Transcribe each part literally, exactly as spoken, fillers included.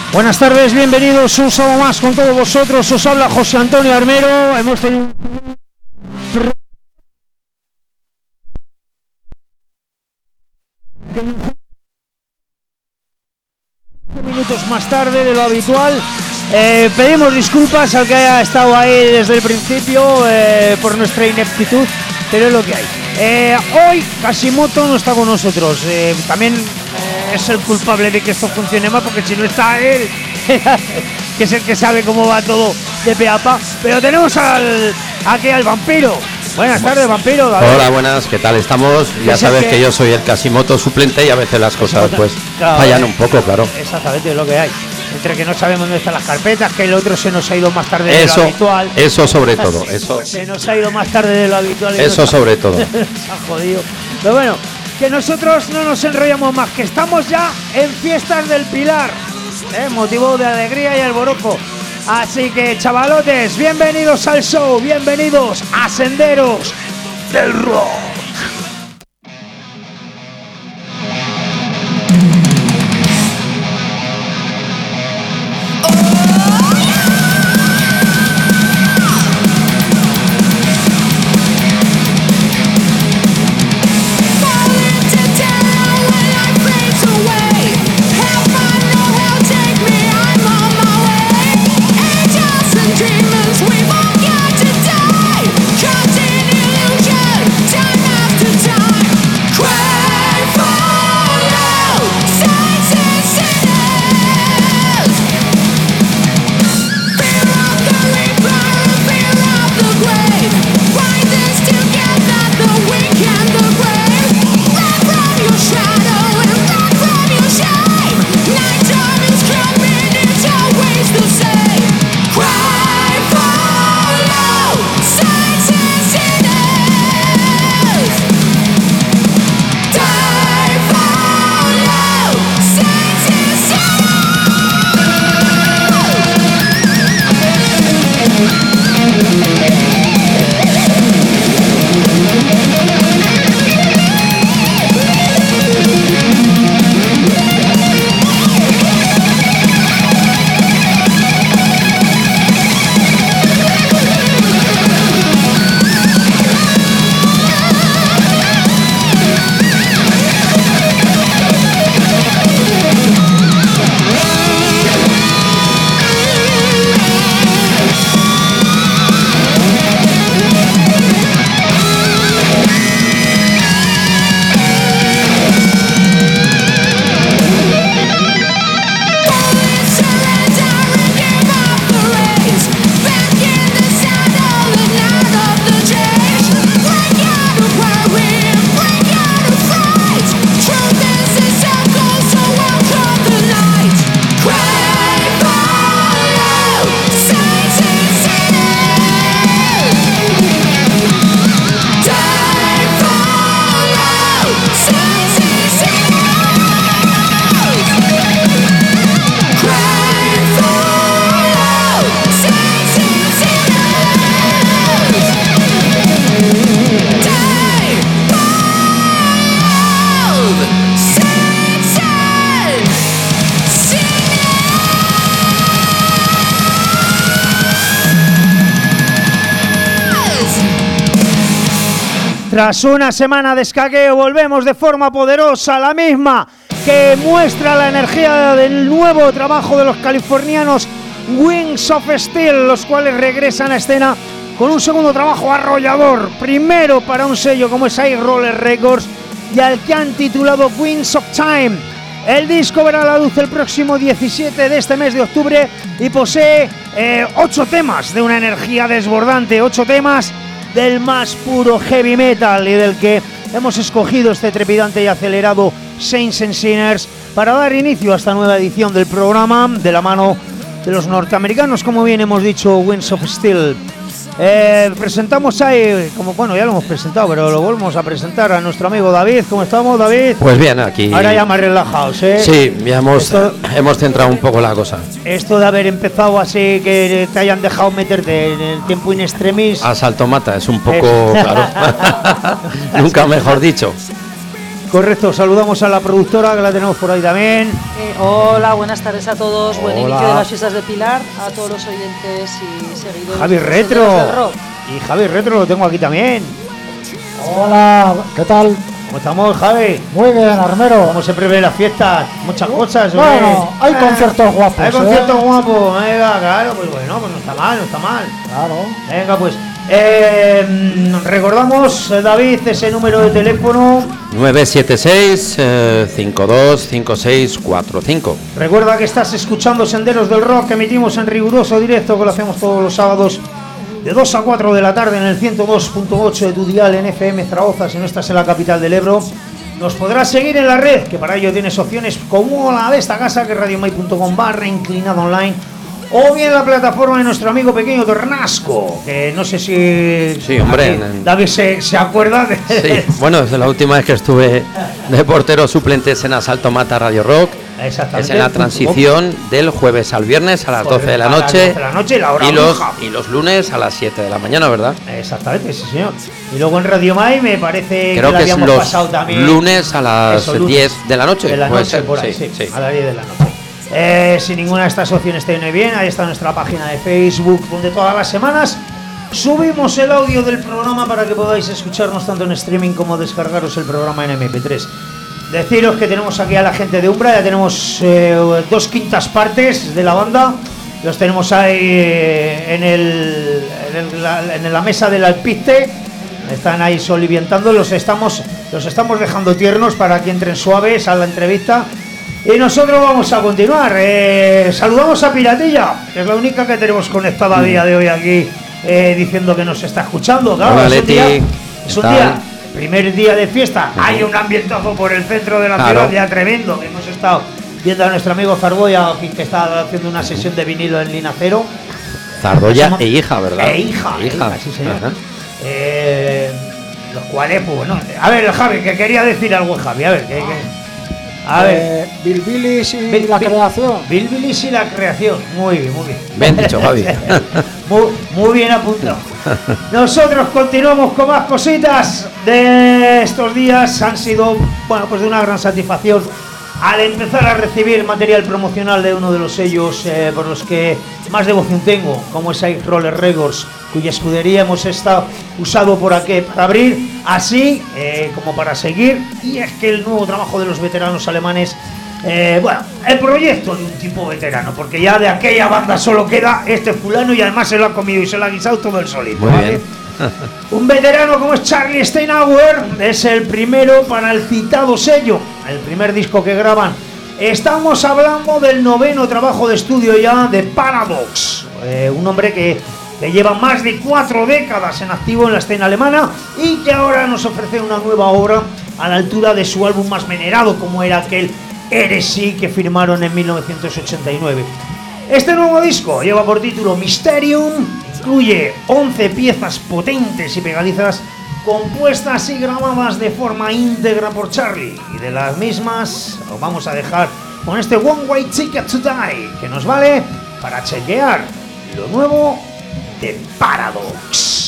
Buenas tardes, bienvenidos un sábado más con todos vosotros. Os habla José Antonio Armero. Hemos tenido minutos más tarde de lo habitual. Eh, pedimos disculpas al que haya estado ahí desde el principio eh, por nuestra ineptitud, pero es lo que hay. Eh, hoy Kasimoto no está con nosotros. Eh, también eh, es el culpable de que esto funcione mal, porque si no está él, que es el que sabe cómo va todo de pe a pa. Pero tenemos al aquí al vampiro. Buenas tardes, vampiro. David. Hola, buenas, ¿qué tal estamos? Ya sabes que... que yo soy el Kasimoto suplente y a veces las cosas pues claro, fallan un poco, claro. Exactamente, es lo que hay. Entre que no sabemos dónde están las carpetas, que el otro se nos ha ido más tarde de eso, lo habitual. Eso sobre todo, eso. Se nos ha ido más tarde de lo habitual. Eso no sobre todo. Se ha jodido. Pero bueno, que nosotros no nos enrollamos más, que estamos ya en Fiestas del Pilar, ¿eh? Motivo de alegría y alborozo. Así que, chavalotes, bienvenidos al show, bienvenidos a Senderos del Rock. Tras una semana de escaqueo volvemos de forma poderosa, la misma que muestra la energía del nuevo trabajo de los californianos Wings of Steel, los cuales regresan a escena con un segundo trabajo arrollador, primero para un sello como es Air Roller Records y al que han titulado Winds of Time. El disco verá la luz el próximo diecisiete de este mes de octubre y posee eh, ocho temas de una energía desbordante, ocho temas del más puro heavy metal y del que hemos escogido este trepidante y acelerado Saints and Sinners para dar inicio a esta nueva edición del programa de la mano de los norteamericanos, como bien hemos dicho, Winds of Steel. Eh, presentamos ahí, como bueno, ya lo hemos presentado, pero lo volvemos a presentar a nuestro amigo David. ¿Cómo estamos, David? Pues bien, aquí. Ahora ya más relajados, ¿eh? Sí, ya hemos, esto, hemos centrado un poco la cosa. Esto de haber empezado así, que te hayan dejado meterte en el tiempo in extremis. A salto mata, es un poco, claro. Nunca mejor dicho. Correcto, saludamos a la productora que la tenemos por ahí también. Eh, hola, buenas tardes a todos. Hola. Buen inicio de las fiestas de Pilar a todos los oyentes y seguidores. Javi Retro. Y Javi Retro lo tengo aquí también. Hola, ¿qué tal? ¿Cómo estamos, Javi? Muy bien, Armero. Como se prevé las fiestas, muchas cosas. Bueno, hay eh, conciertos guapos. Hay ¿eh? conciertos guapos, venga, claro, pues bueno, pues no está mal, no está mal. Claro. Venga, pues eh, recordamos, David, ese número de teléfono. nueve siete seis, cinco dos cinco seis cuatro cinco. Recuerda que estás escuchando Senderos del Rock, que emitimos en riguroso directo, que lo hacemos todos los sábados de dos a cuatro de la tarde en el ciento dos punto ocho de tu dial en F M Zaragoza. Si no estás en la capital del Ebro, nos podrás seguir en la red, que para ello tienes opciones como la de esta casa, que es radiomai punto com barra inclinado online, o bien la plataforma de nuestro amigo pequeño Tornasco, que no sé si sí, hombre, en... David se, se acuerda de... Sí, bueno, desde la última vez que estuve de portero suplentes en Asalto Mata Radio Rock. Exactamente. Es en la transición del jueves al viernes a las doce de la noche, de la noche la hora y, los, y los lunes a las siete de la mañana, ¿verdad? Exactamente, sí señor. Y luego en Radio Mai me parece Creo que, que lo es habíamos los pasado también lunes a las Eso, lunes, diez de la noche. de la puede noche ser, por ahí, sí, sí, sí. a las diez de la noche. Eh, si ninguna de estas opciones te viene bien, ahí está nuestra página de Facebook, donde todas las semanas subimos el audio del programa para que podáis escucharnos tanto en streaming como descargaros el programa en eme pe tres. Deciros que tenemos aquí a la gente de Umbra, ya tenemos eh, dos quintas partes de la banda, los tenemos ahí eh, en, el, en, el, la, en la mesa del alpiste, están ahí soliviantando, los estamos, los estamos dejando tiernos para que entren suaves a la entrevista. Y nosotros vamos a continuar. Eh, saludamos a Piratilla, que es la única que tenemos conectada a día de hoy aquí, eh, diciendo que nos está escuchando. Claro, Hola, es un Leti. día, es un día, primer día de fiesta. Uh-huh. Hay un ambientazo por el centro de la claro. ciudad ya tremendo. Hemos estado viendo a nuestro amigo Zardoya, que está haciendo una sesión de vinilo en Linacero. Zardoya e hija, ¿verdad? E hija, e hija, hija sí señor. Uh-huh. Eh, los cuales, pues bueno. A ver, Javi, que quería decir algo, Javi. A ver, que. que A ver, eh, Bill Billis y Bill, la Bill, creación. Bill Billis y la creación. Muy bien, muy bien. Bien dicho, Javi. muy, muy bien apuntado. Nosotros continuamos con más cositas de estos días. Han sido, bueno, pues de una gran satisfacción al empezar a recibir material promocional de uno de los sellos eh, por los que más devoción tengo, como es Ice Roller Records, cuya escudería hemos estado usado por aquí para abrir, así eh, como para seguir. Y es que el nuevo trabajo de los veteranos alemanes, eh, bueno, el proyecto de un tipo veterano, porque ya de aquella banda solo queda este fulano y además se lo ha comido y se lo ha guisado todo el solito. Muy ¿vale? bien. Un veterano como es Charlie Steinauer es el primero para el citado sello, el primer disco que graban. Estamos hablando del noveno trabajo de estudio ya de Paradox, eh, un hombre que, que lleva más de cuatro décadas en activo en la escena alemana y que ahora nos ofrece una nueva obra a la altura de su álbum más venerado, como era aquel Heresy que firmaron en mil novecientos ochenta y nueve. Este nuevo disco lleva por título Mysterium, incluye once piezas potentes y pegadizas compuestas y grabadas de forma íntegra por Charlie, y de las mismas os vamos a dejar con este One Way Ticket to Die, que nos vale para chequear lo nuevo de Paradox.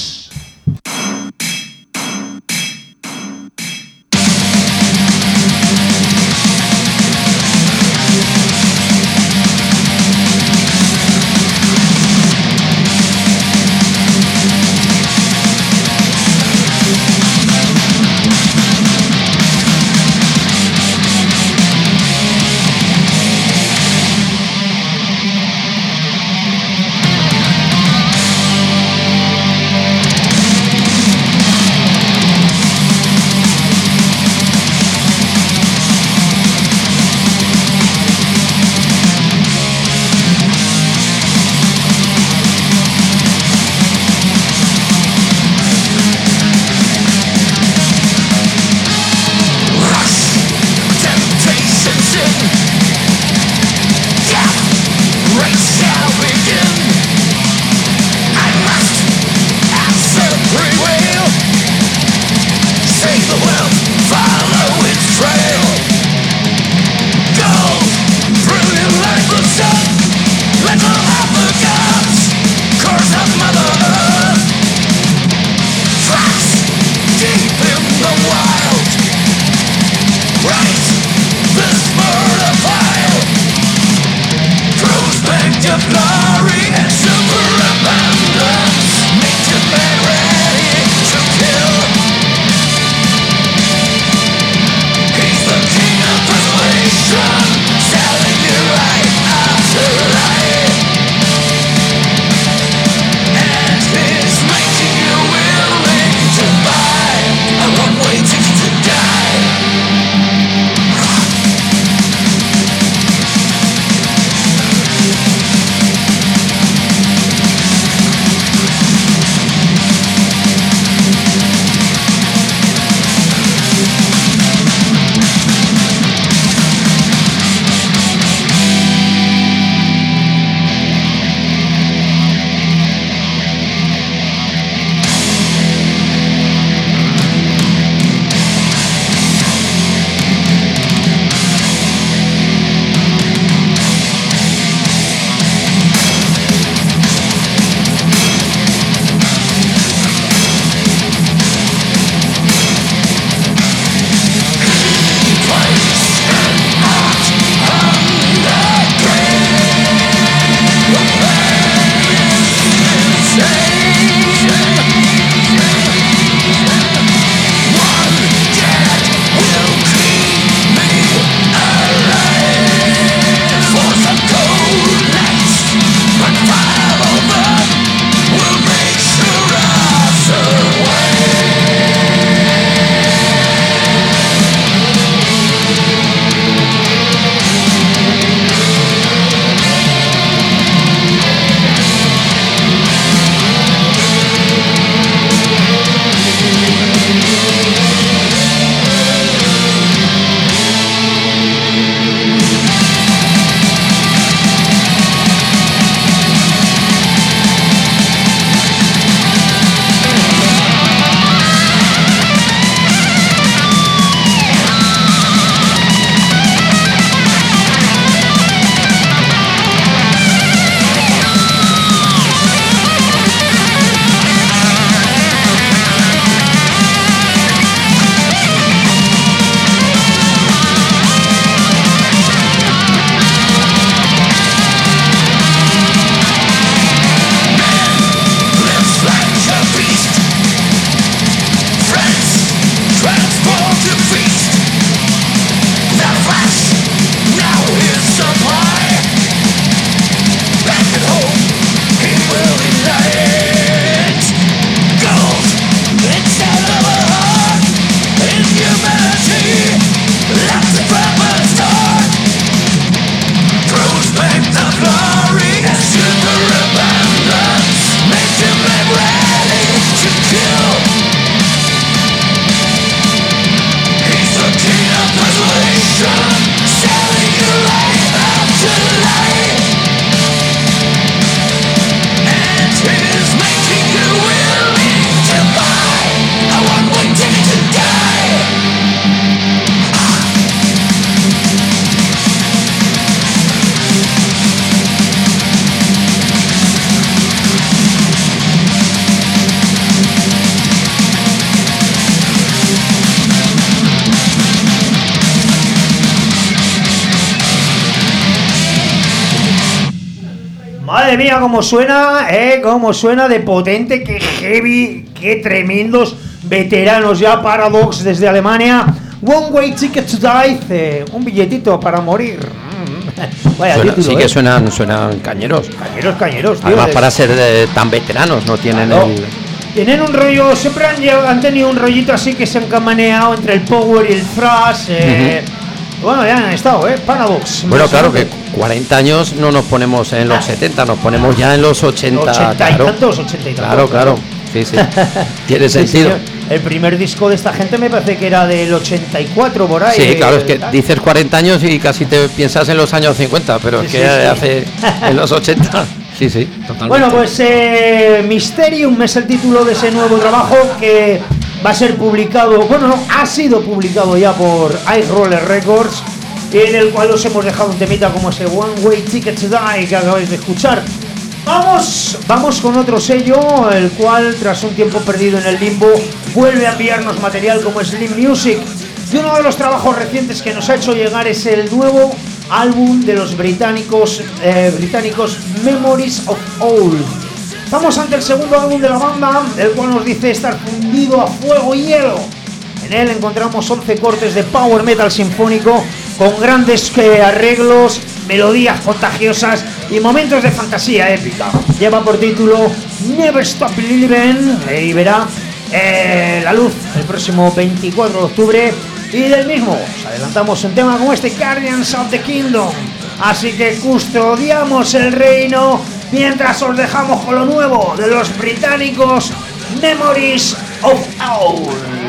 Madre mía, cómo suena, eh, cómo suena de potente, qué heavy, qué tremendos veteranos ya. Paradox desde Alemania. One Way Ticket to Die, eh, un billetito para morir. Vaya Suena, título, sí que eh. suenan, suenan cañeros. Cañeros, cañeros, tío. Además, de- para ser eh, tan veteranos, no tienen Claro. el... Tienen un rollo, siempre han, lle- han tenido un rollito así que se han camaneado entre el power y el thrash. Eh, Bueno, ya han estado, ¿eh? Paradox. Bueno, claro que Impresionante. cuarenta años no nos ponemos en los setenta, nos ponemos ya en los ochenta. ochenta claro. y tantos, ochenta y tantos. Claro, claro. Sí, sí. Tiene Sí, sentido. señor. El primer disco de esta gente me parece que era del ochenta y cuatro por ahí. Sí, claro, es que eh, dices cuarenta años y casi te piensas en los años cincuenta, pero Sí, es que sí, sí. hace en los ochenta. Sí, sí, totalmente. Bueno, pues eh, Mysterium es el título de ese nuevo trabajo que va a ser publicado, bueno, no, ha sido publicado ya por Ice Roller Records, en el cual os hemos dejado un temita como ese One Way Ticket to Die que acabáis de escuchar. Vamos, vamos con otro sello, el cual tras un tiempo perdido en el limbo vuelve a enviarnos material como Slim Music, y uno de los trabajos recientes que nos ha hecho llegar es el nuevo álbum de los británicos eh, británicos Memories of Old. Estamos ante el segundo álbum de la banda, el cual nos dice estar fundido a fuego y hielo. En él encontramos once cortes de power metal sinfónico con grandes eh, arreglos, melodías contagiosas y momentos de fantasía épica. Lleva por título Never Stop Believing y verá eh, la luz el próximo veinticuatro de octubre. Y del mismo os adelantamos un tema como este, Guardians of the Kingdom. Así que custodiamos el reino mientras os dejamos con lo nuevo de los británicos Memories of Old.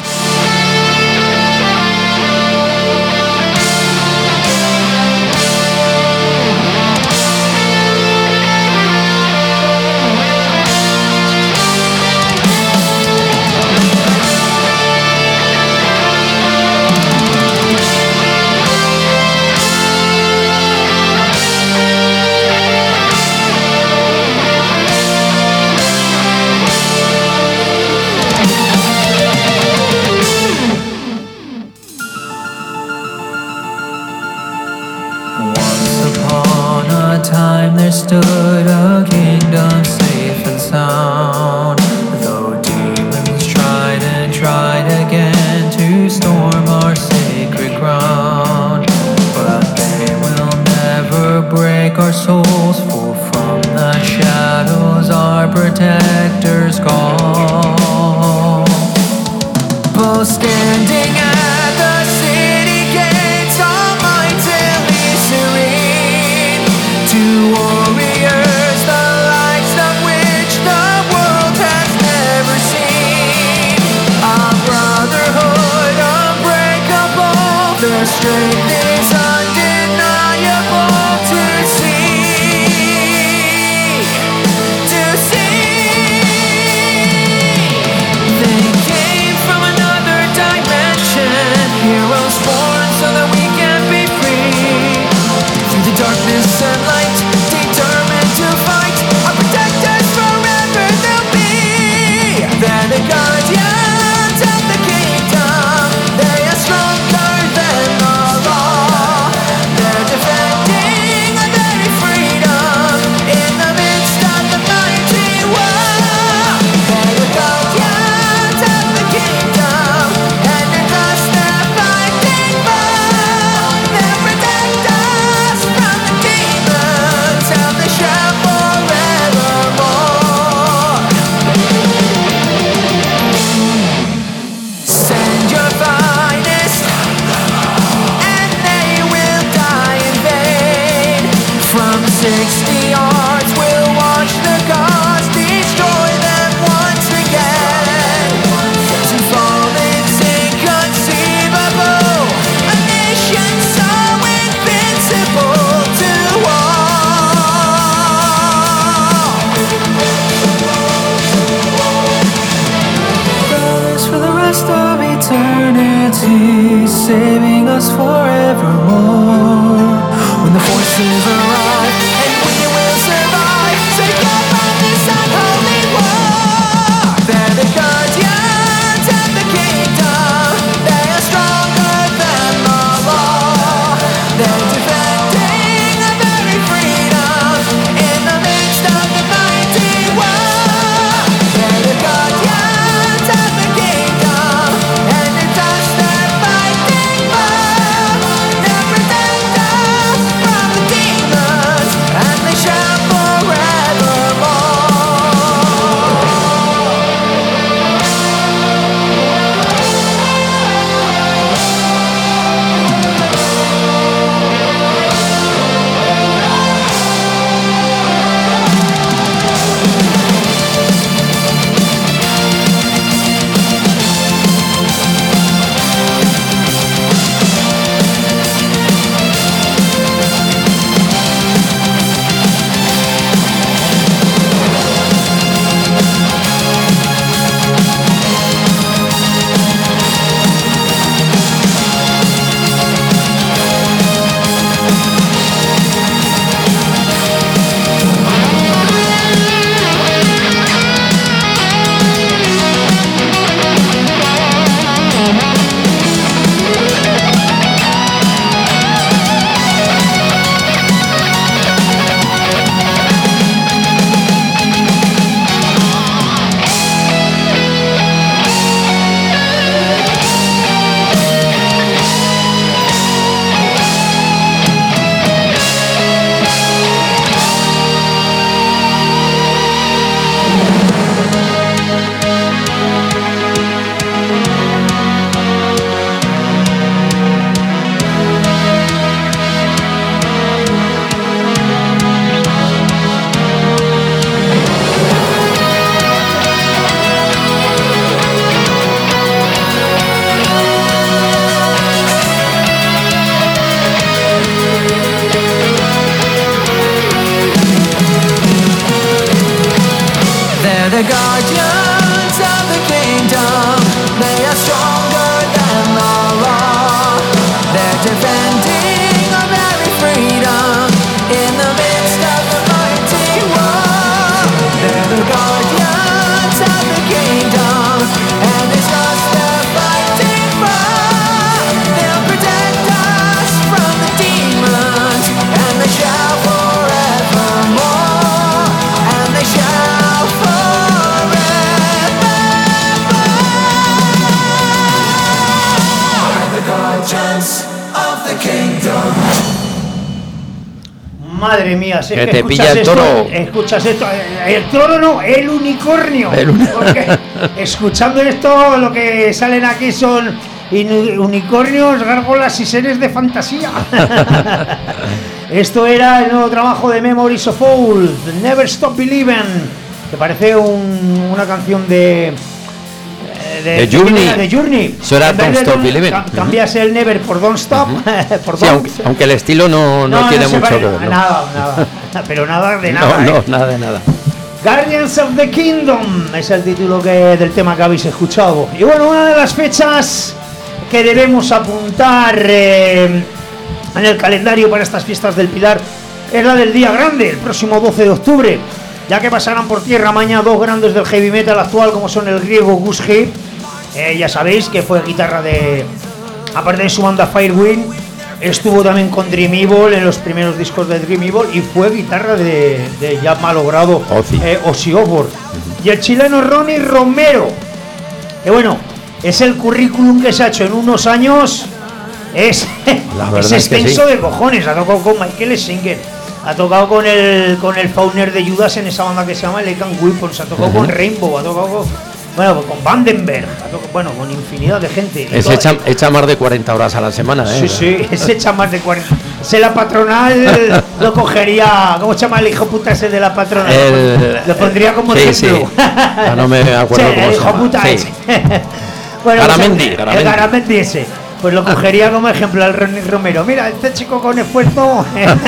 Time there stood a kingdom safe and sound, though demons tried and tried again to storm our sacred ground. But they will never break our souls, for from the shadows our protectors call. Both standing at the city gates, almightily serene, two warriors, the likes of which the world has never seen. A brotherhood unbreakable, their strength is undeniable to see, to see. They came from another dimension, heroes born so that we can be free. Through the darkness and light, determined to fight, our protectors forever they'll be. They're the guardians of the kingdom, they are stronger than the law. They're defending our very freedom in the midst of the mighty war. They're the guardians of the kingdom, and in us they're fighting for. They'll protect us from the demons of the shroud forevermore. Send your finest, and they will die in vain. From sixty yards we'll watch the gods destroy them once again. To fall it's inconceivable, a nation so invincible to all. Brothers for the rest of eternity, saving us forevermore. When the forces arrive, and we will survive, together this unholy war. They're the guardians of the kingdom, they are stronger than the law. They're defending our very freedom in the the guardians of the kingdom. They are stronger than the law. They're defending our very freedom in the midst of the mighty war. They're the guardians of the kingdom, and it's us they're fighting for. They'll protect us from the demons, and they shall forevermore, and they shall forevermore. The guardians of the kingdom. Madre mía, si es que que te escuchas pilla el esto, toro. escuchas esto, eh, el toro no, el unicornio. El uni- Porque escuchando esto, lo que salen aquí son in- unicornios, gárgolas y seres de fantasía. Esto era el nuevo trabajo de Memories of Old, Never Stop Believing, que parece un- una canción de De Journey. de Journey. Eso era En vez Don't de Stop Don't- Believing. cam- Cambias el Never por Don't Stop, por Sí, Don't. aunque, aunque el estilo no, no, tiene se mucho pare- que ver. ¿no? Nada, nada. Pero nada de No, nada. no, ¿eh? nada de nada. Guardians of the Kingdom es el título que, del tema que habéis escuchado. Y bueno, una de las fechas que debemos apuntar eh, en el calendario para estas fiestas del Pilar es la del Día Grande, el próximo doce de octubre, ya que pasarán por tierra mañana dos grandes del heavy metal actual, como son el griego Gus Heap. Eh, ya sabéis que fue guitarra de, aparte de su banda Firewind, estuvo también con Dream Evil en los primeros discos de Dream Evil y fue guitarra de, de ya malogrado Ozzy. eh, Ozzy Osbourne. Y el chileno Ronnie Romero, que bueno, es el currículum que se ha hecho en unos años, es, La verdad es es que extenso sí. de cojones. Ha tocado con Michael Singer, ha tocado con el con el Fauner de Judas en esa banda que se llama Lethal Weapons, ha tocado Ujú. con Rainbow, ha tocado con, bueno, con Vandenberg, ha tocado, bueno, con infinidad de gente. Y Es toda- echa, echa más de cuarenta horas a la semana, ¿eh? Sí, sí, ese echa más de cuarenta. Se la patronal lo cogería. ¿Cómo se llama el hijo puta ese de la patronal? El- Lo pondría como sí, ejemplo. sí. Ya no me acuerdo Sí, cómo el se hijo llama. puta Sí. ese. Bueno, Garamendi, pues, Garamendi. el Garamendi ese. Pues lo cogería como ejemplo al Ronnie Romero. Mira, este chico con esfuerzo.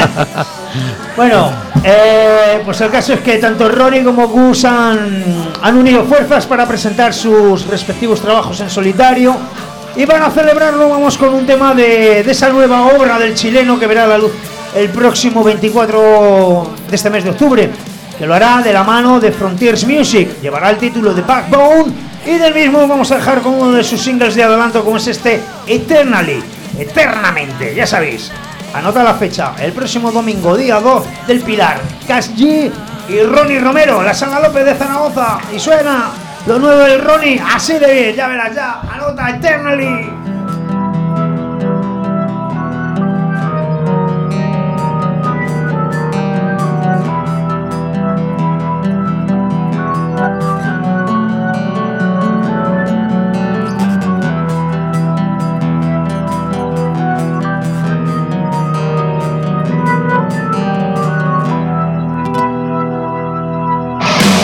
Bueno, eh, pues el caso es que tanto Ronnie como Gus han, han unido fuerzas para presentar sus respectivos trabajos en solitario. Y para celebrarlo vamos con un tema de, de esa nueva obra del chileno que verá la luz el próximo veinticuatro de este mes de octubre, que lo hará de la mano de Frontiers Music. Llevará el título de Backbone y del mismo vamos a dejar con uno de sus singles de adelanto, como es este Eternally, eternamente, ya sabéis. Anota la fecha, el próximo domingo, día dos del Pilar, Cash G y Ronnie Romero, la Sala López de Zaragoza. Y suena lo nuevo del Ronnie, así de bien, ya verás, ya, anota Eternally.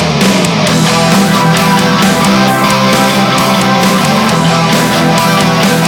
Eternally,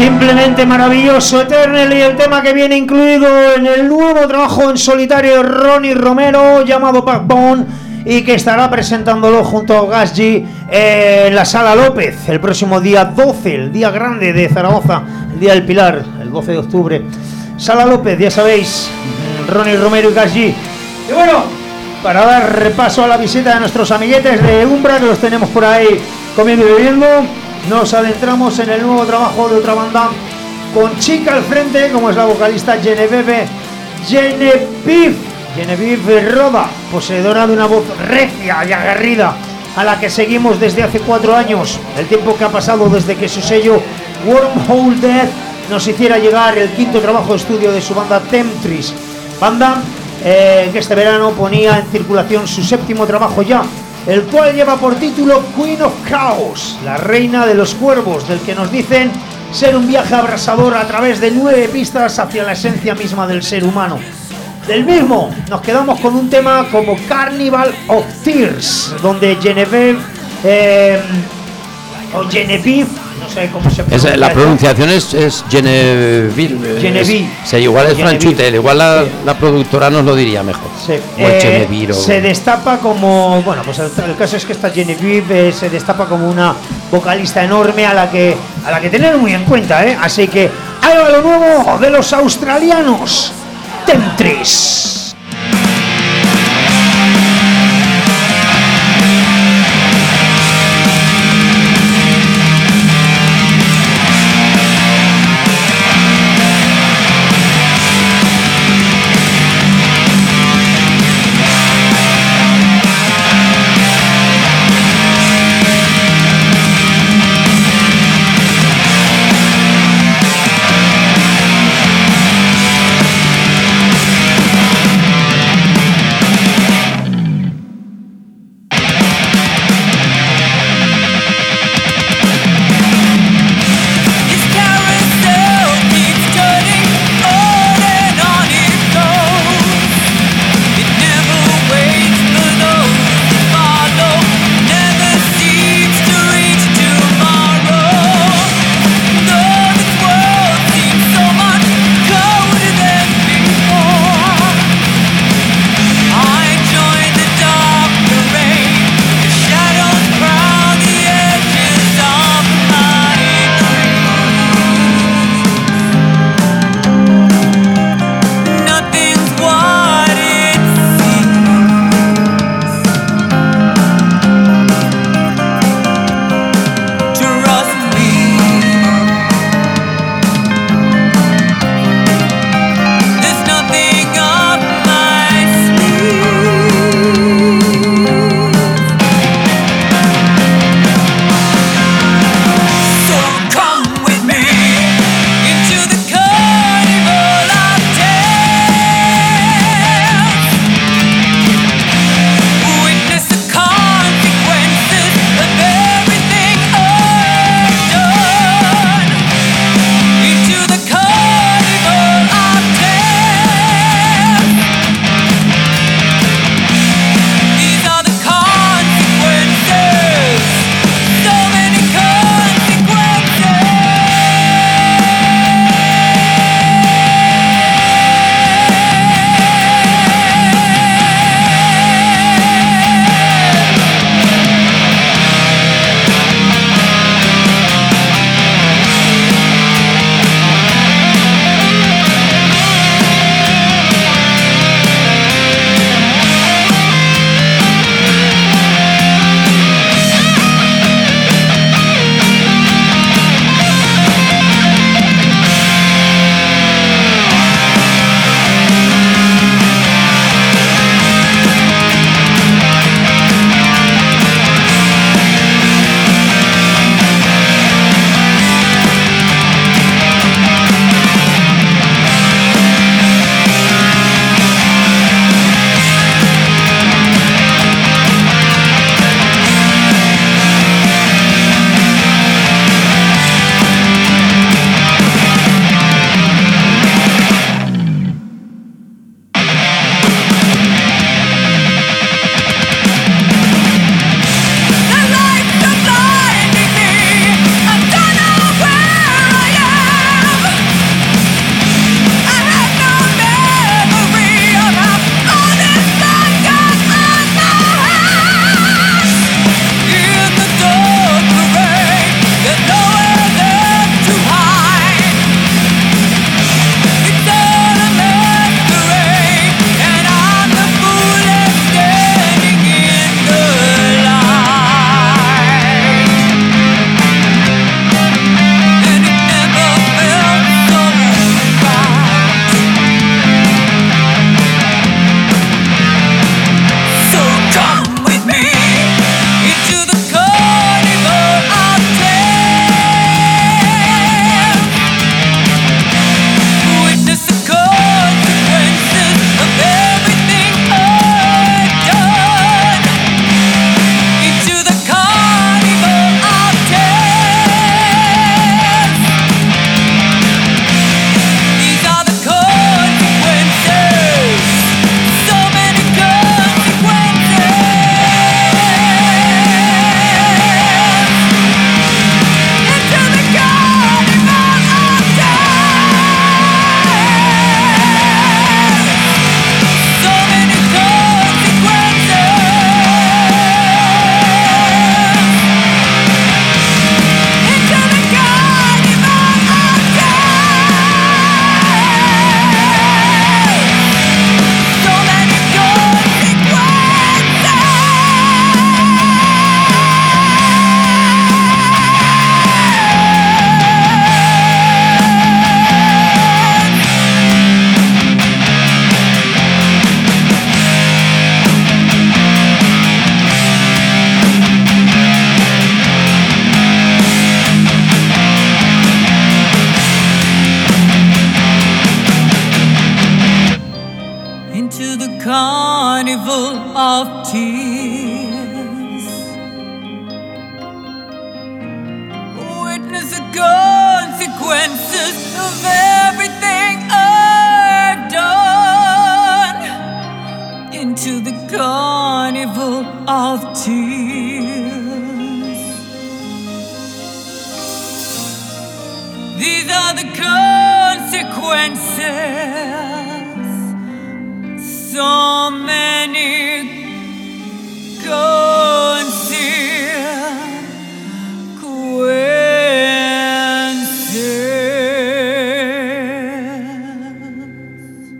Simplemente maravilloso, Eternal, y el tema que viene incluido en el nuevo trabajo en solitario de Ronnie Romero llamado Backbone, y que estará presentándolo junto a Gas G eh, en la Sala López el próximo día doce, el día grande de Zaragoza, el día del Pilar, el doce de octubre. Sala López, ya sabéis, Ronnie Romero y Gas G. Y bueno, para dar repaso a la visita de nuestros amiguetes de Umbra, que los tenemos por ahí comiendo y bebiendo, nos adentramos en el nuevo trabajo de otra banda con chica al frente, como es la vocalista Genevieve Genevieve Genevieve Roda, poseedora de una voz recia y aguerrida, a la que seguimos desde hace cuatro años, el tiempo que ha pasado desde que su sello Wormhole Death nos hiciera llegar el quinto trabajo de estudio de su banda Temptress, banda eh, que este verano ponía en circulación su séptimo trabajo ya, el cual lleva por título Queen of Chaos, la reina de los cuervos, del que nos dicen ser un viaje abrasador a través de nueve pistas hacia la esencia misma del ser humano. Del mismo nos quedamos con un tema como Carnival of Tears, donde Genevieve eh, o Genevieve, no sé cómo se pronuncia. Es, la pronunciación es, es Genevieve. Genevieve. Es, sí, igual es Genevieve. franchute, igual la, Sí. la productora nos lo diría mejor. Sí. O es Eh, Genevieve o- se destapa como, bueno, pues el, el caso es que esta Genevieve eh, se destapa como una vocalista enorme a la que a la que tener muy en cuenta, ¿eh? Así que ahí va lo nuevo de los australianos, Temptress. Thank carnival of tears. Witness the consequences of everything I've done. Into the carnival of tears. These are the consequences. So many consequences.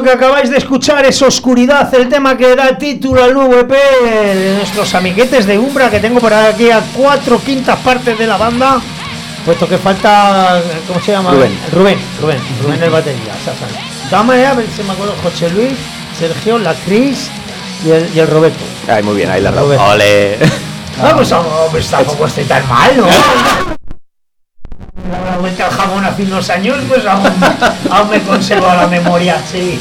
lo que acabáis de escuchar es Oscuridad, el tema que da título al nuevo E P de nuestros amiguetes de Umbra, que tengo por aquí a cuatro quintas partes de la banda, puesto que falta, ¿cómo se llama? Rubén. Rubén, Rubén, Rubén el batería. O sea, de todas maneras, a ver si me acuerdo, José Luis, Sergio, la Cris y el, y el Roberto. Ay, muy bien, ahí la has dado. Roberto. Ole. No, pues, oh, pues tampoco estoy tan mal, ¿no? La vuelta al jamón hace unos años, pues aún, aún me conservo la memoria, sí.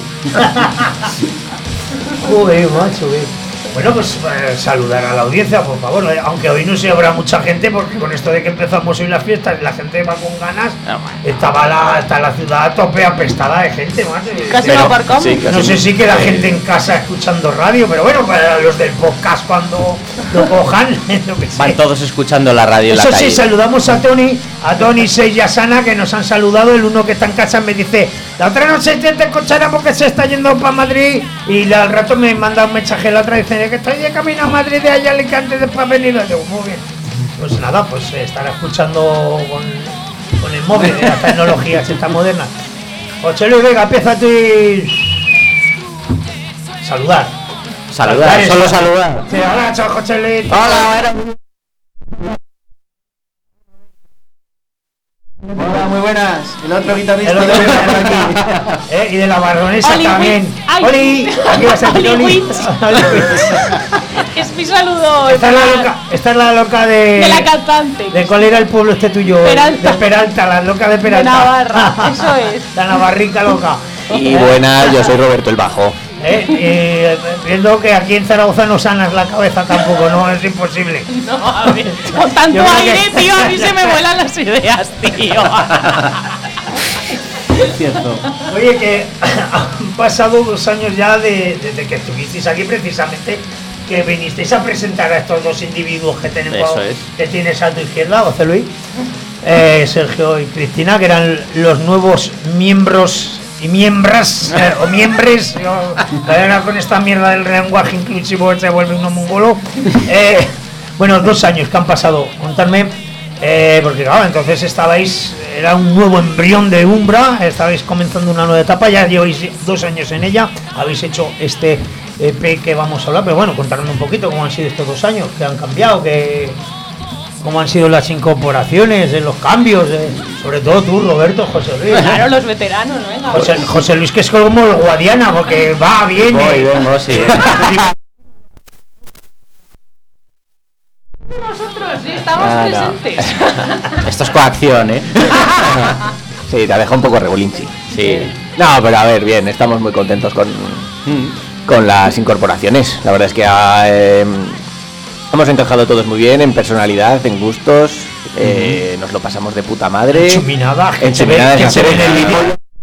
Joder, macho, eh. Bueno, pues eh, saludar a la audiencia, por favor, eh, aunque hoy no se habrá mucha gente, porque con esto de que empezamos hoy las fiestas y la gente va con ganas, estaba la, está la ciudad a tope apestada de gente, macho. Casi Pero, no aparcamos. sí, casi no sé no. si queda gente en casa escuchando radio, pero bueno, para los del podcast cuando lo cojan, lo que Van sé. todos escuchando la radio en la Eso calle. sí, saludamos a Tony, a Tony Seis y a Sana, que nos han saludado. El uno que está en casa me dice, la otra noche te escuchará porque se está yendo para Madrid, y la- al rato me manda un mensaje la otra, dice que estoy de camino a Madrid de allá Alicante después venido. Digo, muy bien. Pues nada, pues eh, estará escuchando con, con el móvil de las tecnologías estas modernas. José Luis, venga, empieza tú y... saludar. Saludar, solo saludar. Sí, hola, chao, José Luis. Hola, era... Hola, muy buenas. El otro guitarrista. El otro que viene aquí. Eh, y de la Barronesa Oli, también. Witz. Ay. Oli, aquí vas a decir Oli, Oli. Witz. Oli, Witz. Es mi saludo. Esta es la loca, esta es la loca de. De la cantante. ¿De cuál era el pueblo este tuyo? Peralta. De Peralta, la loca de De Peralta. Navarra, eso es. La navarrica loca. Y buenas, yo soy Roberto el Bajo. Eh, y viendo que aquí en Zaragoza no sanas la cabeza tampoco, no, es imposible. No, a ver, con tanto Yo creo aire, que- tío, a mí se me vuelan las ideas, tío. Es cierto. Oye, que han pasado dos años ya de, desde que estuvisteis aquí, precisamente, que vinisteis a presentar a estos dos individuos que tenemos, Eso es. que tienes a tu izquierda, José Luis, eh, Sergio y Cristina, que eran los nuevos miembros y miembras, eh, o miembres, yo, ahora con esta mierda del lenguaje inclusivo se vuelve uno mongolo. Eh, bueno, dos años que han pasado, contadme. Eh, porque claro, entonces estabais, era un nuevo embrión de Umbra, estabais comenzando una nueva etapa, ya lleváis dos años en ella, habéis hecho este E P que vamos a hablar, pero bueno, contadme un poquito cómo han sido estos dos años, que han cambiado, que cómo han sido las incorporaciones, eh, los cambios, eh, sobre todo tú, Roberto, José Luis. ¿eh? Claro, los veteranos, ¿no? Venga. José, José Luis, que es como el Guadiana, porque va, viene. Voy, vengo, sí. Nosotros sí estamos Ah, no. presentes. Esto es coacción, ¿eh? Sí, te ha dejado un poco regulinchi. Sí. No, pero a ver, bien, estamos muy contentos con, con las incorporaciones. La verdad es que ah, eh, hemos encajado todos muy bien en personalidad, en gustos. eh, nos lo pasamos de puta madre. Enchuminada, que En se ve- chuminadas, que en se ve en el vídeo.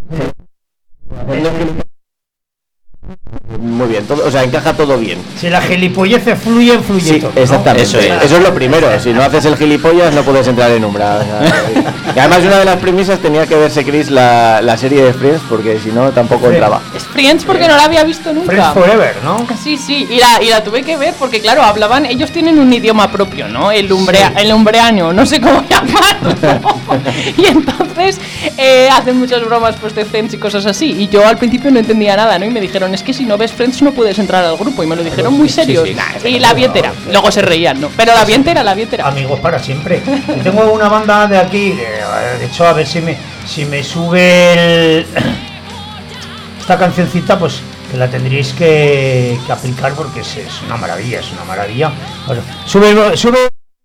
Muy bien, todo, o sea, encaja todo bien. Si la gilipolleces fluye, fluye Sí, todo, ¿no? exactamente. Eso Eso es. es. Eso es lo primero. Si no haces el gilipollas, no puedes entrar en Umbra. O sea, y además, una de las premisas tenía que verse, Chris, la, la serie de Friends, porque si no, tampoco Sí. entraba. Es Friends porque no la había visto nunca. Friends Forever, ¿no? Sí, sí, y la, y la tuve que ver porque, claro, hablaban, ellos tienen un idioma propio, ¿no? El, umbrea, el umbreano, no sé cómo llamarlo. Y entonces eh, hacen muchas bromas pues, de Friends y cosas así. Y yo al principio no entendía nada, ¿no? Y me dijeron, es que si no ves Friends no puedes entrar al grupo. Y me lo dijeron muy serios. sí. Nah, y la vi entera. Luego se reían, ¿no? Pero la vi entera, la vi entera. Amigos para siempre. Y tengo una banda de aquí, de, de hecho, a ver si me, si me sube el, esta cancioncita, pues que la tendréis que, que aplicar porque es, es una maravilla, es una maravilla. Bueno, sube, sube.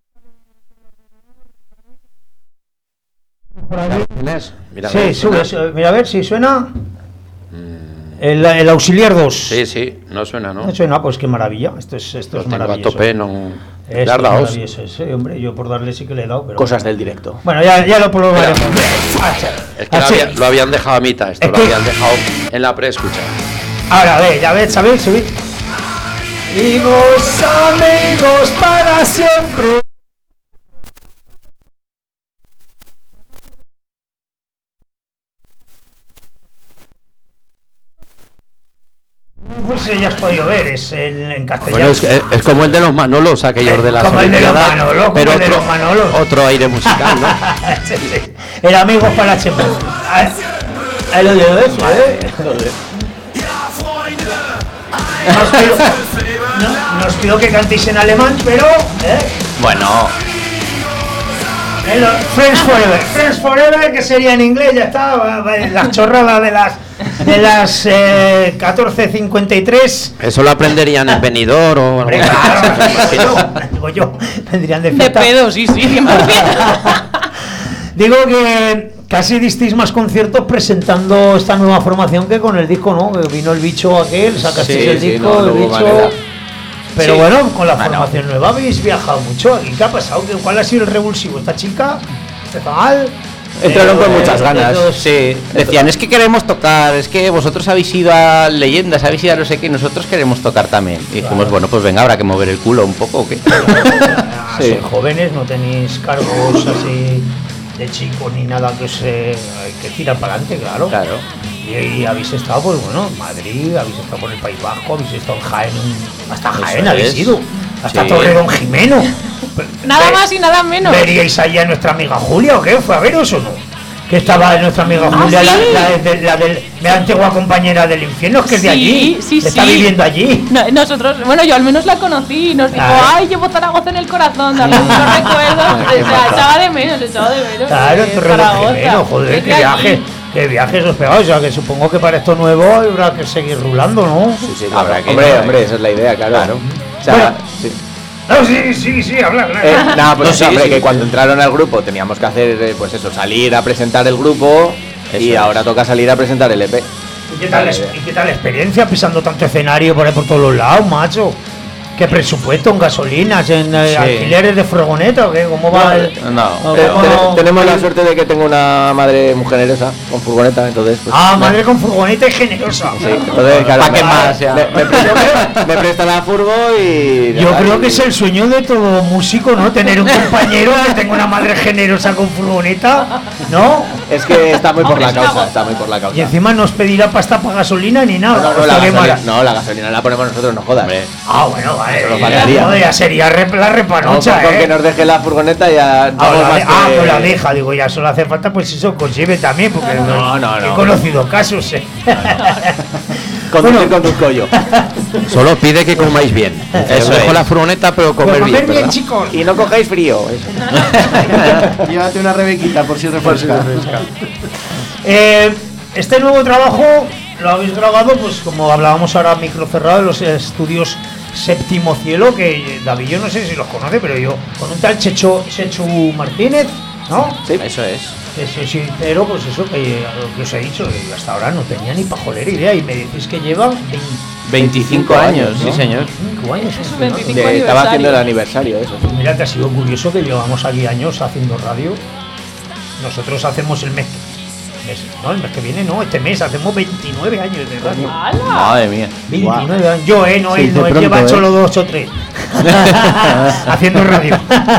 Mira, Sí, ¿ves? sube, Suena. sube. Mira a ver si suena. El, el auxiliar dos. Sí, sí, no suena, ¿no? No suena, pues qué maravilla. Esto es, esto Lo es tengo a maravilloso. tope, no. Esto ¿Le has es dado? maravilloso, sí, hombre, yo por darle sí que le he dado, pero Cosas del directo. bueno, ya, ya lo probaremos. Es que lo, Ah, sí. había- lo habían dejado a mitad, esto Es lo que- habían dejado en la pre-escucha. Ahora, ve, ya ves, ¿sabéis? Subid. Vivos amigos para siempre. Pues ya has podido ver, es en, en castellano. Bueno, es, es- es como el de los Manolos, aquellos Eh, de las como el de los Olimpiadas, Manolos, como pero el de otro, los Manolos. otro aire musical, ¿no? Sí, sí. El amigos para siempre. Ahí ahí lo llevo eso, ¿eh? No os pido, no, no os pido que cantéis en alemán, pero... ¿eh? Bueno, Eh, lo- Friends Forever, Friends Forever, que sería en inglés, ya está, va- va- las chorradas de las de las eh, catorce cincuenta y tres. Eso lo aprenderían en Benidorm o algo Hombre, así. claro, digo yo, vendrían de De fiesta. pedo, sí, sí, cien por ciento. Digo que casi disteis más conciertos presentando esta nueva formación que con el disco, ¿no? Que vino el bicho aquel, sacasteis Sí, el sí, disco, no, no el hubo bicho... manera. Pero Sí. bueno, con la Ah, no. formación nueva habéis viajado mucho. ¿Y qué ha pasado? ¿Qué- ¿Cuál ha sido el revulsivo? ¿Esta chica? ¿Está mal? entraron con Eh, muchas ganas. estos- Sí, decían, es que queremos tocar, es que vosotros habéis ido a leyendas, habéis ido a no sé qué, y nosotros queremos tocar también. Y dijimos, bueno, pues venga, habrá que mover el culo un poco, ¿o qué? Ah, Sí. sois jóvenes, no tenéis cargos así de chicos ni nada que se hay que tirar para adelante, claro. Claro. Y, y habéis estado, pues bueno, en Madrid, habéis estado por el País Vasco, habéis estado en Jaén, hasta Eso Jaén habéis es. ido, hasta Sí. Torredón Jimeno. Nada Ve- más y nada menos. ¿Veríais allí a nuestra amiga Julia o qué? ¿Fue a veros o no? Que estaba nuestra amiga Ah, Julia, la, sí. la, de- la del- la antigua compañera del infierno, que es de Sí, allí, sí, que está sí. viviendo allí. No, nosotros, bueno, yo al menos la conocí y nos dijo, Claro. ay, llevo Zaragoza en el corazón, darle muchos recuerdos. O sea, echaba de menos, echaba de menos. Claro, eh, Torredón Zaragoza. Jimeno, joder, Es qué de viaje, allí. qué viajes os pegáis, o sea, que supongo que para esto nuevo habrá que seguir rulando, ¿no? Sí, sí, Habrá claro. que- Hombre, hombre, esa es la idea, claro. Claro. O sea, Bueno. sí. No, sí, sí, sí, habla, habla. Eh, nada, pues No, eso, sí, hombre, sí. que cuando entraron al grupo teníamos que hacer, eh, pues eso, salir a presentar el grupo y Eso es. ahora toca salir a presentar el E P. ¿Y qué tal, es- ¿Y qué tal la experiencia pisando tanto escenario por ahí por todos los lados, macho? ¿Qué presupuesto en gasolinas, en eh, Sí. alquileres de furgoneta o qué? ¿Cómo va el...? No, ¿Cómo Eh, va- ten- tenemos la suerte de que tengo una madre muy generosa con furgoneta, entonces. Pues, Ah, me- madre con furgoneta y generosa. Sí, entonces, claro, ¿Pa' qué me- más, ya? Me, me presta, me presta la furgo y. Yo creo que es el sueño de todo músico, ¿no? Tener un compañero que tenga una madre generosa con furgoneta, ¿no? Es que está muy por Hombre, la es una causa, goza. está muy por la causa. Y encima no os pedirá pasta para gasolina ni nada. No, no, no, Os la haré gasolina, mal. no, la gasolina la ponemos nosotros, no jodas. Hombre. Ah, bueno, vale. Eso nos ya, faltaría. joder, ya sería rep- la No, repanocha, con ¿eh? que nos deje la furgoneta ya. Ah, vamos la más de- ah, que- no la deja, digo, ya solo hace falta pues eso, consigue también, porque No, no, he no. conocido casos, ¿eh? Conducir Bueno. conduzco yo. Solo pide que comáis bien. Eso dejo es. la furgoneta, pero comer Pues bien, comer bien, ¿verdad? chicos. Y no cojáis frío. Eso. Llévate una rebequita por si refresca. Eh, este nuevo trabajo lo habéis grabado, pues como hablábamos ahora, micro cerrado, en los estudios Séptimo Cielo, que David, yo no sé si los conoce, pero yo, con un tal Checho, Chechu Martínez, ¿no? Sí. Eso es. Que soy sincero, pues eso que, eh, lo que os he dicho, que hasta ahora no tenía ni pajolera idea, y me decís que llevan veinte, veinticinco años, ¿no? sí, señor. veinticinco años. Es su funcionando. veinticinco De- estaba haciendo el aniversario. aniversario, eso. Mira que ha sido curioso que llevamos aquí años haciendo radio. Nosotros hacemos el mes, mes- no, el mes que viene, no, este mes hacemos veintinueve años de radio. ¡Hala! Madre mía. veintinueve años. Yo, eh, no Se él, dice no, él pronto, lleva ¿eh? solo dos o tres. Haciendo radio.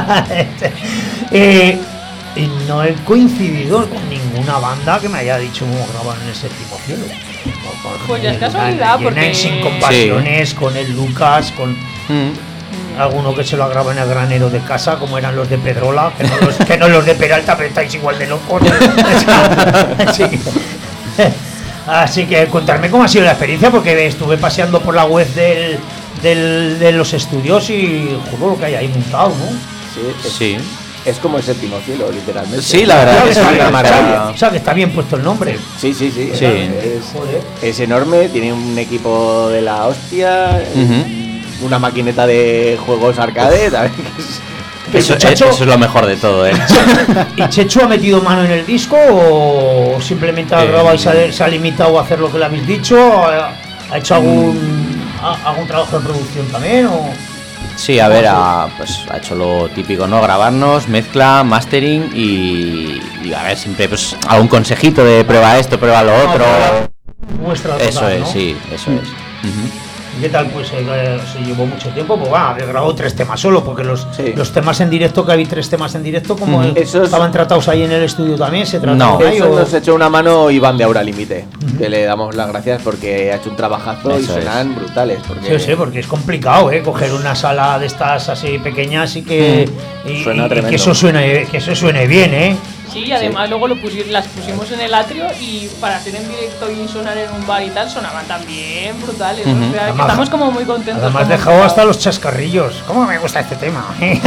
Eh, y no he coincidido con ninguna banda que me haya dicho cómo grabar en el Séptimo Cielo. Pues ya es Con casualidad, Leyenda porque- en Sin Compasiones, con el Lucas, con Mm. alguno que se lo graba en el granero de casa, como eran los de Pedrola, que no los, que no los de Peralta, pero estáis igual de locos. Así que, así que contarme cómo ha sido la experiencia, porque estuve paseando por la web del, del- de los estudios y juro lo que hay ahí montado, ¿no? Sí, es, Sí. es como el séptimo cielo, literalmente. Sí, la verdad O sea, que que es está una bien, maravilla. o sea, que está bien puesto el nombre. Sí, sí, sí. Sí. Es, Joder. es enorme, tiene un equipo de la hostia, Ujú. una maquineta de juegos arcade. ¿sabes? Que es- Eso, muchacho- eso es lo mejor de todo, ¿eh? ¿Y Chechu ha metido mano en el disco o simplemente ha Eh, grabado y se ha, se ha limitado a hacer lo que le habéis dicho? ¿Ha, ha hecho algún, ha- algún trabajo de producción también? O? Sí, a ver, ha, pues, ha hecho lo típico, ¿no? Grabarnos, mezcla, mastering y, y a ver, siempre pues algún consejito de prueba esto, prueba lo otro. Muestra Eso total, es, ¿no? sí, eso es. Ujú. ¿Y qué tal? Pues eh, se llevó mucho tiempo, pues va, había grabado tres temas solo, porque los, Sí. los temas en directo, que había tres temas en directo, como Ujú. el- Esos- estaban tratados ahí en el estudio también, se trataron No. ahí, Eso o- nos echó una mano Iván de Aura Límite, que le damos las gracias porque ha hecho un trabajazo y Eso es. suenan brutales. Porque Sí, sí, porque es complicado, ¿eh? Coger una sala de estas así pequeñas y que, y, Suena y- y que tremendo. eso suene, que eso suene bien, ¿eh? Sí, además sí. luego lo pusi las pusimos en el atrio y para hacer en directo y sonar en un bar y tal, sonaban también brutales. Uh-huh. O sea, además, estamos como muy contentos. Además, dejado hasta los chascarrillos. ¿Cómo me gusta este tema?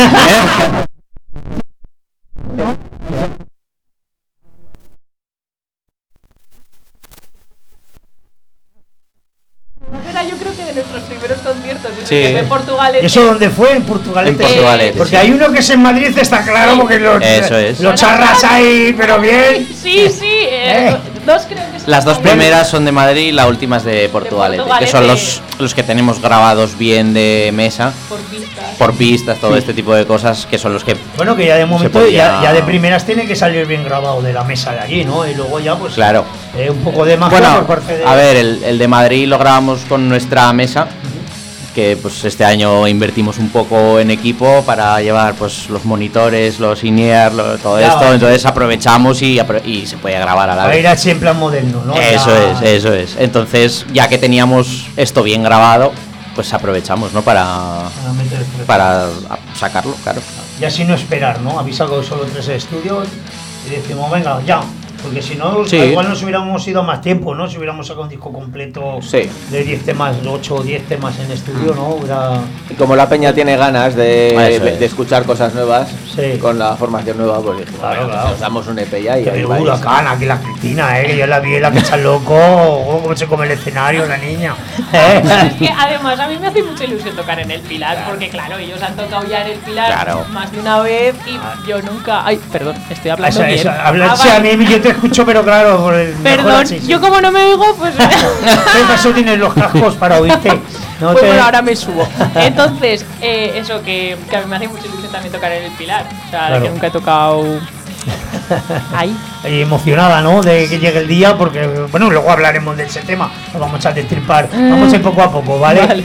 Yo creo que de nuestros primeros conciertos, sí. en Portugalete. ¿Y eso dónde fue? En Portugalete. En Portugalete, porque sí. hay uno que es en Madrid, está claro, sí. porque lo, eso es. lo charras ahí, pero bien. Sí, sí, eh, eh. dos creo que son. Las dos primeras son de Madrid y la última es de Portugalete, de Portugalete. Que son los, los que tenemos grabados bien de mesa. Por pistas. Por pistas, todo sí. este tipo de cosas que son los que. Bueno, que ya de momento, podía... ya, ya de primeras tiene que salir bien grabado de la mesa de allí, ¿no? Y luego ya, pues. Claro. Eh, un poco de magia bueno, por parte de. A ver, el, el de Madrid lo grabamos con nuestra mesa. Que pues este año invertimos un poco en equipo para llevar pues los monitores, los in-ear, lo, todo ya, esto, vale. Entonces aprovechamos y, y se puede grabar a la vez. vez. Ir así en plan moderno, ¿no? Eso ya... es, eso es. Entonces, ya que teníamos esto bien grabado, pues aprovechamos, ¿no? Para, para sacarlo, claro. Y así no esperar, ¿no? Habéis sacado solo tres estudios y decimos, venga, ya. Porque si no, sí. igual nos hubiéramos ido más tiempo, ¿no? Si hubiéramos sacado un disco completo sí. de diez temas, ocho o diez temas en estudio, ¿no? Hubiera... Y como la peña tiene ganas de, de, de escuchar cosas nuevas, sí. con la formación nueva, pues dijimos, claro, bueno, claro. nos damos un E P ya y ahí va. Huracán, aquí la Cristina, ¿eh? Que yo la vi, la que está loco, oh, cómo se come el escenario, la niña. ¿eh? Es que además a mí me hace mucha ilusión tocar en el Pilar, claro. porque claro, ellos han tocado ya en el Pilar claro. más de una vez y ah. yo nunca... Ay, perdón, estoy hablando esa, bien. Esa, habla, ah, sí, vale. a mí yo te escucho, pero claro, por el perdón, así, sí. yo como no me oigo, pues... ¿Qué pasó? Tienes los cascos para oírte. No pues te... bueno, ahora me subo. Entonces, eh, eso, que, que a mí me hace mucha ilusión también tocar en el Pilar. O sea, claro. que nunca he tocado... ahí. Y emocionada, ¿no? De que llegue el día, porque, bueno, luego hablaremos de ese tema. Nos vamos a destripar. Vamos a ir poco a poco, ¿vale? Vale.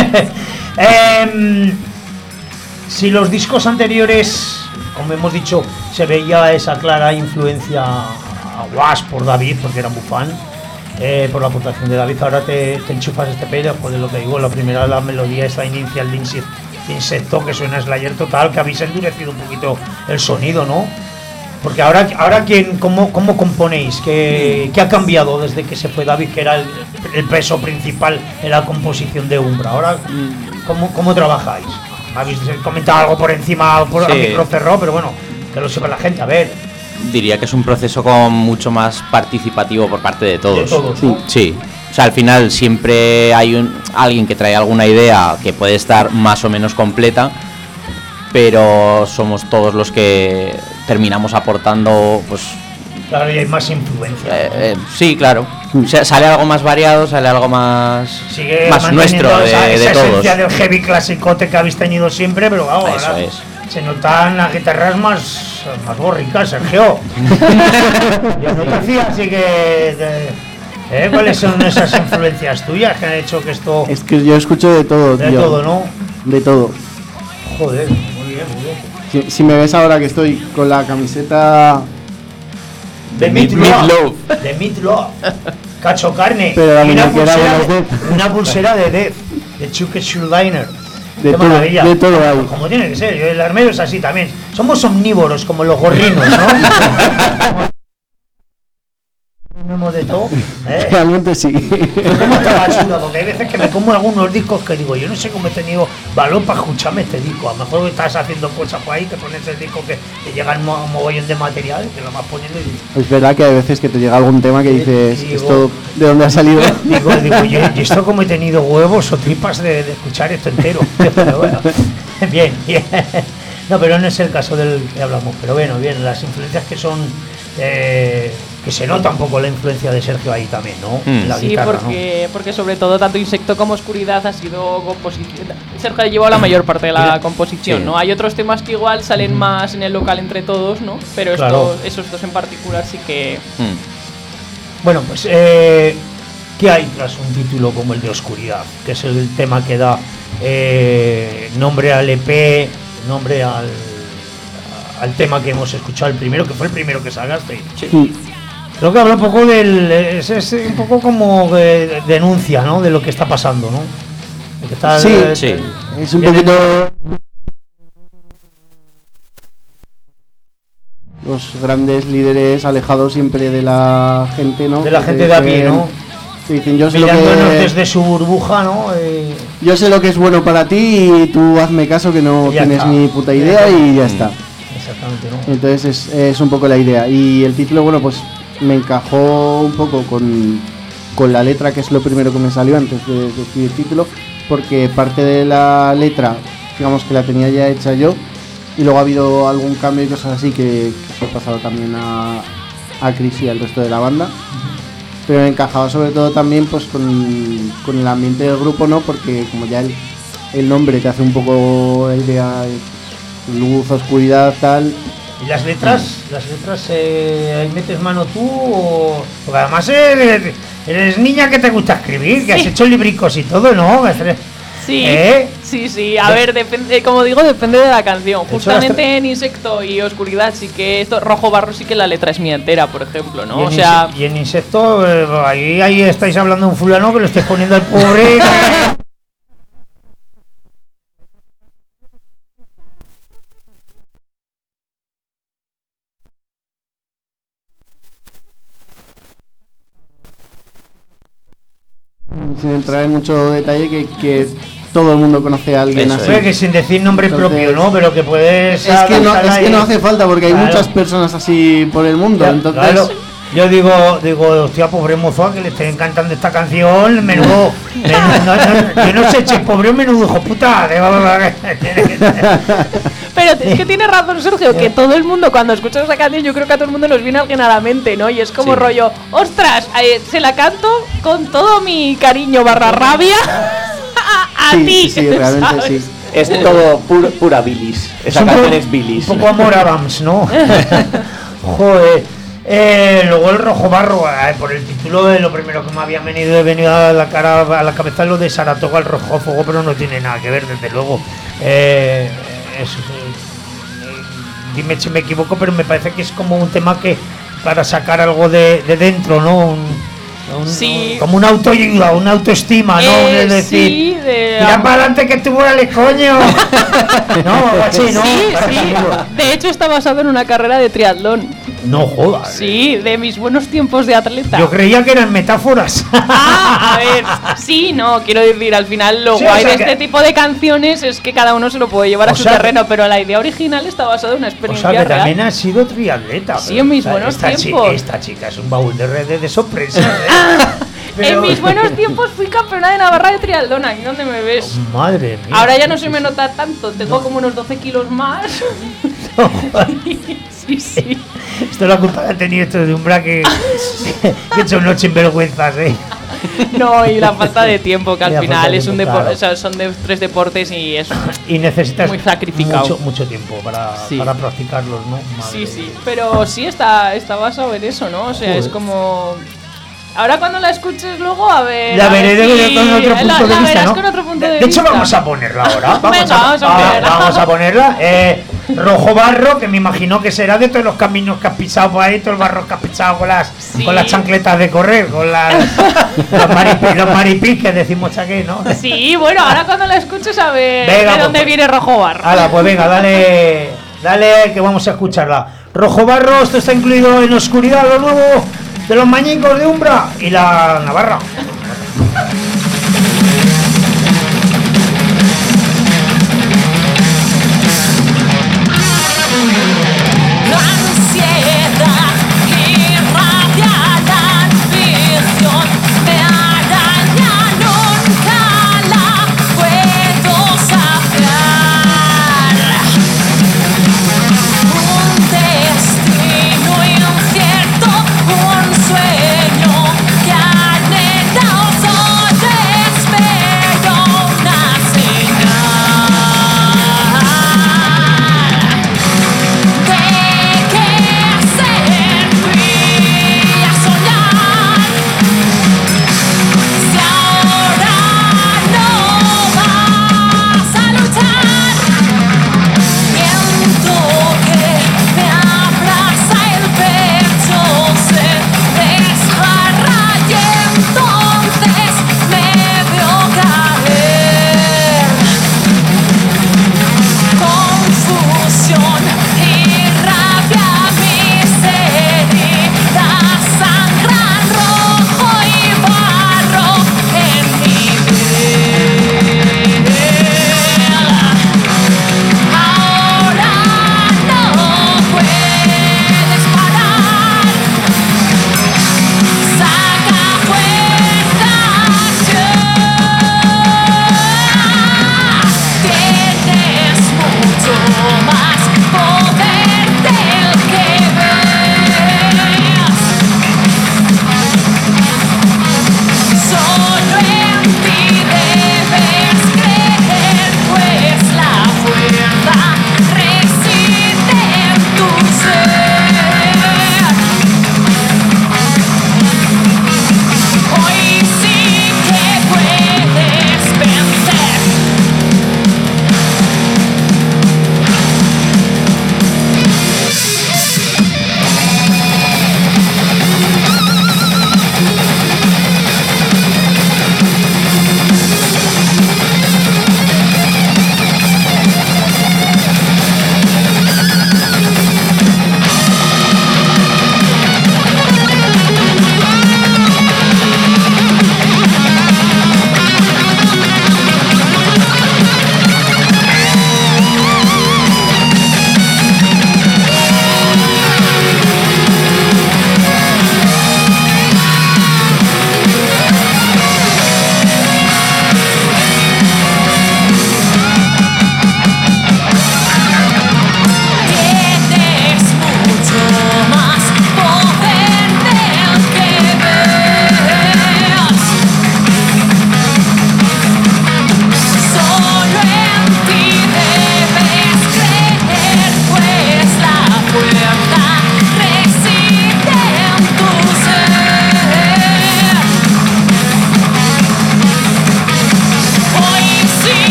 eh, si los discos anteriores, como hemos dicho, se veía esa clara influencia a Was por David, porque era muy fan, eh, por la aportación de David, ahora te, te enchufas este pelo, pues de lo que digo, la primera la melodía, esta inicial de Insecto, que suena Slayer total, que habéis endurecido un poquito el sonido, ¿no? Porque ahora, ahora ¿quién, cómo, ¿cómo componéis? ¿Qué, ¿Qué ha cambiado desde que se fue David, que era el, el peso principal en la composición de Umbra? Ahora, ¿cómo, cómo trabajáis? Habéis comentado algo por encima, por sí. a micro cerrado, pero bueno, que lo sepa la gente, a ver. Diría que es un proceso como mucho más participativo por parte de todos. De todos, sí. ¿no? Sí. O sea, al final siempre hay un, alguien que trae alguna idea que puede estar más o menos completa, pero somos todos los que terminamos aportando, pues... Claro, y hay más influencia. Eh, eh, sí, claro. O sea, sale algo más variado, sale algo más, Sigue más nuestro de, esa, de esa todos. esencia del heavy clasicote que habéis tenido siempre, pero vamos, eso ahora es. Se notan las guitarras más, más borricas, Sergio. Yo no te hacía así que... De, ¿eh? ¿Cuáles son esas influencias tuyas que han hecho que esto... Es que yo escucho de todo, de tío. De todo, ¿no? De todo. Joder, muy bien, muy bien. Si, si me ves ahora que estoy con la camiseta... De Meat Love. De Meat Love. Cacho carne. Pero la y una muñequera pulsera, de, de, una pulsera de Death. De Chuck Schuldiner. De Qué todo, maravilla. de todo hay. Como tiene que ser. El armero es así también. Somos omnívoros como los gorrinos, ¿no? Comemos de todo. ¿eh? Realmente sí. ¿Cómo está basura? Porque hay veces que me como algunos discos que digo, yo no sé cómo he tenido valor para escucharme este disco. A lo mejor estás haciendo cosas por ahí, te pones el disco que te llega un mo mogollón de material, te lo vas poniendo y... Es verdad que hay veces que te llega algún tema que dices, digo, ¿esto de dónde ha salido? Digo, digo yo, ¿y esto cómo he tenido huevos o tripas de, de escuchar esto entero? Pero bueno, bien, bien. No, pero no es el caso del que hablamos. Pero bueno, bien, las influencias que son... Eh, que se nota un poco la influencia de Sergio ahí también, ¿no? Mm. La sí, guitarra, porque, ¿no? porque sobre todo tanto Insecto como Oscuridad ha sido composición. Sergio ha llevado la mayor parte de la Mira, composición, sí. ¿no? Hay otros temas que igual salen mm. más en el local entre todos, ¿no? Pero claro. estos, esos dos en particular sí que... Mm. Bueno, pues, eh, ¿qué hay tras un título como el de Oscuridad? Que es el tema que da eh, nombre al E P, nombre al... al tema que hemos escuchado, el primero, que fue el primero que sacaste. Sí. Creo que habla un poco del... Es, es un poco como de, denuncia, ¿no? De lo que está pasando, ¿no? Que está, sí, eh, sí. Es un poquito... los grandes líderes alejados siempre de la gente, ¿no? De la Que gente de a pie, dicen- ¿no? que dicen, yo sé lo Mirándonos que desde su burbuja, ¿no? Eh, yo sé lo que es bueno para ti y tú hazme caso que no Y ya tienes está. ni puta idea y ya está. exactamente, ¿no? Entonces es, es un poco la idea. Y el título, bueno, pues me encajó un poco con, con la letra, que es lo primero que me salió antes de, de escribir el título, porque parte de la letra, digamos que la tenía ya hecha yo, y luego ha habido algún cambio y cosas así que, que he pasado también a, a Chris y al resto de la banda. Pero me encajaba sobre todo también pues con, con el ambiente del grupo, ¿no? Porque como ya el, el nombre te hace un poco la idea, luz, oscuridad, tal. ¿Y las letras? ¿Las letras eh, ahí metes mano tú o...? Porque además eres, eres niña que te gusta escribir, que has hecho libricos y todo, ¿no? Sí, ¿Eh? sí, sí. A ver, depende, como digo, depende de la canción. hecho, Justamente las tra- en Insecto y Oscuridad sí que esto, Rojo Barro sí que la letra es mi entera, por ejemplo, Y ¿no? en O sea, inse- y en Insecto, eh, ahí, ahí estáis hablando de un fulano que lo estáis poniendo al pobre. Sin entrar en mucho detalle, que, que todo el mundo conoce a alguien Eso así. Hombre, que sin decir nombre Entonces, propio, ¿no? Pero que puedes... Es que, no, adaptarla es que y- no hace falta porque hay Claro. muchas personas así por el mundo. Ya, Entonces, claro. Yo digo, digo, hostia, pobre mozo, a que le estén cantando esta canción, menudo, menudo no, no, yo no sé, che, pobre menudo hijo puta. pero es que tiene razón Sergio, que todo el mundo cuando escucha esa canción, yo creo que a todo el mundo nos viene alguien a la mente, ¿no? Y es como Sí. rollo, ostras, eh, se la canto con todo mi cariño barra rabia a, a sí, ti. sí, realmente ¿sabes? sí. Es todo pur- pura bilis. Esa un canción poco- es bilis. Un poco amor Adams, ¿no? Joder. Eh, luego el Rojo Barro, eh, por el título de lo primero que me había venido, he venido a la cara, a la cabeza lo de Saratoga el Rojo Fuego, pero no tiene nada que ver, desde luego. Eh, es, eh, dime si me equivoco, pero me parece que es como un tema que para sacar algo de, de dentro, ¿no? Un, un- Sí. un- como una autoayuda, una autoestima, ¿no? Eh, es decir, sí, de tira amor. para adelante que tú vueles, coño. No, algo así, ¿no? Sí, Para sí. seguro. De hecho está basado en una carrera de triatlón. No jodas. Sí, de mis buenos tiempos de atleta. Yo creía que eran metáforas. Ah, a ver, sí, no, quiero decir, al final lo Sí, guay o sea de que- este tipo de canciones es que cada uno se lo puede llevar O a su sea que- terreno, pero la idea original está basada en una O experiencia sea que real. también ha sido triatleta. Sí, pero en mis esta- buenos esta chi- tiempos. Esta chica es un baúl de redes de sorpresas. ¿eh? Pero- En mis buenos tiempos fui campeona de Navarra de triatlón, aquí donde me ves. Madre mía. Ahora ya no se me nota tanto, tengo como unos doce kilos más. Sí, sí. Esto es la culpa que ha tenido esto de Umbra que, que son unos sinvergüenzas, ¿eh? No, y la falta de tiempo, que Y la al final falta de es un tiempo, deporte, claro. o sea, son de tres deportes y es Y necesitas muy sacrificado. mucho, mucho tiempo para, Sí. para practicarlos, ¿no? Madre Sí, sí, mía. pero sí está, está basado en eso, ¿no? O sea, Joder. es como... Ahora cuando la escuches luego, a ver... La a ver veré de- si- con otro punto la, de la vista, verás ¿no? con otro punto de, De hecho, vista. vamos a ponerla ahora. Vamos, Venga, a, vamos a ah, ponerla. vamos a ponerla. Eh, Rojo Barro, que me imagino que será de todos los caminos que has pisado por ahí, todos los barros que has pisado con las, Sí. con las chancletas de correr, con las, los, maripí, los maripís que decimos aquí, ¿no? Sí, bueno, ahora cuando la escuches a ver Venga, de pues, dónde pues. viene Rojo Barro. Hala, pues venga, dale, dale que vamos a escucharla. Rojo Barro, esto está incluido en Oscuridad, lo nuevo de los Mañicos de Umbra y la Navarra. La ansiedad irradia la ambición, me araña, nunca la puedo saciar. Un destino incierto, un sueño que anhela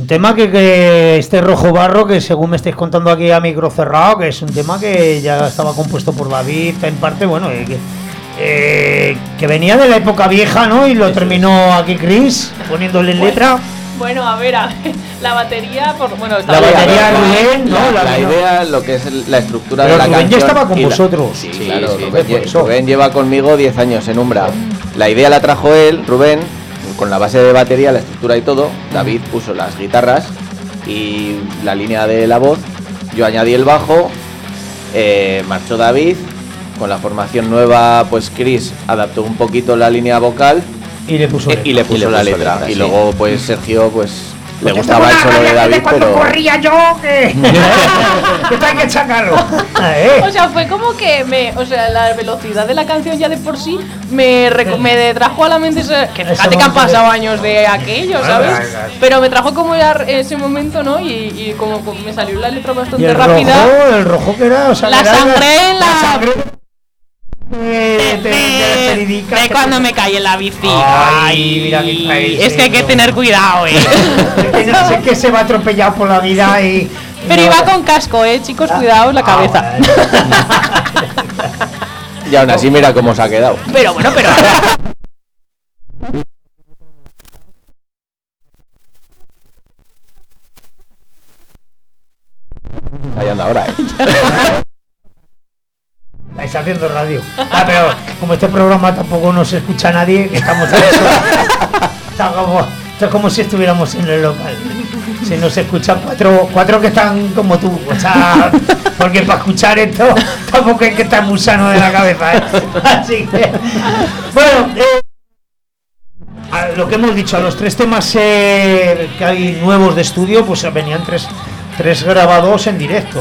un tema que, que este Rojo Barro, que según me estáis contando aquí a micro cerrado, que es un tema que ya estaba compuesto por David, en parte, bueno, eh, que, eh, que venía de la época vieja, ¿no? Y lo terminó aquí Chris, poniéndole en letra. Bueno, a ver, a ver, la batería, por, bueno, La estaba batería Rubén, ¿no? La, La, idea, lo que es el- la estructura Pero de la Rubén canción. ya estaba con y la- vosotros. Sí, Sí, claro, sí, Rubén, por lle- eso. Rubén lleva conmigo diez años en Umbra. La idea la trajo él, Rubén, con la base de batería, la estructura y todo. David puso las guitarras y la línea de la voz. Yo añadí el bajo, eh, marchó David. Con la formación nueva, pues Chris adaptó un poquito la línea vocal y le puso eh, y le puso, Y le la puso letra. letra, y sí. luego, pues Sergio, pues le Pues gustaba el tengo una solo de rabia David, cuando pero. corría yo, que que hay que sacarlo. ¿Eh? O sea, fue como que me, o sea, la velocidad de la canción ya de por sí me, reco- me trajo a la mente ese, que Ese fíjate que han momento de- pasado años de aquello, Claro, ¿sabes? claro, claro. Pero me trajo como ya ese momento, ¿no? Y, y como, como me salió la letra Y bastante el rápida. rojo, el rojo que era, o sea, La era sangre en la- sangre de, de- de la peridica de que- cuando me caí en la bici. Ay, mira qué traes, es que hay que eh, tener cuidado, eh. que no sé que se va atropellado por la vida y. Pero no- iba con casco, eh, chicos, cuidado la Ah, cabeza. vale. Y aún así, mira cómo se ha quedado. Pero bueno, pero. Ahí anda ahora, ¿eh? Estáis haciendo radio. Ah, pero como este programa tampoco nos escucha nadie, que estamos en eso. Está como, esto es como si estuviéramos en el local. Si nos escuchan cuatro, cuatro que están como tú. O sea, porque para escuchar esto tampoco hay que estar muy sano de la cabeza, ¿eh? Así que. Bueno, eh, a lo que hemos dicho, a los tres temas eh, que hay nuevos de estudio, pues venían tres, tres grabados en directo.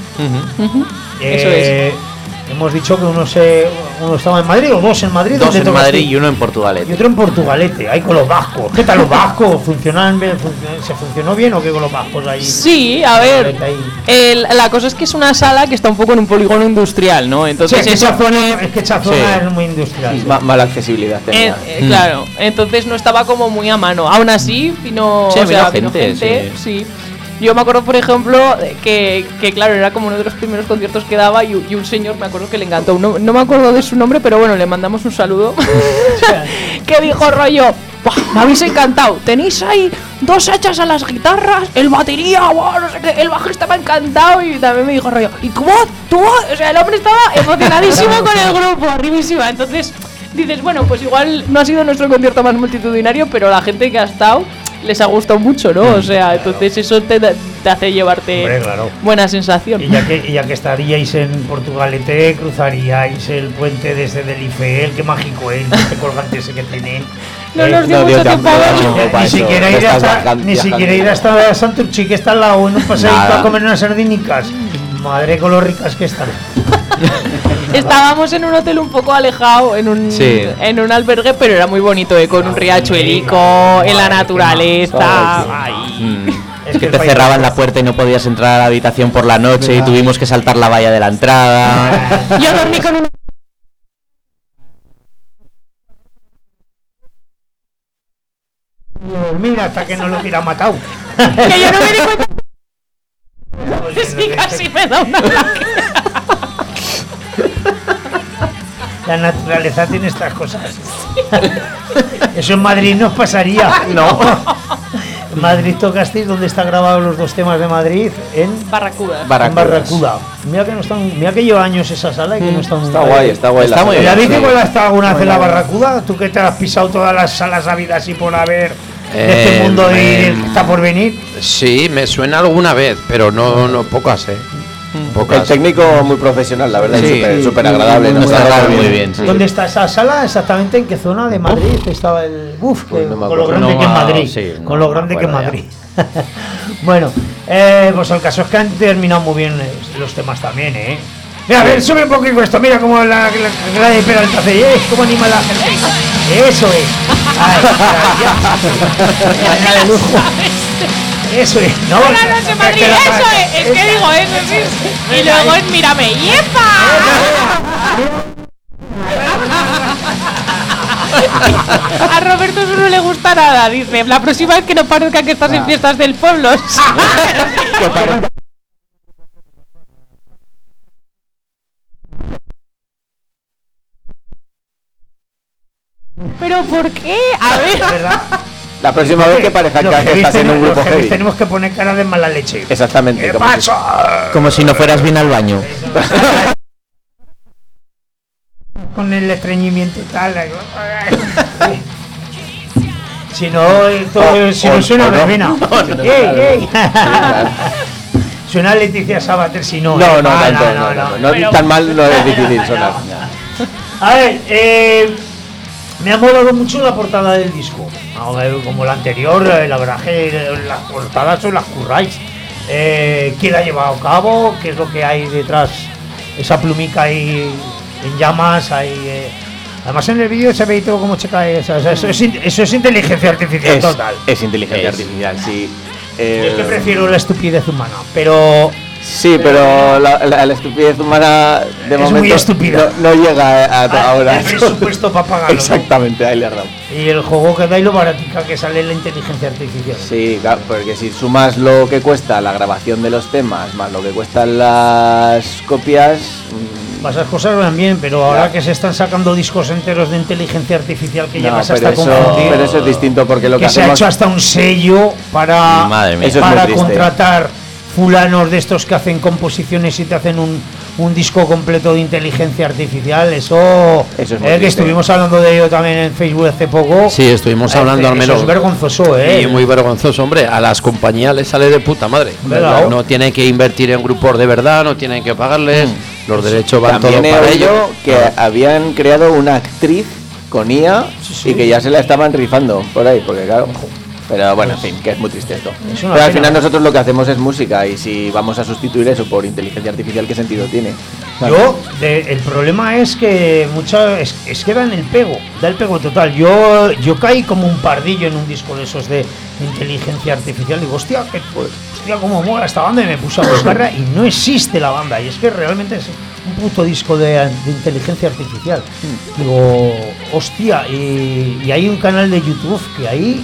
Eso Eh, Hemos dicho que uno se uno estaba en Madrid o dos en Madrid. Dos ¿dónde en tocaste? Madrid y uno en Y Portugalete. otro en Portugalete, ahí con los vascos. ¿Qué tal los vascos? ¿Funcionan bien? Func- ¿Se funcionó bien o qué con los vascos ahí? Sí, a ver. Ahí. El- la cosa es que es una sala que está un poco en un polígono industrial, ¿no? Sí, Entonces es que eso esa zona, es que esa zona Sí. es muy industrial. Ma- mala accesibilidad Eh, tenía. eh, claro, entonces no estaba como muy a mano. Aún así, vino, Sí, o sea, vino vino gente, sí. Yo me acuerdo, por ejemplo, que, que claro, era como uno de los primeros conciertos que daba y, y un señor, me acuerdo que le encantó. No, no me acuerdo de su nombre, pero bueno, le mandamos un saludo. Que dijo rollo, "Buah, me habéis encantado. Tenéis ahí dos hachas a las guitarras, el batería, buah, no sé qué, el bajo estaba encantado". Y también me dijo rollo, ¿y tu voz? ¿Tu voz? O sea, el hombre estaba emocionadísimo con el grupo, arribísima. Entonces dices, bueno, pues igual no ha sido nuestro concierto más multitudinario, pero la gente que ha estado les ha gustado mucho, ¿no? O sea, entonces eso te, da- te hace llevarte Hombre, claro. buena sensación. Y ya que, y ya que estaríais en Portugalete, cruzaríais el puente desde Delifel, qué mágico es, este colgante ese que tiene. No Eh, nos dio no dio mucho tiempo a tiempo, verlo. no. ni para eso, siquiera ir estás hasta, viajando- ni siquiera ir viajando. hasta Santurchi, que está al lado, en un paseíto Nada. a comer unas sardinicas. Madre con lo ricas que están. Estábamos en un hotel un poco alejado, en un, Sí. en un albergue, pero era muy bonito, ¿eh? Con un riachuelico, en la naturaleza. Ay. Mm. Es Es que el te país- cerraban la puerta y no podías entrar a la habitación por la noche y ¿Verdad? tuvimos que saltar la valla de la entrada. Yo dormí con una. Mira, hasta que no lo hubiera matado. Que yo no me di cuenta. Sí, casi me da una ataque. La naturaleza tiene estas cosas. Eso en Madrid no os pasaría. No. En Madrid tocasteis, donde están grabados los dos temas de Madrid, en Barracuda. en Barracudas. Barracuda. Mira que no están, mira que lleva años esa sala y que no está Está guay, está guay. Está la muy sala. ¿Ya bien. viste sí. cuál has estado alguna vez en la Barracuda? Tú que te has pisado todas las salas habidas y por haber de este Eh, mundo de me- que está por venir. Sí, me suena alguna vez, pero no, no pocas, eh. El Pocas. técnico muy profesional, la verdad, y Sí. súper súper agradable. Muy nos bien. trata Muy bien, sí. ¿Dónde está esa sala? ¿Exactamente en qué zona de Madrid estaba el Uf, Pues que- no me con acuerdo. lo grande No, que es ah, Madrid. sí, no con lo me grande que es acuerdo Madrid. Bueno, eh, pues el caso es que han terminado muy bien eh, los temas también, ¿eh? Mira, a ver, sube un poquito esto, mira cómo la, la, la de Peralta hace, ¿eh? Cómo anima la gente. Eso es. Ay, ya. Ya, de lujo. Eso es. No, Buenas noches, es Madrid. que la- Eso es. Es que digo eso, sí. Y luego es Mírame. ¡Yepa! A Roberto eso no le gusta nada, dice. La próxima vez que no parezca que estás en fiestas del pueblo. ¿Pero por qué? A ver. La próxima vez que parezca Los que heavies estás en un tenemos- grupo los heavies heavy. tenemos que poner cara de mala leche. Exactamente. ¿Qué como si- pasa? Como si no fueras bien al baño. Con el estreñimiento y tal. Si no, esto- O- si o- no suena o no. verbena. No, no, no, ¡Ey, no. ey! Suena Leticia Sabater si no. No, eh. no, Ah, tanto, no, no, no, Pero- tan mal no es difícil sonar. A ver, eh, me ha molado mucho la portada del disco. A ver, como la anterior, eh, la verdad que eh, las portadas son las curráis. Eh, ¿Quién la ha llevado a cabo? ¿Qué es lo que hay detrás? Esa plumica ahí en llamas, ahí... eh. Además en el vídeo se ve todo como checa eso, eso, eso, es, in- eso es inteligencia artificial Es, total. es inteligencia Es. artificial, sí. Yo Eh, es que prefiero la estupidez humana, pero... Sí, pero la, la- la estupidez humana de Es momento muy estúpida. No, no llega a, a- ahora. El presupuesto para pagarlo, ¿no? Exactamente, ahí le has dado. Y el juego que da y lo baratica que sale la inteligencia artificial. Sí, claro, porque si sumas lo que cuesta la grabación de los temas más lo que cuestan las copias, mm, Esas cosas van bien, pero ahora Ya. que se están sacando discos enteros de inteligencia artificial que no, llegas pero hasta eso, confundir, pero eso es distinto porque lo que, que se ha hacemos hecho hasta un sello para, Madre mía. Eso es muy para triste. contratar fulanos de estos que hacen composiciones y te hacen un, un disco completo de inteligencia artificial. Eso, Eso es muy eh, que triste. estuvimos hablando de ello también en Facebook hace poco. Sí, estuvimos Eh, hablando al eso menos. es vergonzoso, ¿eh? Y muy vergonzoso, hombre. A las compañías les sale de puta madre. ¿Verdad? No tienen que invertir en grupos de verdad, no tienen que pagarles. Los derechos van todos también he para oído ellos. que habían creado una actriz con I A y que ya se la estaban rifando por ahí, porque claro. Pero bueno, en fin, que es muy triste esto. Es una Pero al pena. final nosotros lo que hacemos es música y si vamos a sustituir eso por inteligencia artificial, ¿qué sentido tiene? Yo, de- el problema es que mucha, es, es que da en el pego, da el pego total. Yo, yo caí como un pardillo en un disco de esos de inteligencia artificial. Digo, hostia, que, hostia, cómo mola esta banda. Y me puse a buscarla y no existe la banda. Y es que realmente es un puto disco de, de inteligencia artificial. Digo, hostia, y, y hay un canal de YouTube que ahí,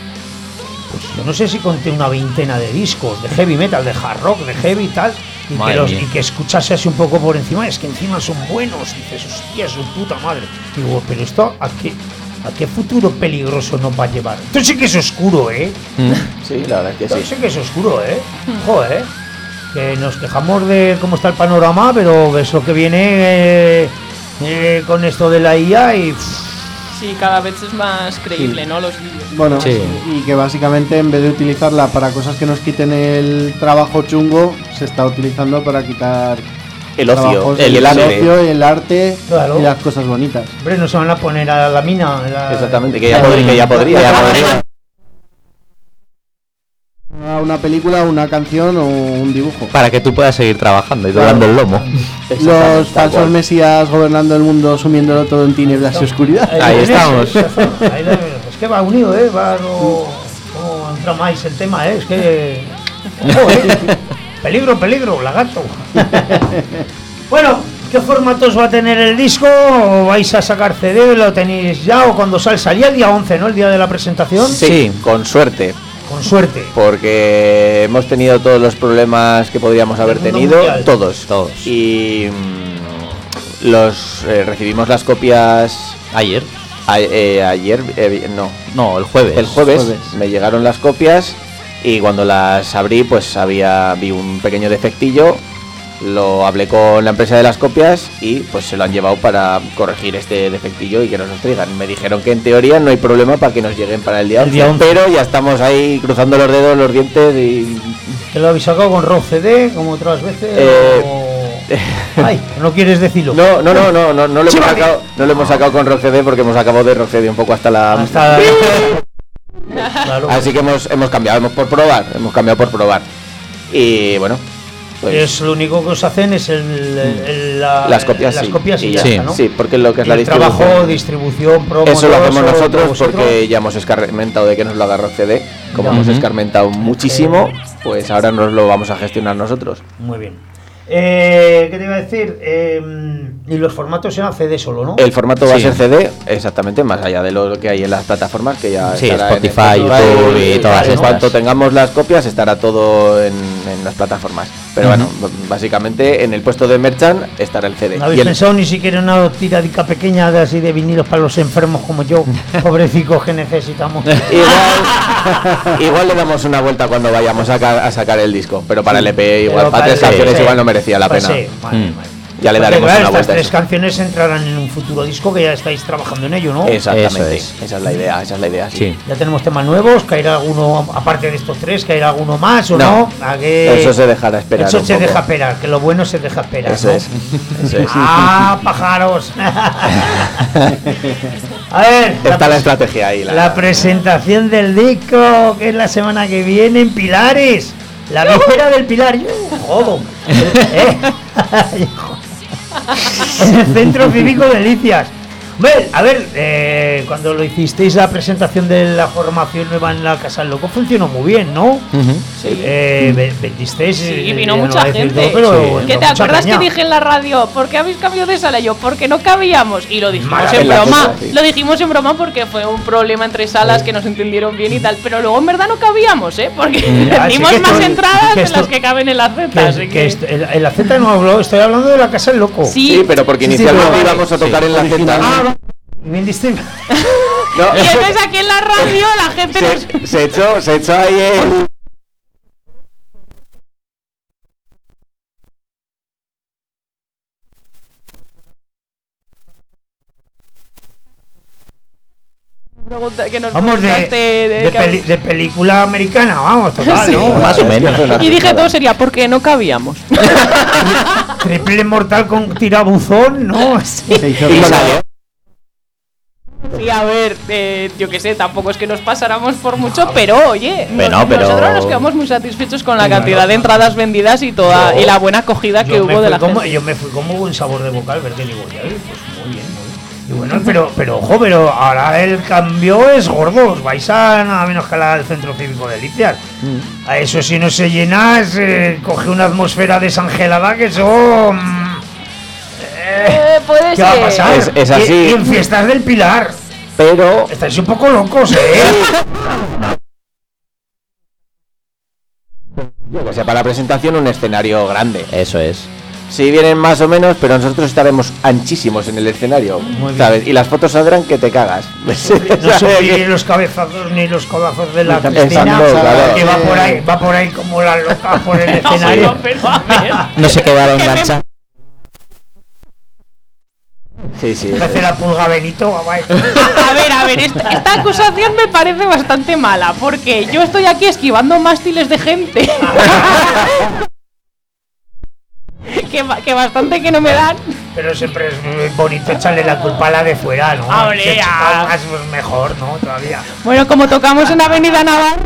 pues yo no sé si conté una veintena de discos de heavy metal, de hard rock, de heavy y tal, y que, Madre los, mía. y que escuchase así un poco por encima, es que encima son buenos, dices, hostia, su puta madre. Digo, pero esto, ¿a qué, a qué futuro peligroso nos va a llevar? Esto sí que es oscuro, ¿eh? Sí, la verdad es que Esto sí. sí que es oscuro, ¿eh? Joder, que nos quejamos de cómo está el panorama, pero ves lo que viene eh, eh, con esto de la I A y... pff, Sí, cada vez es más creíble, ¿no? Los vídeos. Bueno, Sí. y que básicamente en vez de utilizarla para cosas que nos quiten el trabajo chungo, se está utilizando para quitar El ocio, trabajos, el, el el arte. ocio, el arte Claro. y las cosas bonitas. Hombre, no se van a poner a la mina. a la- Exactamente, que ya podría. Que ya podría, ya podría. Una película, una canción o un dibujo. Para que tú puedas seguir trabajando y doblando el lomo. Los Tal falsos cual. mesías gobernando el mundo, sumiéndolo todo en tinieblas y oscuridad. Ahí tienes, estamos. eso, ahí lo- es que va unido, ¿eh? Va como, como entra más el tema, ¿eh? Es que... Ojo, ¿eh? Peligro, peligro, lagarto. Bueno, ¿qué formatos va a tener el disco? ¿O vais a sacar C D? ¿Lo tenéis ya? ¿O cuando sale? Salía el día once, ¿no? El día de la presentación. Sí, Sí. con suerte. Con suerte. Porque hemos tenido todos los problemas que podríamos haber mundo tenido, mundial. todos, Todos. Y mm, los eh, recibimos las copias Ayer. a- eh, ayer, eh, no, No, el jueves. el jueves, jueves. me llegaron las copias y cuando las abrí pues había vi un pequeño defectillo. Lo hablé con la empresa de las copias y pues se lo han llevado para corregir este defectillo y que nos los traigan. Me dijeron que en teoría no hay problema para que nos lleguen para el día El día once, once. pero ya estamos ahí cruzando los dedos, los dientes y ¿Que lo habéis sacado con RAW C D, como otras veces? Eh, o- Ay, no quieres decirlo. no, no, no, no, no, no lo Sí, hemos vale. sacado, no lo hemos sacado con Rock C D porque hemos acabado de Rock C D un poco hasta la Hasta... Claro. así que hemos, hemos cambiado, hemos por probar, hemos cambiado por probar. Y bueno, pues Es lo único que os hacen es el, el- la- las copias las sí, copias y, y ya ya. está, ¿no? sí, porque lo que es Y la el distribución. trabajo, distribución, promo, Eso lo todo hacemos eso, nosotros todo vosotros. porque ya hemos escarmentado de que nos lo haga Rock C D. Como Ya. hemos Ujú. escarmentado muchísimo, pues ahora nos lo vamos a gestionar nosotros. Muy bien. Eh, ¿Qué te iba a decir? Eh, y los formatos eran C D solo, ¿no? El formato va Sí. a ser C D, exactamente, más allá de lo que hay en las plataformas, que ya Sí, estará en Spotify, YouTube y todas En estas. cuanto tengamos las copias, estará todo en, en las plataformas. Pero Ujú. bueno, b- básicamente en el puesto de Merchant estará el C D. ¿No habéis Y el- pensado ni siquiera en una tiradica pequeña de así de vinilos para los enfermos como yo, pobrecicos que necesitamos? Igual, igual le damos una vuelta cuando vayamos a, ca- a sacar el disco, pero para el E P igual, Pero para tres el- canciones sí. igual no merecía la Pues pena. sí, vale, Mm. vale. Ya le Porque, daremos claro, una estas vuelta. a tres eso. canciones entrarán en un futuro disco que ya estáis trabajando en ello, ¿no? Exactamente, Eso es. esa es la idea, esa es la idea. Sí. Sí. Ya tenemos temas nuevos, caerá alguno, aparte de estos tres, caerá alguno más o No, no. ¿A qué? Eso se dejará esperar. Eso un se poco. deja esperar, que lo bueno se deja esperar. Eso ¿no? es. Eso es. ¡Ah, pájaros! A ver, Está la la, estrategia ahí. La, la presentación del disco, que es la semana que viene en Pilares. La víspera del Pilar. Yo, jodo. ¿Eh? En el Centro Cívico Delicias. Hombre, a ver, eh, cuando lo hicisteis la presentación de la formación nueva en la Casa del Loco funcionó muy bien, ¿no? Sí. Eh, ve- vendisteis. Sí, eh, vino no mucha voy a decir gente. todo, pero Sí. entró ¿Qué te mucha acuerdas caña. que dije en la radio? ¿Por qué habéis cambiado de sala? Yo, porque no cabíamos. Y lo dijimos Maravilla, en broma. cosa, sí. Lo dijimos en broma porque fue un problema entre salas que nos entendieron bien y tal. Pero luego en verdad no cabíamos, ¿eh? Porque Ah, sí, dimos que más esto- entradas que de esto- las que caben en la Z. Que, así que que- est- el, el Z no hablo, estoy hablando de la Casa del Loco. Sí. Sí, pero porque Sí, sí, inicialmente pero- íbamos a tocar en la Z. Ah, va- bien distinto. No, Y entonces aquí en la radio la gente nos... se, se echó, se echó ahí el. pregunta- que nos Vamos de, preguntaste de de, que- peli- de película americana, vamos, total, Sí. ¿no? Más o menos. Y dije todo sería porque no cabíamos. Triple mortal con tirabuzón, ¿no? Sí. Se hizo Y con la- salió. Sí, a ver, eh, yo qué sé, tampoco es que nos pasáramos por mucho, pero oye, Bueno, nos- pero- nosotros nos quedamos muy satisfechos con la Claro. cantidad de entradas vendidas y toda Yo- y la buena acogida que Yo me hubo de fui la como- gente. Yo me fui con muy buen sabor de boca al ver que digo, ya, pues muy bien, muy bien. Y bueno, pero, pero ojo, pero ahora el cambio es gordo, os vais a nada menos que al Centro Cívico de Licias. Mm. A eso si no se llena, se coge una atmosfera desangelada que eso... mm, eh, Eh, puede ¿Qué va a ser. pasar? Es- es Y- así. Y, en fiestas del Pilar. Pero Estáis un poco locos, ¿eh? o sea, para la presentación un escenario grande. Eso es. Sí vienen más o menos, pero nosotros estaremos anchísimos en el escenario, Muy bien. ¿sabes? Y las fotos saldrán que te cagas. No ¿Sabes? sufrir ni los cabezazos ni los codazos de la Exacto, Cristina, claro. que va por ahí, va por ahí como la loca por el No, escenario. no, pero a ver. No se quedaron Que me- enganchados. Sí, sí. Hace la pulga Benito, guay. A ver, a ver, esta, esta acusación me parece bastante mala, porque yo estoy aquí esquivando mástiles de gente. que, ba- que bastante que no me dan. Pero siempre es muy bonito echarle la culpa a la de fuera, ¿no? Hombre, Si echa ah. más, pues mejor, ¿no? Todavía. Bueno, como tocamos en Avenida Navarra.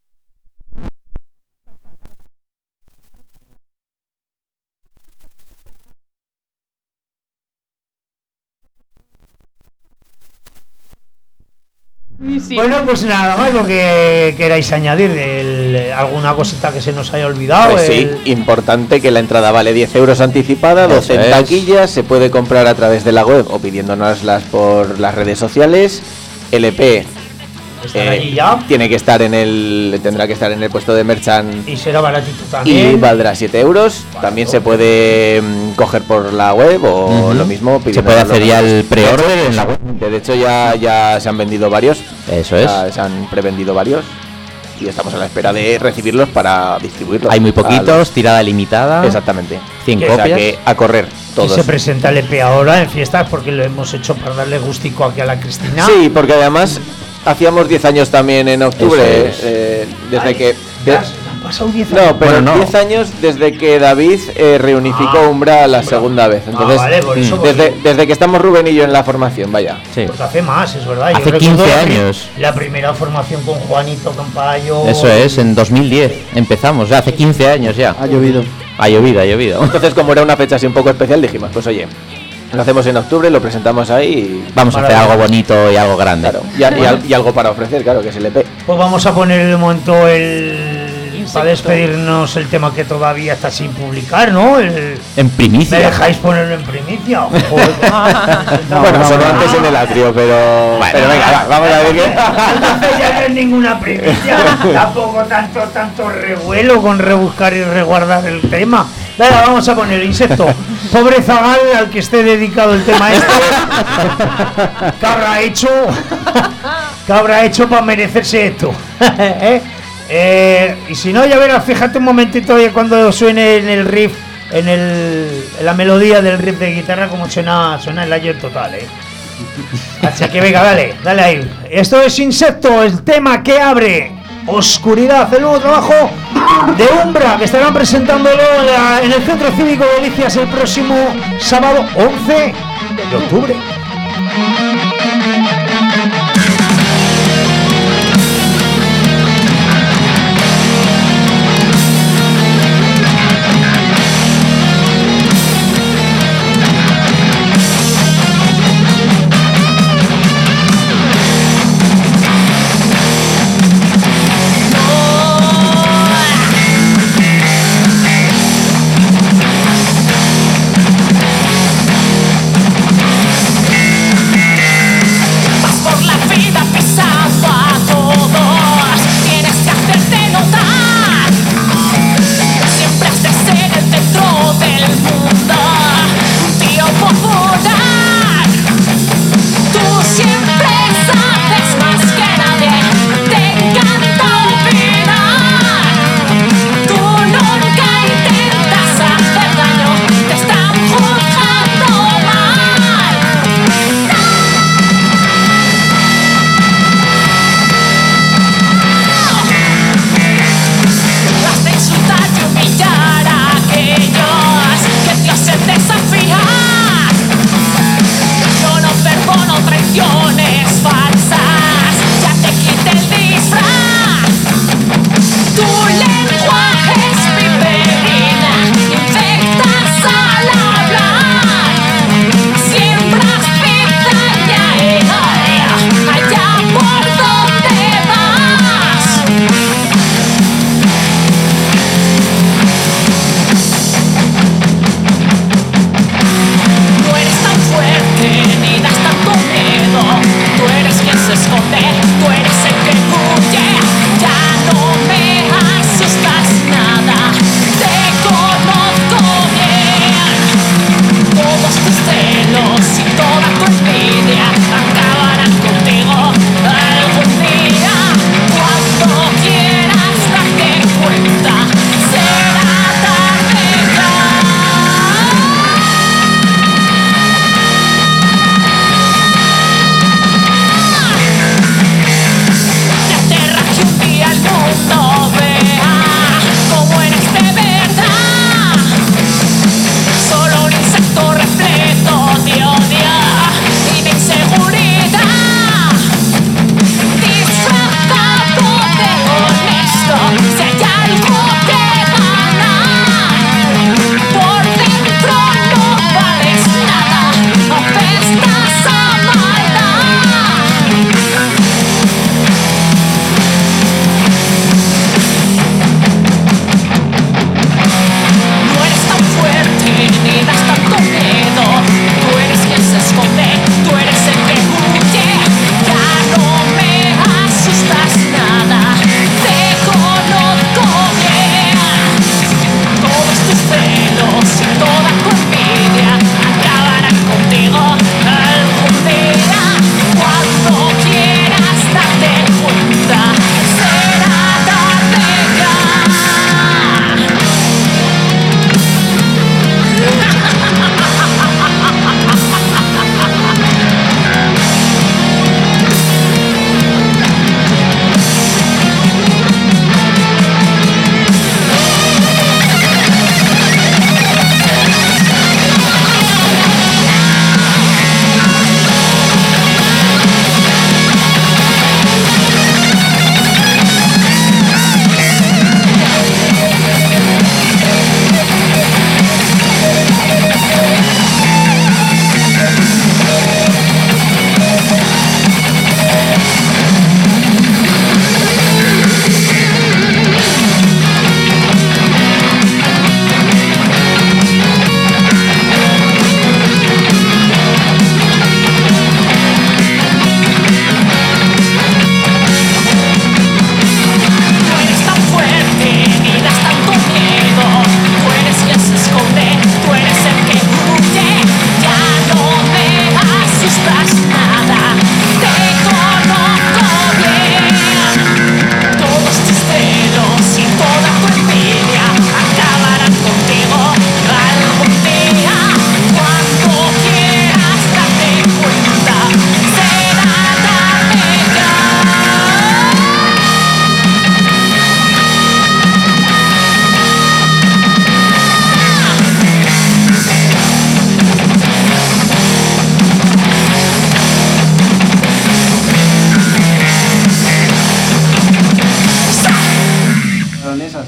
Sí, sí. Bueno, pues nada más lo que queráis añadir, el- alguna cosita que se nos haya olvidado. Pues sí, el- importante que la entrada vale diez euros anticipada, Eso doce en es. taquillas, se puede comprar a través de la web o pidiéndonoslas por las redes sociales. El E P Están eh, allí ya tiene que estar en el, tendrá que estar en el puesto de Merchant y será baratito y también. valdrá siete euros. También se puede mm, coger por la web o Ujú. lo mismo. Se puede pidiéndonoslo hacer ya por- el pre-order en la web. De hecho ya, ya se han vendido varios. Eso es. Ya se han prevendido varios. Y estamos a la espera de recibirlos para distribuirlos. Hay muy a los- poquitos, tirada limitada. Exactamente. cien Que- O sea copias. que a correr Y todos. se presenta el E P ahora en fiestas porque lo hemos hecho para darle gustico aquí a la Cristina. Sí, porque además hacíamos diez años también en octubre. Eso es. eh, desde Ay, que. ya se han pasado diez años. No, pero Bueno, no. diez años desde que David eh, reunificó Ah, Umbra la Umbra. segunda vez. Entonces, Ah, vale, por eso, mm, pues, desde, desde que estamos Rubén y yo en la formación, vaya. Sí. Pues hace más, es verdad. Yo Hace recuerdo quince la pri- años. La primera formación con Juanito Campayo. Eso es, en dos mil diez empezamos, ya hace quince años ya. Ha llovido. Ha llovido, ha llovido. Entonces, como era una fecha así un poco especial, dijimos, pues oye, lo hacemos en octubre, lo presentamos ahí y. Vamos a hacer algo bonito y algo grande. Claro, y, a- y al- y algo para ofrecer, claro, que es el E P. Pues vamos a poner de momento el, para despedirnos el tema que todavía está sin publicar, ¿no? El, En primicia. ¿Me dejáis ponerlo en primicia? Joder, No, bueno, solo antes en el atrio, pero. Bueno, pero venga, va, vamos a ver qué. entonces ya no es ninguna primicia. Tampoco tanto, tanto revuelo con rebuscar y resguardar el tema. Venga, vamos a poner insecto. Pobre Zagal, al que esté dedicado el tema este. ¿Qué habrá hecho? ¿Qué habrá hecho para merecerse esto? ¿Eh? Eh, y si no, ya verás, fíjate un momentito oye, cuando suene en el riff, en, el, en la melodía del riff de guitarra, como suena, suena el ayer total, ¿eh? Así que venga, dale, dale ahí. Esto es Insecto, el tema que abre Oscuridad, el nuevo trabajo de Umbra, que estarán presentándolo en, la, en el Centro Cívico de Delicias el próximo sábado once de octubre. Te conozco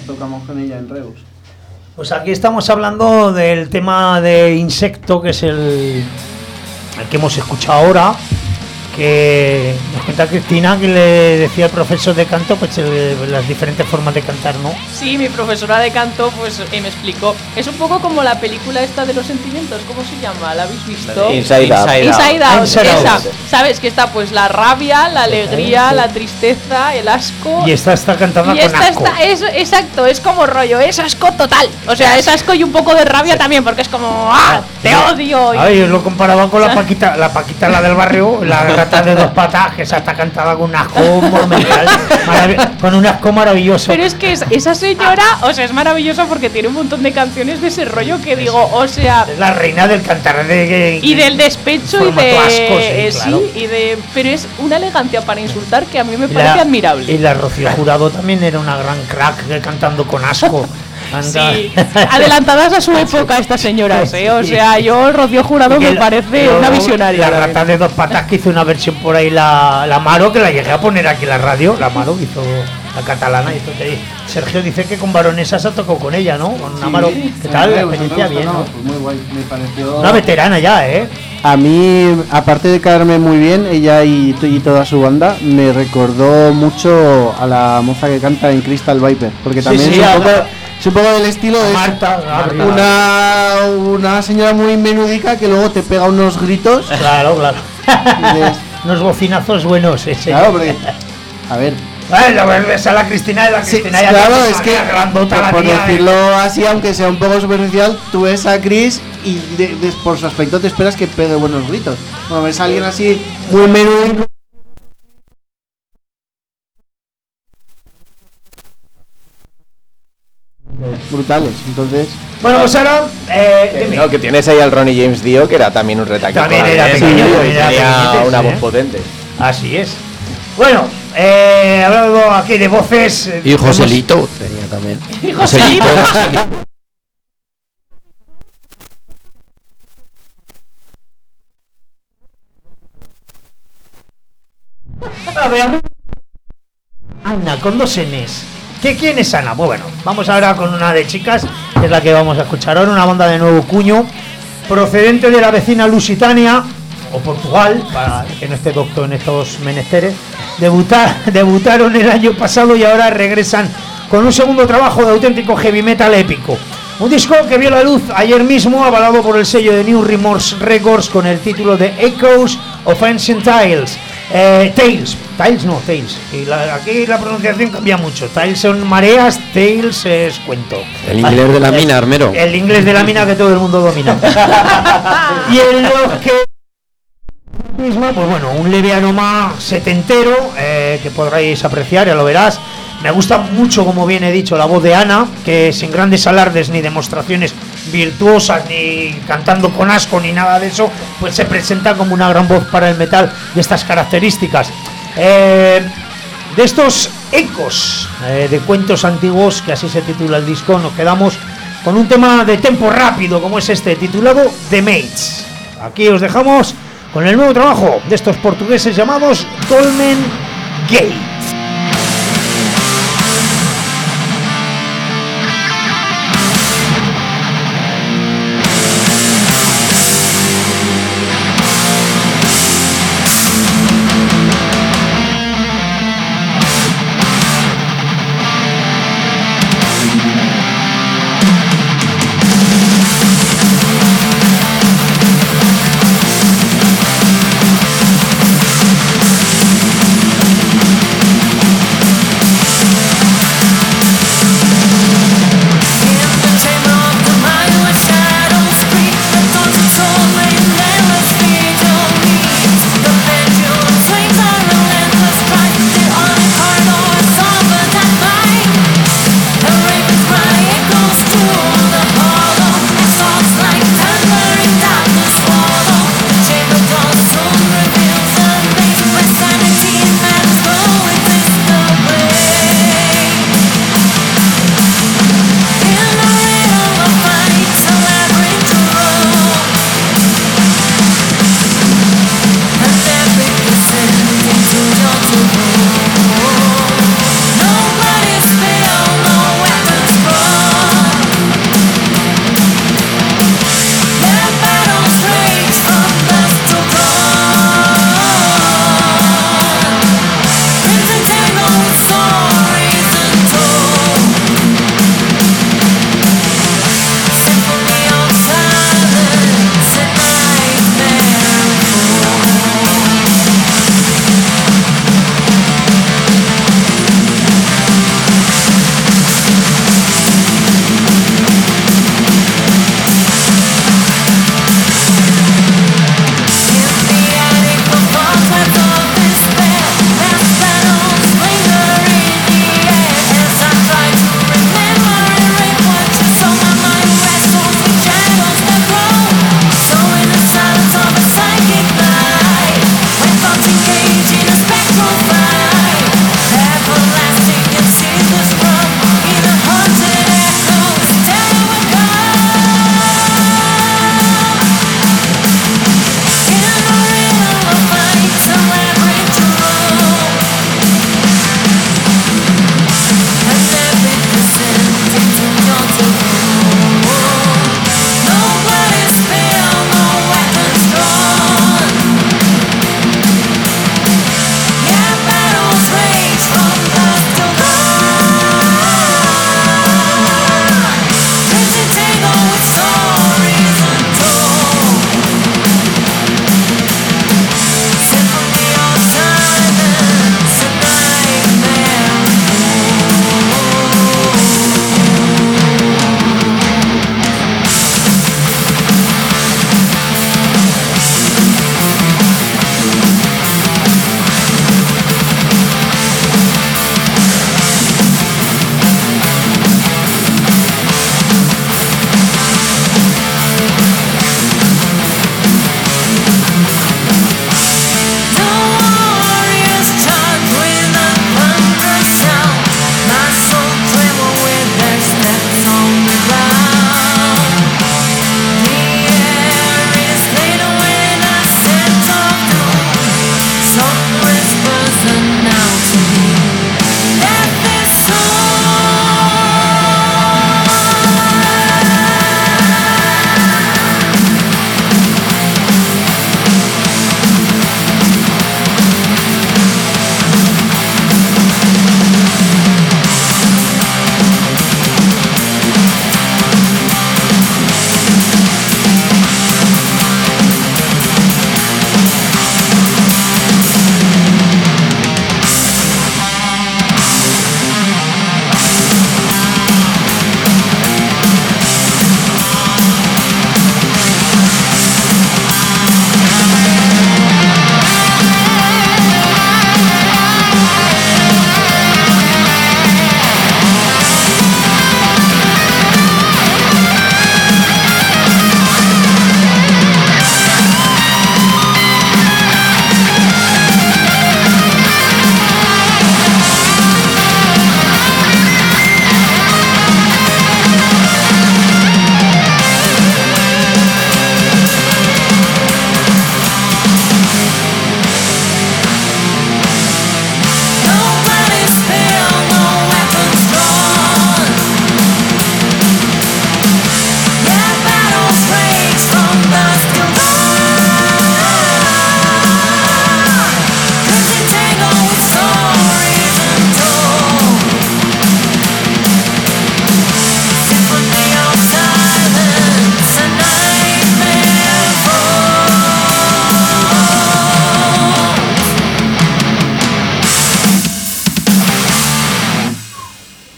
tocamos con ella en Reus. Pues aquí estamos hablando del tema de Insecto, que es el, el que hemos escuchado ahora, que nos cuenta Cristina que le decía el profesor de canto pues el, las diferentes formas de cantar, ¿no? Sí, mi profesora de canto pues eh, me explicó. Es un poco como la película esta de los sentimientos, ¿cómo se llama? ¿La habéis visto? Inside Out. Inside Out, Inside Out. esa. ¿Sabes? Que está pues la rabia, la alegría, la tristeza, el asco. Y esta está cantada Y con esta asco. está, es, exacto, es como rollo, es asco total. O sea, es asco y un poco de rabia también, porque es como, ¡ah! ¡Te odio! Y- Ay, yo lo comparaba con la Paquita, la Paquita, la del barrio, la gata de dos patas, que esa está cantada con un asco monumental, marav- con un asco maravilloso. Pero es que es- esa señora, o sea, es maravillosa porque tiene un montón de canciones de ese rollo que digo, o sea, Es la reina del cantar de... y del despecho y formato de asco, sí, eh, claro. sí, y de pero es una elegancia para insultar que a mí me Y parece la- admirable. Y la Rocío Jurado también era una gran crack que cantando con asco. Anda. Sí, adelantadas a su época estas señoras, ¿eh? O sea, yo Rocío Jurado Que me la- parece luego una visionaria. La rata de dos patas que hizo una versión por ahí, la, la Maro, que la llegué a poner aquí en la radio. La Maro hizo la catalana. Hizo que, Sergio dice que con Baronesa se tocó con ella, ¿no? Con una Maro. ¿Qué tal? La experiencia bien, ¿no? Pues muy guay, me pareció... Una veterana ya, ¿eh? A mí, aparte de caerme muy bien, ella y, y toda su banda, me recordó mucho a la moza que canta en Crystal Viper, porque Sí, también sí, es, a- un poco, es un poco del estilo de Marta, Marta. una, una señora muy menudica que luego te pega unos gritos. Claro, claro. Y dices, Unos bocinazos buenos, ese. claro, porque, a ver, Ay, la ves a la Cristina y la sí, Cristina ya claro, tiene es que una grandota la por tía, ¿eh? decirlo así, aunque sea un poco superficial, tú ves a Chris y de- de- por su aspecto te esperas que pegue buenos gritos. Cuando ves a alguien así muy menudo, brutales, entonces Bueno, pues ahora. Eh, Que, dime. no, que tienes ahí al Ronnie James Dio, que era también un retaque. También era ¿eh? pequeño, Sí, también era tenía pequeñete, una sí, voz ¿eh? potente. Así es. Bueno, eh, hablando aquí de voces. eh, Y hemos- Joselito tenía también. Y Joselito. A ver. Ana, con dos N's. ¿Qué, ¿Quién es Ana? Pues bueno, vamos ahora con una de chicas, que es la que vamos a escuchar ahora, una banda de nuevo cuño, procedente de la vecina Lusitania, o Portugal, para que no esté doctor en estos menesteres. Debutar, debutaron el año pasado y ahora regresan con un segundo trabajo de auténtico heavy metal épico. Un disco que vio la luz ayer mismo, avalado por el sello de New Remorse Records con el título de Echoes of Ancient Tales. Eh, Tales, Tales no, Tales. Y la- aquí la pronunciación cambia mucho. Tales son mareas, Tales es cuento. El inglés de la mina, Armero. El inglés de la mina que todo el mundo domina. Y en lo que misma, pues bueno, un leve aroma setentero eh, que podréis apreciar, ya lo verás. Me gusta mucho, como bien he dicho, la voz de Ana, que sin grandes alardes ni demostraciones virtuosas, ni cantando con asco, ni nada de eso, pues se presenta como una gran voz para el metal de estas características. Eh, de estos ecos eh, de cuentos antiguos, que así se titula el disco, nos quedamos con un tema de tempo rápido, como es este, titulado The Mates. Aquí os dejamos con el nuevo trabajo de estos portugueses llamados Dolmen Gate. Thank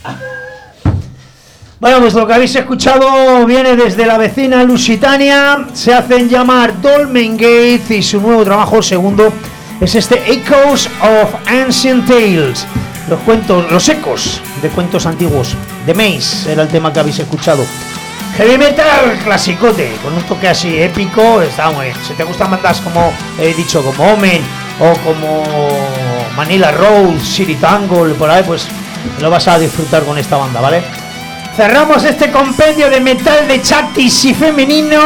Bueno, pues lo que habéis escuchado viene desde la vecina Lusitania. Se hacen llamar Dolmen Gate y su nuevo trabajo, el segundo, es este Echoes of Ancient Tales. Los cuentos, los ecos de cuentos antiguos. The Maze era el tema que habéis escuchado. Heavy metal clasicote, con un toque así épico, está muy bien. Si te gustan bandas como he dicho, como Omen o como Manila Road, City Tangle, por ahí, pues lo vas a disfrutar con esta banda, ¿vale? Cerramos este compendio de metal de chatis y femenino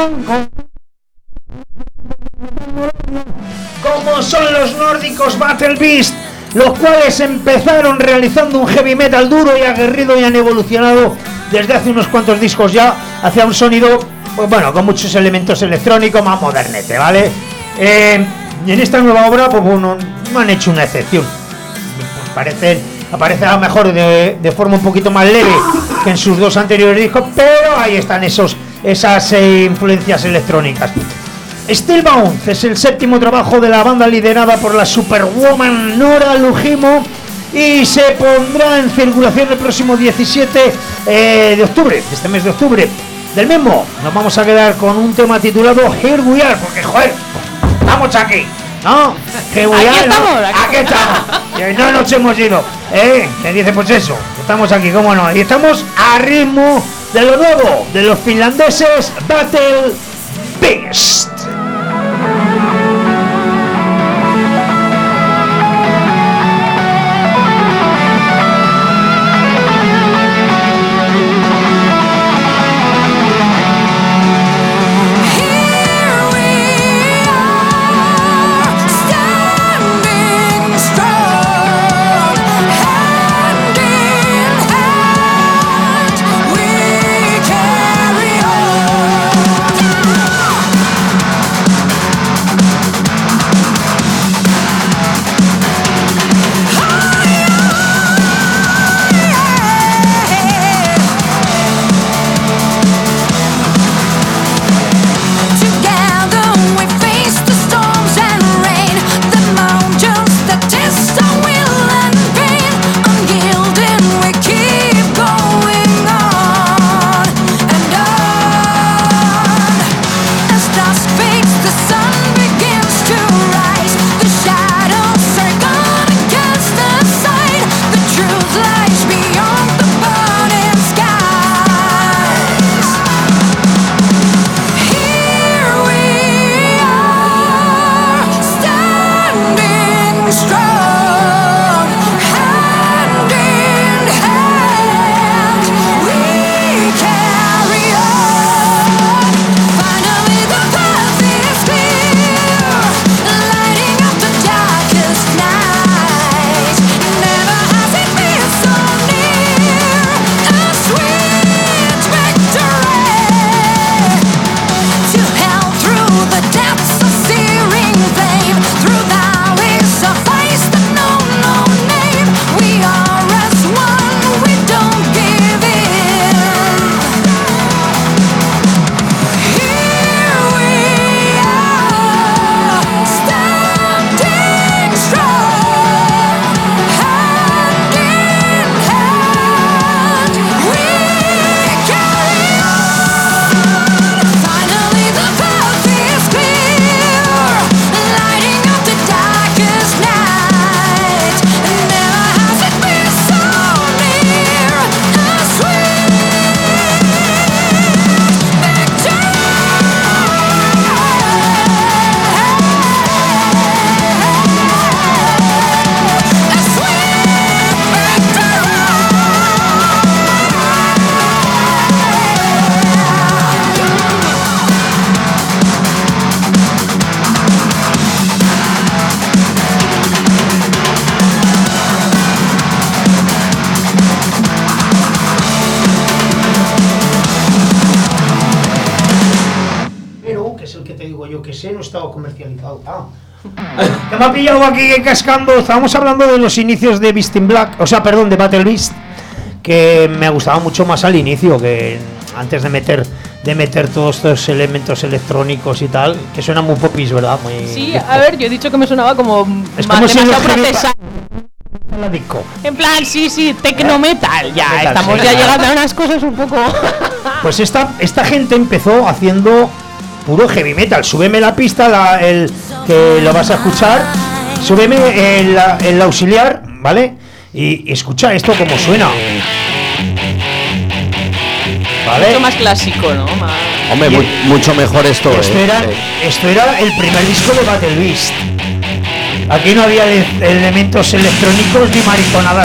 como son los nórdicos Battle Beast, los cuales empezaron realizando un heavy metal duro y aguerrido y han evolucionado desde hace unos cuantos discos ya hacia un sonido, pues bueno, con muchos elementos electrónicos, más modernete, ¿vale? Eh, y en esta nueva obra, pues bueno, no han hecho una excepción. Pues parecen Aparece a lo mejor de, de forma un poquito más leve que en sus dos anteriores discos, pero ahí están esos, esas eh, influencias electrónicas. Steelbound es el séptimo trabajo de la banda liderada por la superwoman Nora Lujimo y se pondrá en circulación el próximo diecisiete eh, de octubre, de este mes de octubre. Del mismo nos vamos a quedar con un tema titulado Here We Are, porque joder, estamos aquí, ¿no? Que aquí are, estamos, ¿no? aquí, aquí estamos, que no nos hemos ido, ¿eh? Te dice pues eso, estamos aquí, cómo no, y estamos a ritmo de lo nuevo, de los finlandeses Battle Beast. comercializado. Ah. Que me ha pillado aquí cascando. Estábamos hablando de los inicios de Beast in Black, o sea, perdón, de Battle Beast, que me gustaba mucho más al inicio, que antes de meter de meter todos estos elementos electrónicos y tal, que suenan muy popis, ¿verdad? Muy sí, a ver, yo he dicho que me sonaba como es más como si demasiado los heavy procesado. la disco. En plan, sí, sí, tecnometal. Ya, Metal, estamos sí. ya llegando a unas cosas un poco. Pues esta, esta gente empezó haciendo puro heavy metal. Súbeme la pista, la, el que lo vas a escuchar. Súbeme el, el auxiliar, ¿vale? Y, y escucha esto como suena. ¿Vale? Mucho más clásico, ¿no? Más... Hombre, Y- mu- mucho mejor esto. Esto eh. era, Eh, esto era el primer disco de Battle Beast. Aquí no había ele- elementos electrónicos ni mariconadas.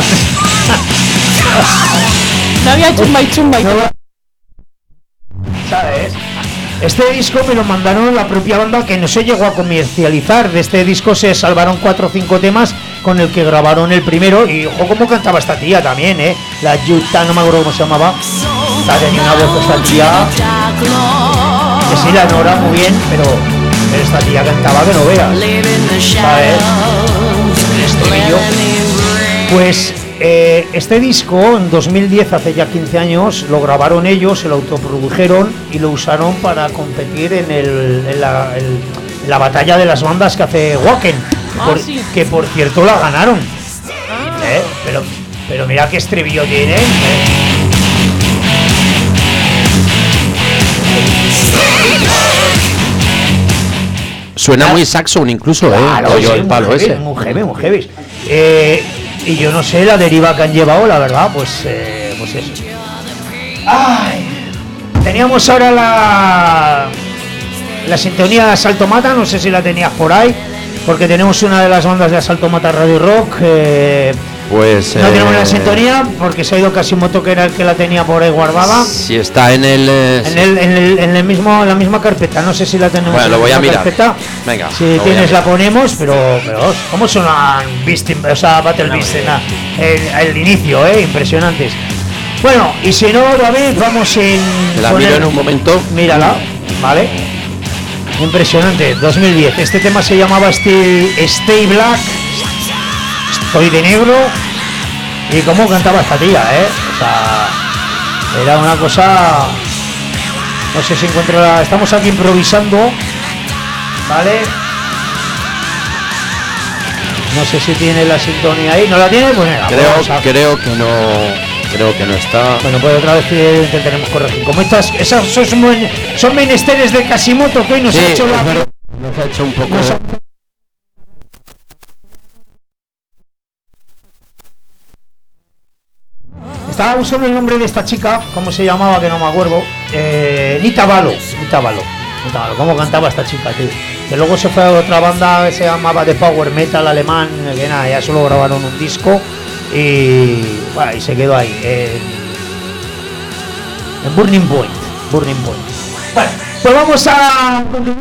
No había chumba y chumba y todo. ¿Sabes? Este disco me lo mandaron la propia banda, que no se llegó a comercializar. De este disco se salvaron cuatro o cinco temas con el que grabaron el primero. Y ojo cómo cantaba esta tía también, ¿eh? La Yuta, no me acuerdo cómo se llamaba. Esta tenía una voz esta tía. Que sí, la Nora muy bien, pero, pero esta tía cantaba que no veas. ¿Sabes? El estribillo. Pues eh, este disco en dos mil diez, hace ya quince años, lo grabaron ellos, se lo autoprodujeron y lo usaron para competir en, el, en, la, el- en la batalla de las bandas que hace Wacken, que, Ah, por, sí. que por cierto la ganaron. ¿Eh? Pero, pero mira qué estribillo tiene. ¿eh? Suena muy Saxon incluso, ¿eh? Claro, Oye, sí, el palo muy heavy, ese. muy heavy, muy heavy. Eh, y yo no sé la deriva que han llevado, la verdad, pues, eh, pues eso. Ay, teníamos ahora la la sintonía de Asalto Mata, no sé si la tenías por ahí, porque tenemos una de las bandas de Asalto Mata Radio Rock. Eh, Pues. no eh, tenemos la sintonía porque se ha ido Casimoto, que era el que la tenía por ahí guardada. Si está en el. eh, En el, en el, en el mismo, en la misma carpeta, no sé si la tenemos. Bueno, en lo la voy a misma mirar. carpeta. Venga, Si lo voy a tienes la mirar. ponemos, pero, pero ¿cómo suenan Beast, in- o sea, Battle Beast en la- el, el inicio, eh, impresionantes. Bueno, y si no, David, vamos en. Te la con miro el- en un momento. Mírala, ¿vale? Impresionante, dos mil diez. Este tema se llamaba Stay, Stay Black. Estoy de negro. Y cómo cantaba esta tía, ¿eh? O sea, era una cosa. No sé si encuentro la. Estamos aquí improvisando, ¿vale? No sé si tiene la sintonía ahí. ¿No la tiene? Pues venga, Creo, vamos a- creo que no. Creo que no está. Bueno, pues otra vez que intentaremos corregir. Como estas, esas son, men- son menesteres de Casimoto que hoy nos Sí, ha hecho la. es verdad. Nos ha hecho un poco. nos ha- Estaba buscando el nombre de esta chica, ¿cómo se llamaba? Que no me acuerdo. Eh, Nita Balo. Nita Balo. Nita Balo. ¿Cómo cantaba esta chica, tío? Que luego se fue a otra banda que se llamaba The Power Metal alemán, que nada, ya solo grabaron un disco y, bueno, y se quedó ahí. En, en Burning Point. Burning Point. Bueno, pues vamos a continuar.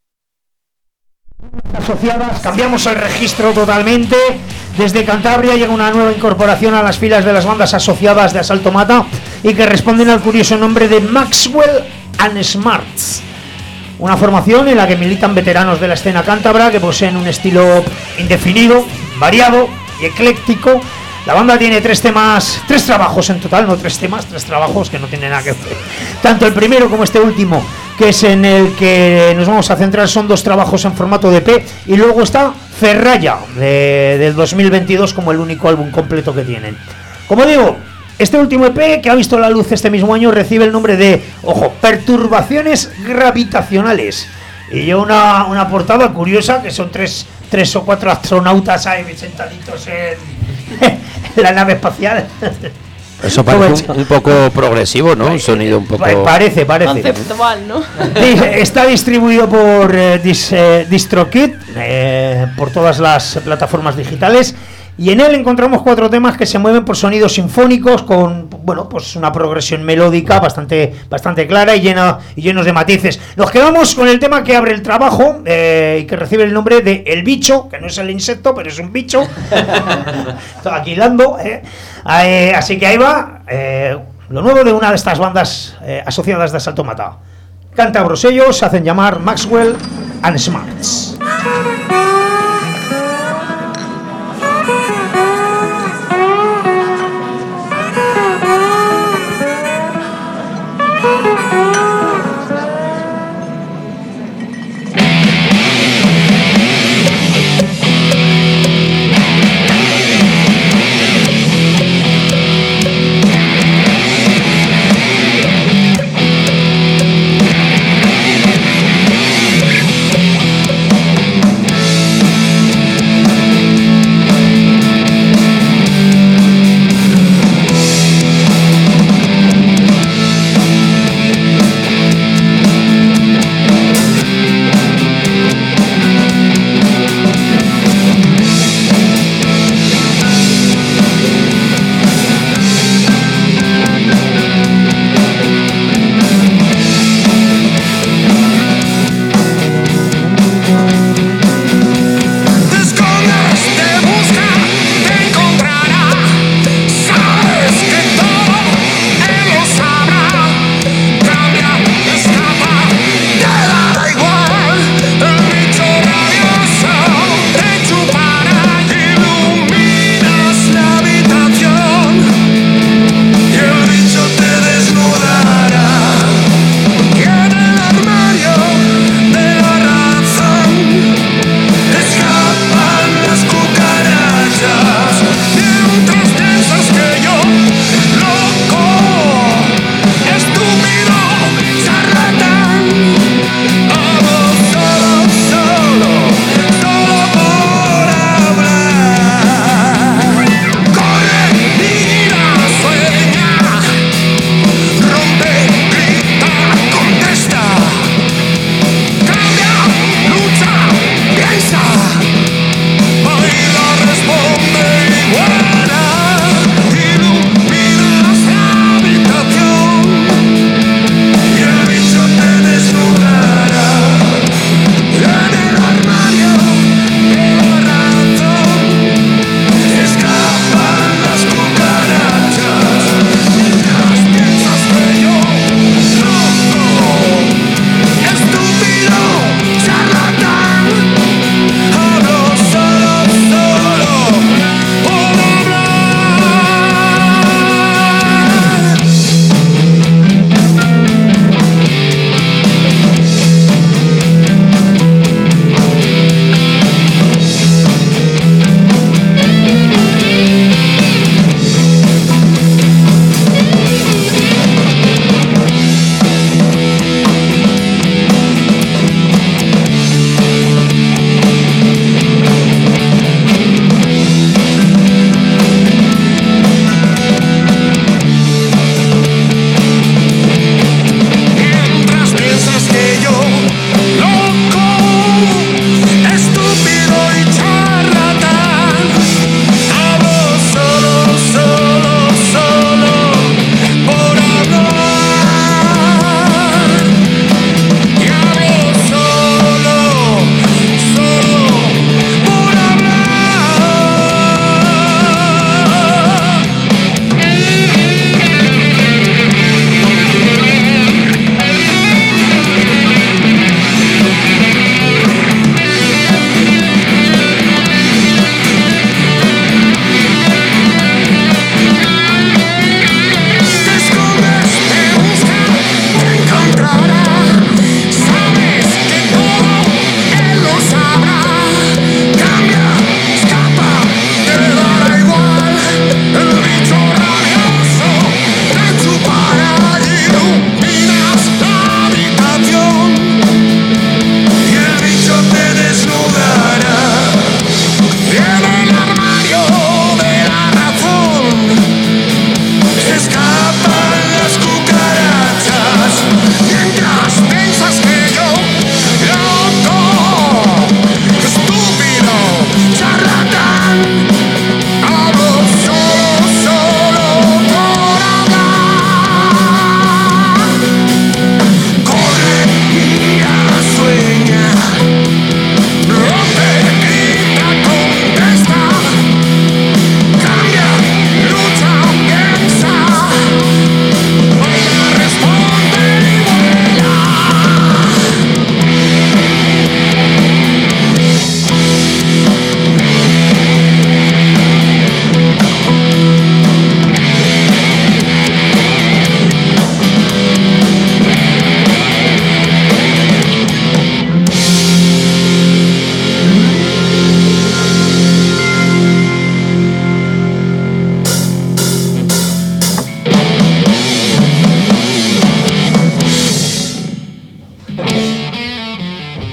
Asociadas, cambiamos el registro totalmente. Desde Cantabria llega una nueva incorporación a las filas de las bandas asociadas de Asalto Mata y que responden al curioso nombre de Maxwell and Smarts. Una formación en la que militan veteranos de la escena cántabra que poseen un estilo indefinido, variado y ecléctico. La banda tiene tres temas, tres trabajos en total, no tres temas, tres trabajos que no tienen nada que ver. Tanto el primero como este último, que es en el que nos vamos a centrar, son dos trabajos en formato de E P. Y luego está Ferraya, de, del dos mil veintidós, como el único álbum completo que tienen. Como digo, este último E P, que ha visto la luz este mismo año, recibe el nombre de, ojo, Perturbaciones Gravitacionales. Y lleva una, una portada curiosa, que son tres, tres o cuatro astronautas ahí sentaditos en, en la nave espacial. Eso parece un, un poco progresivo, ¿no? Un sonido un poco. Pa- Parece, parece. Conceptual, ¿no? Dice, está distribuido por eh, Dis- eh, DistroKid, eh, por todas las plataformas digitales, y en él encontramos cuatro temas que se mueven por sonidos sinfónicos con, bueno, pues una progresión melódica bastante, bastante clara y llena y llenos de matices. Nos quedamos con el tema que abre el trabajo eh, y que recibe el nombre de El Bicho, que no es el insecto, pero es un bicho. Estoy aquí hilando, eh. Eh, así que ahí va eh, lo nuevo de una de estas bandas eh, asociadas de Asalto Mata. Cántabros ellos, se hacen llamar Maxwell and Smarts. We'll be right back.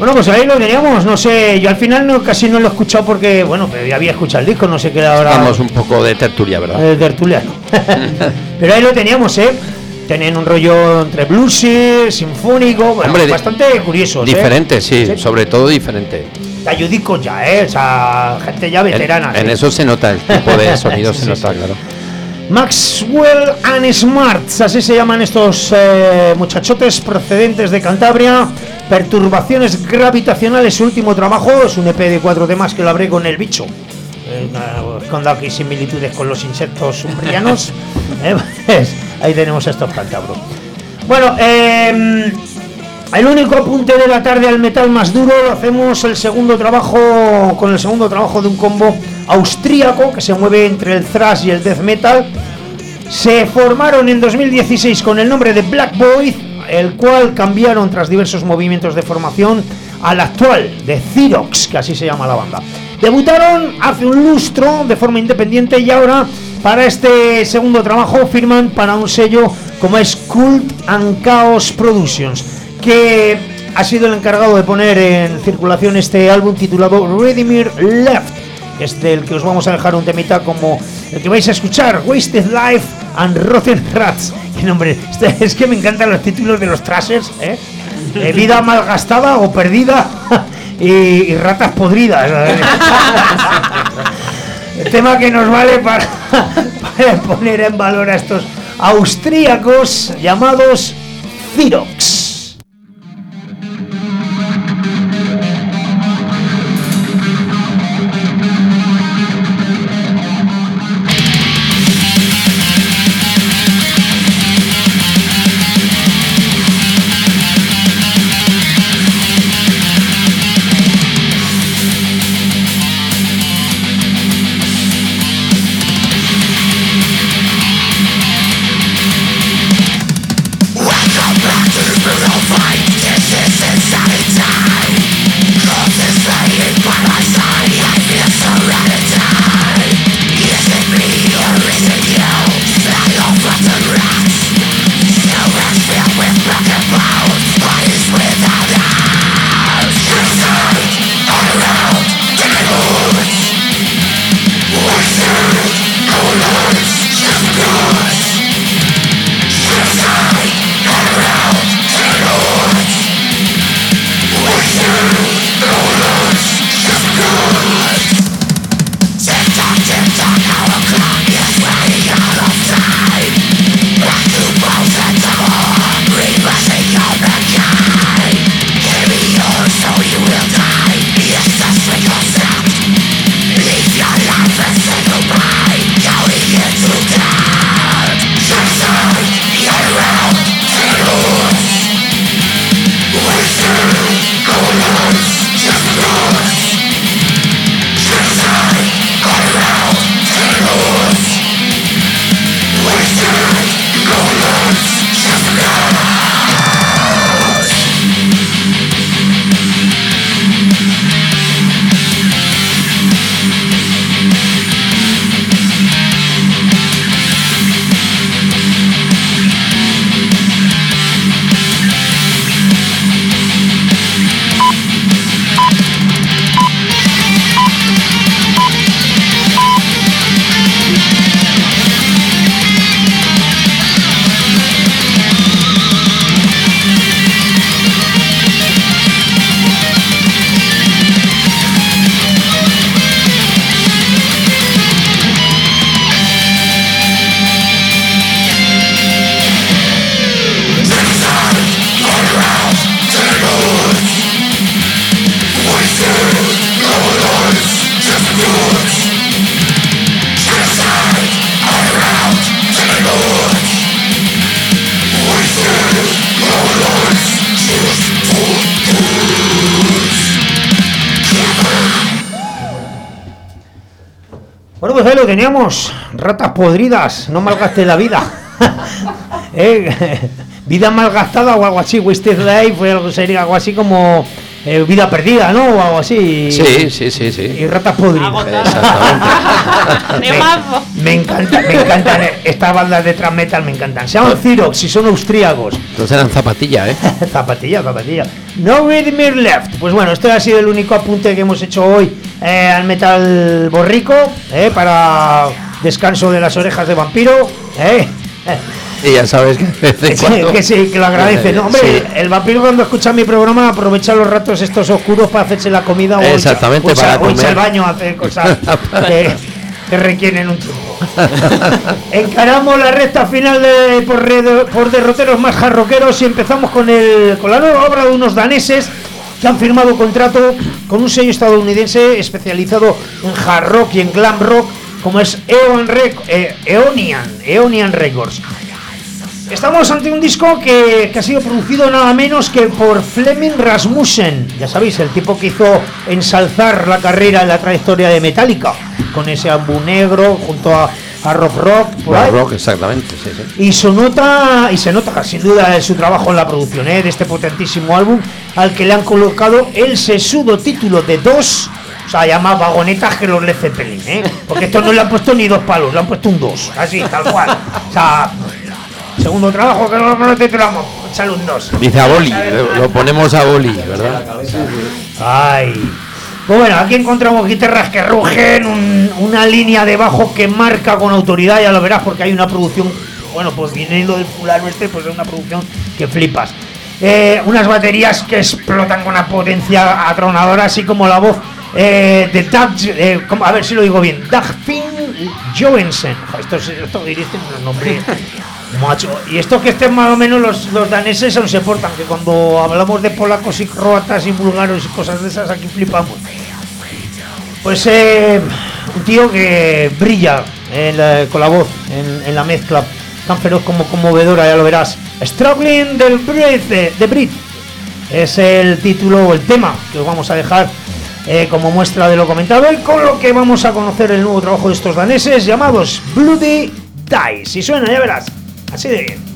Bueno, pues ahí lo teníamos, no sé, yo al final no, casi no lo he escuchado porque, bueno, ya había escuchado el disco, no sé qué ahora... Estamos un poco de tertulia, ¿verdad? Eh, tertuliano. Pero ahí lo teníamos, ¿eh? Tienen un rollo entre bluesy, sinfónico, bueno, Hombre, bastante curioso. Diferente, ¿eh? sí, sí, sobre todo diferente. Talludicos ya, ¿eh? O sea, gente ya veterana. En, en ¿eh? eso se nota, el tipo de sonido sí, se sí, nota, sí. claro. Maxwell and Smarts, así se llaman estos eh, muchachotes procedentes de Cantabria. Perturbaciones gravitacionales, su último trabajo, es un E P de cuatro temas que lo abré con el bicho. Eh, Esconda aquí similitudes con los insectos umbrianos. eh, pues, ahí tenemos a estos cántabros. Bueno, eh, el único apunte de la tarde al metal más duro lo hacemos el segundo trabajo con el segundo trabajo de un combo austríaco que se mueve entre el thrash y el death metal. Se formaron en dos mil dieciséis con el nombre de Black Boy, el cual cambiaron tras diversos movimientos de formación al actual de Xerox, que así se llama la banda. Debutaron hace un lustro de forma independiente y ahora para este segundo trabajo firman para un sello como es Cult and Chaos Productions, que ha sido el encargado de poner en circulación este álbum titulado Redimir Left, que es del que os vamos a dejar un temita como el que vais a escuchar, Wasted Life and Rotten Rats. Qué nombre, es que me encantan los títulos de los trashers, ¿eh? Eh, vida malgastada o perdida y, y ratas podridas. El tema que nos vale para, para poner en valor a estos austríacos llamados Xerox. Bueno, pues ahí lo teníamos, ratas podridas, no malgaste la vida. ¿Eh? Vida malgastada o algo así, Wasted Life, fue algo, sería algo así como eh, Vida Perdida, ¿no? O algo así. Sí, sí, sí, sí. Y Ratas Podridas. De mazo. Me encanta, me encantan eh, estas bandas de thrash metal, me encantan. Se llaman Xerox y son austríacos. Entonces eran zapatillas, ¿eh? Zapatilla, zapatilla. No Rhythm Left. Pues bueno, este ha sido el único apunte que hemos hecho hoy eh, al metal borrico, eh, para descanso de las orejas de vampiro. Eh. Y ya sabes que, de vez en Sí, cuando- que sí, que lo agradece. No, hombre, Sí. el vampiro cuando escucha mi programa aprovecha los ratos estos oscuros para hacerse la comida o irse- Exactamente, o irse- para o irse al comer. baño a hacer cosas que, que requieren un tiempo. Encaramos la recta final de, por, re- por derroteros más jarroqueros y empezamos con, el, con la nueva obra de unos daneses que han firmado contrato con un sello estadounidense especializado en hard rock y en glam rock, como es Eon Rec- eh, Eonian, Eonian Records. Estamos ante un disco que, que ha sido producido nada menos que por Flemming Rasmussen, ya sabéis, el tipo que hizo ensalzar la carrera en la trayectoria de Metallica, con ese álbum negro junto a, a Rock Rock, por Rock ahí. Rock, exactamente, sí, sí. Y se nota, y se nota sin duda su trabajo en la producción, ¿eh?, de este potentísimo álbum, al que le han colocado el sesudo título de dos, o sea, llama vagonetas que los Led Zeppelin, ¿eh? Porque esto no le han puesto ni dos palos, le han puesto un dos, así, tal cual. O sea, segundo trabajo que no lo titulamos, échale un dos. Dice a boli, lo, lo ponemos a boli, ¿verdad? Ay. Pues bueno, aquí encontramos guitarras que rugen, un- una línea de bajo que marca con autoridad, ya lo verás, porque hay una producción, bueno, pues viniendo del fulano este, pues es una producción que flipas. Eh, unas baterías que explotan con una potencia atronadora, así como la voz eh, de Doug, eh, como- a ver si lo digo bien, Dagfinn Joensen. Esto es, esto diréis un nombre, macho. Y esto que estén más o menos los, los daneses aún se portan, que cuando hablamos de polacos y croatas y búlgaros y cosas de esas aquí flipamos. Pues eh, un tío que brilla en la- con la voz, en, en la mezcla, tan feroz como conmovedora, ya lo verás. Struggling del Breath, de, de Breath, es el título o el tema que os vamos a dejar eh, como muestra de lo comentado, y con lo que vamos a conocer el nuevo trabajo de estos daneses llamados Bloody Dice. Y suena, ya verás, así de bien.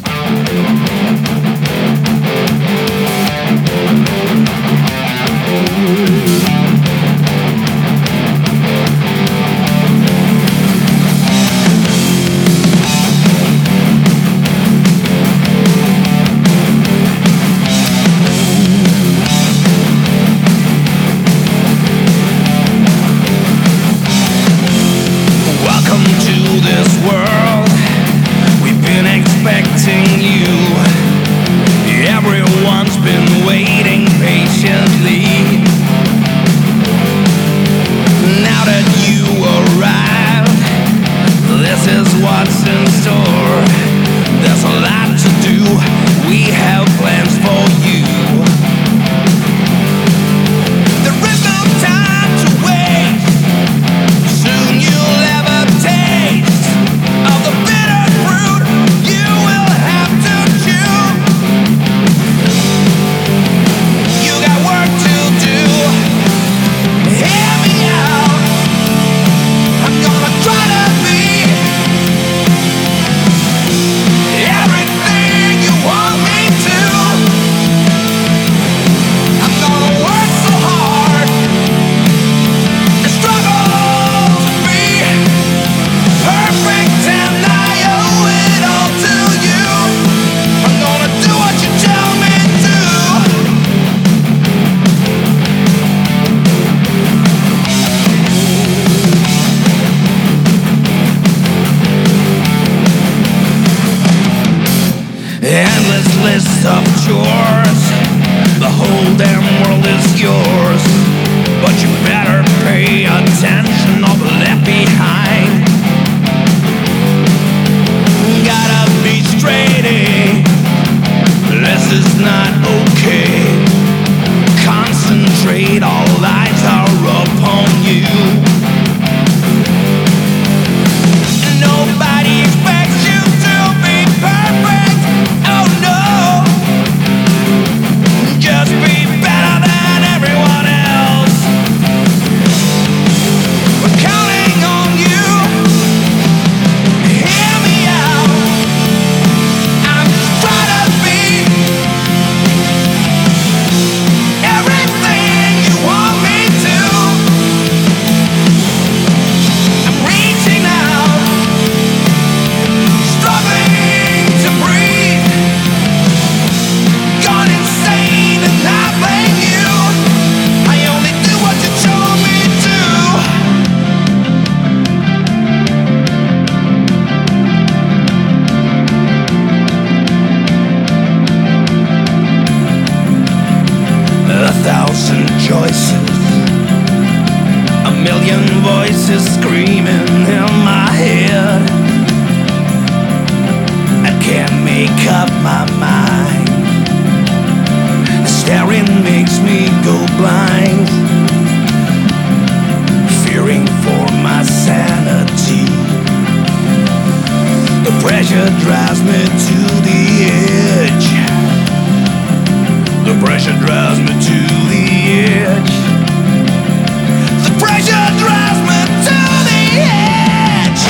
Welcome to this world. We've been expecting you. Everyone's been waiting patiently. Now that you arrived, this is what's in store. There's a lot to do. We have plans for you. There is no time to wait. Soon you'll have a taste of the bitter fruit you will have to chew. You got work to do. Hear me out. I'm gonna try to be everything you want me to. I'm gonna work so hard and struggle to be perfect, and I owe it all to you. I'm gonna do what you tell me to. Endless list of chores. The whole damn world is yours. But you better pay attention or be left behind. Gotta be straight, eh? This is not okay. Concentrate, all eyes are upon you. Nobody expects you to be perfect. Oh no. Just be better than everyone else. We're counting on you. voices screaming in my head. I can't make up my mind. Staring makes me go blind. Fearing for my sanity. The pressure drives me to the edge. The pressure drives me to the edge. The pressure drives me to the edge.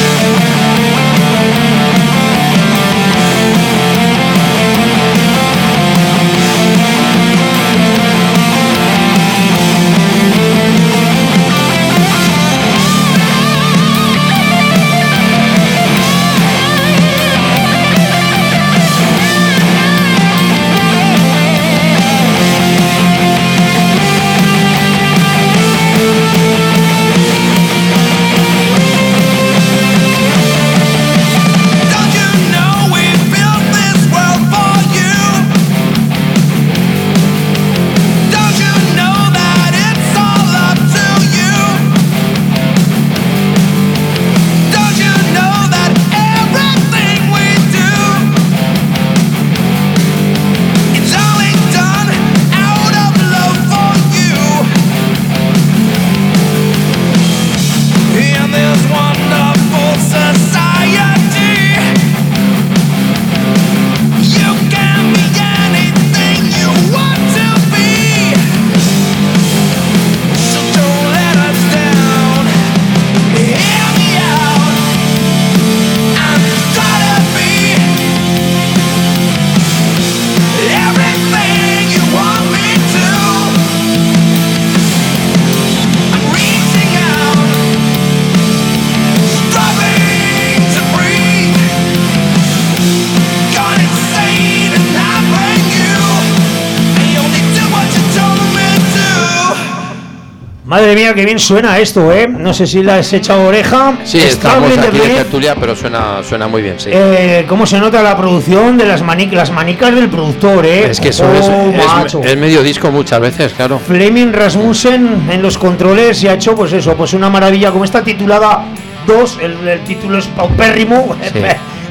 Madre mía, qué bien suena esto, ¿eh? No sé si la has echado oreja. Sí, estamos aquí de tertulia, pero suena, suena muy bien, sí. Eh, ¿Cómo se nota la producción de las, mani las manicas del productor, eh? Es que eso oh, es, es, es medio disco muchas veces, claro. Fleming Rasmussen en los controles y ha hecho, pues eso, pues una maravilla. Como está titulada dos, el, el título es paupérrimo. Sí.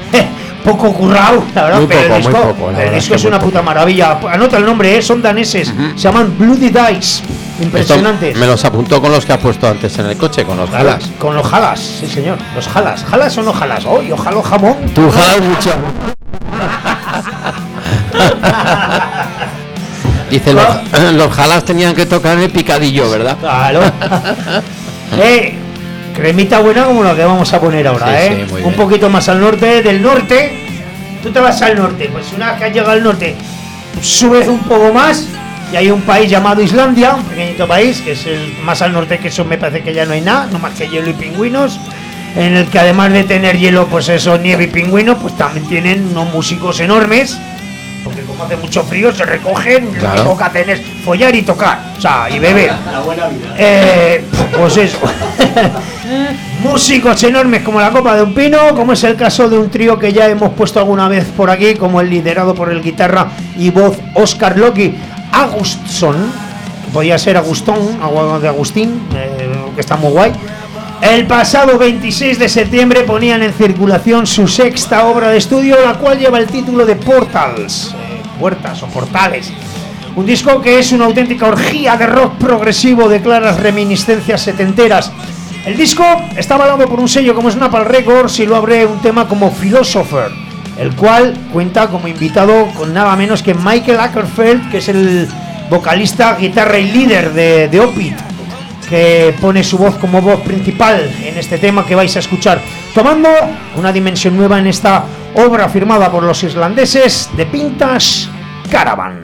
Poco currado, la verdad, muy pero poco, el disco, muy poco, el disco es, es una puta maravilla. Anota el nombre, ¿eh? Son daneses, uh-huh. Se llaman Bloody Dice. Impresionantes. Esto me los apuntó con los que has puesto antes en el coche, con los jalas. Con los jalas, sí señor, los jalas. ¿Jalas o no jalas? Oh, yo jalo jamón. Tú jalas mucho. Dice, los, los jalas tenían que tocar el picadillo, ¿verdad? Claro. eh, cremita buena como la que vamos a poner ahora, sí, ¿eh? Sí, un bien. Poquito más al norte, del norte. Tú te vas al norte, pues una vez que has llegado al norte, subes un poco más. Y hay un país llamado Islandia, un pequeñito país, que es el más al norte, que eso me parece que ya no hay nada, no más que hielo y pingüinos, en el que además de tener hielo, pues eso, nieve y pingüinos, pues también tienen unos músicos enormes, porque como hace mucho frío, se recogen, claro. Lo que toca tener, follar y tocar, o sea, y beber. La buena vida. Eh, pues eso. Músicos enormes como la copa de un pino, como es el caso de un trío que ya hemos puesto alguna vez por aquí, como el liderado por el guitarra y voz Oscar Loki Agustsson, que podía ser Agustón, de Agustín, eh, que está muy guay. El pasado veintiséis de septiembre ponían en circulación su sexta obra de estudio, la cual lleva el título de Portals, eh, puertas o portales. Un disco que es una auténtica orgía de rock progresivo de claras reminiscencias setenteras. El disco está avalado por un sello como Snapple Records y lo abre un tema como Philosopher, el cual cuenta como invitado con nada menos que Michael Ackerfeld, que es el vocalista, guitarra y líder de, de Opeth, que pone su voz como voz principal en este tema que vais a escuchar, tomando una dimensión nueva en esta obra firmada por los islandeses de Vintage Caravan.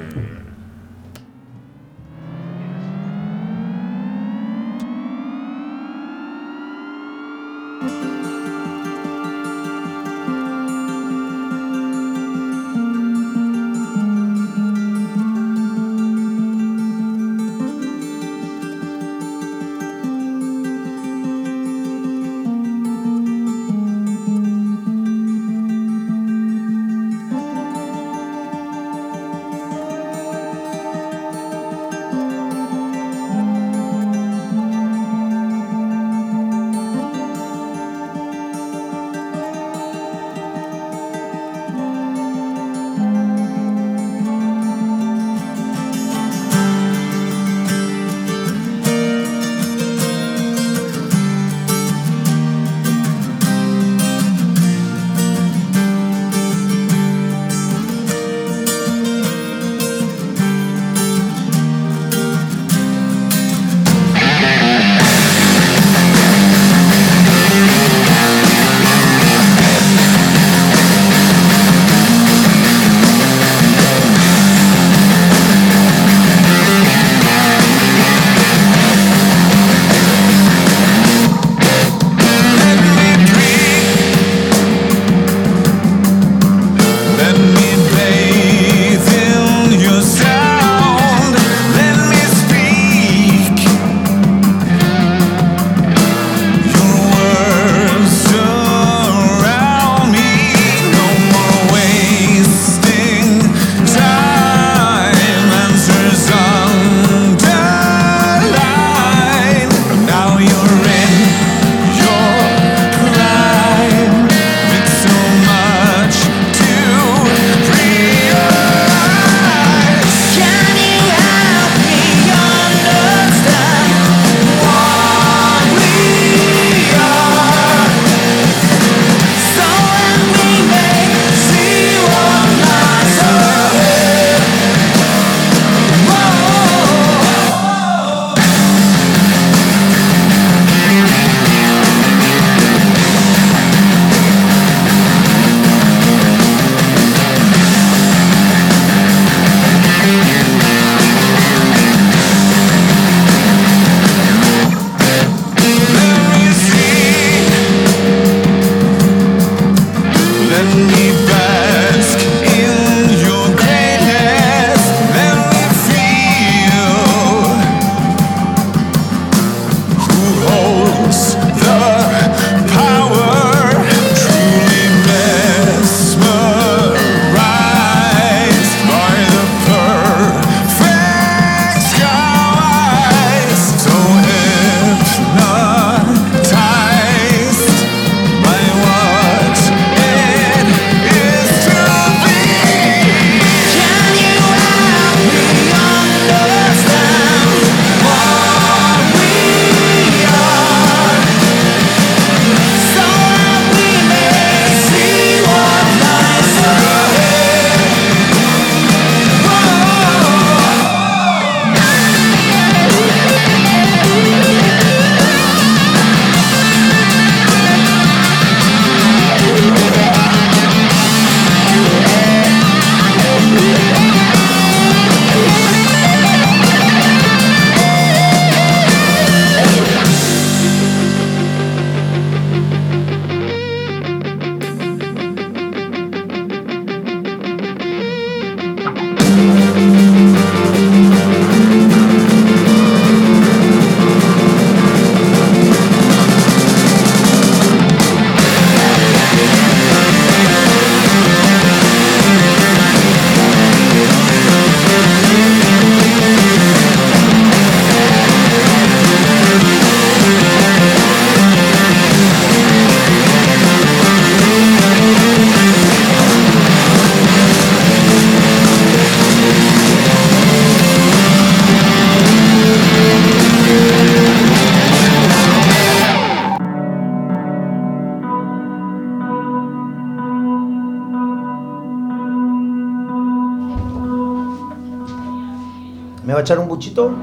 ¿Me va a echar un buchito?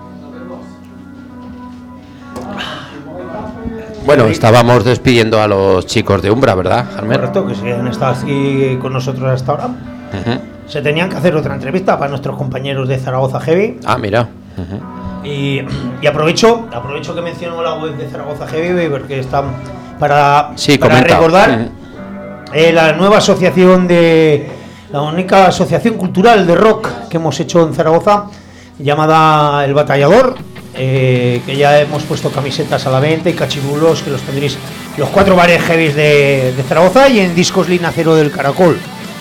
Bueno, estábamos despidiendo a los chicos de Umbra, ¿verdad, Carmen? Correcto, que se han estado aquí con nosotros hasta ahora. Uh-huh. Se tenían que hacer otra entrevista para nuestros compañeros de Zaragoza Heavy. Ah, mira. Uh-huh. Y, y aprovecho aprovecho que menciono la web de Zaragoza Heavy porque está para, sí, para comenta. recordar Uh-huh. eh, la nueva asociación de la única asociación cultural de rock que hemos hecho en Zaragoza, llamada El Batallador, eh, que ya hemos puesto camisetas a la venta y cachirulos que los tendréis los cuatro bares heavies de, de Zaragoza y en Discos Linacero del Caracol.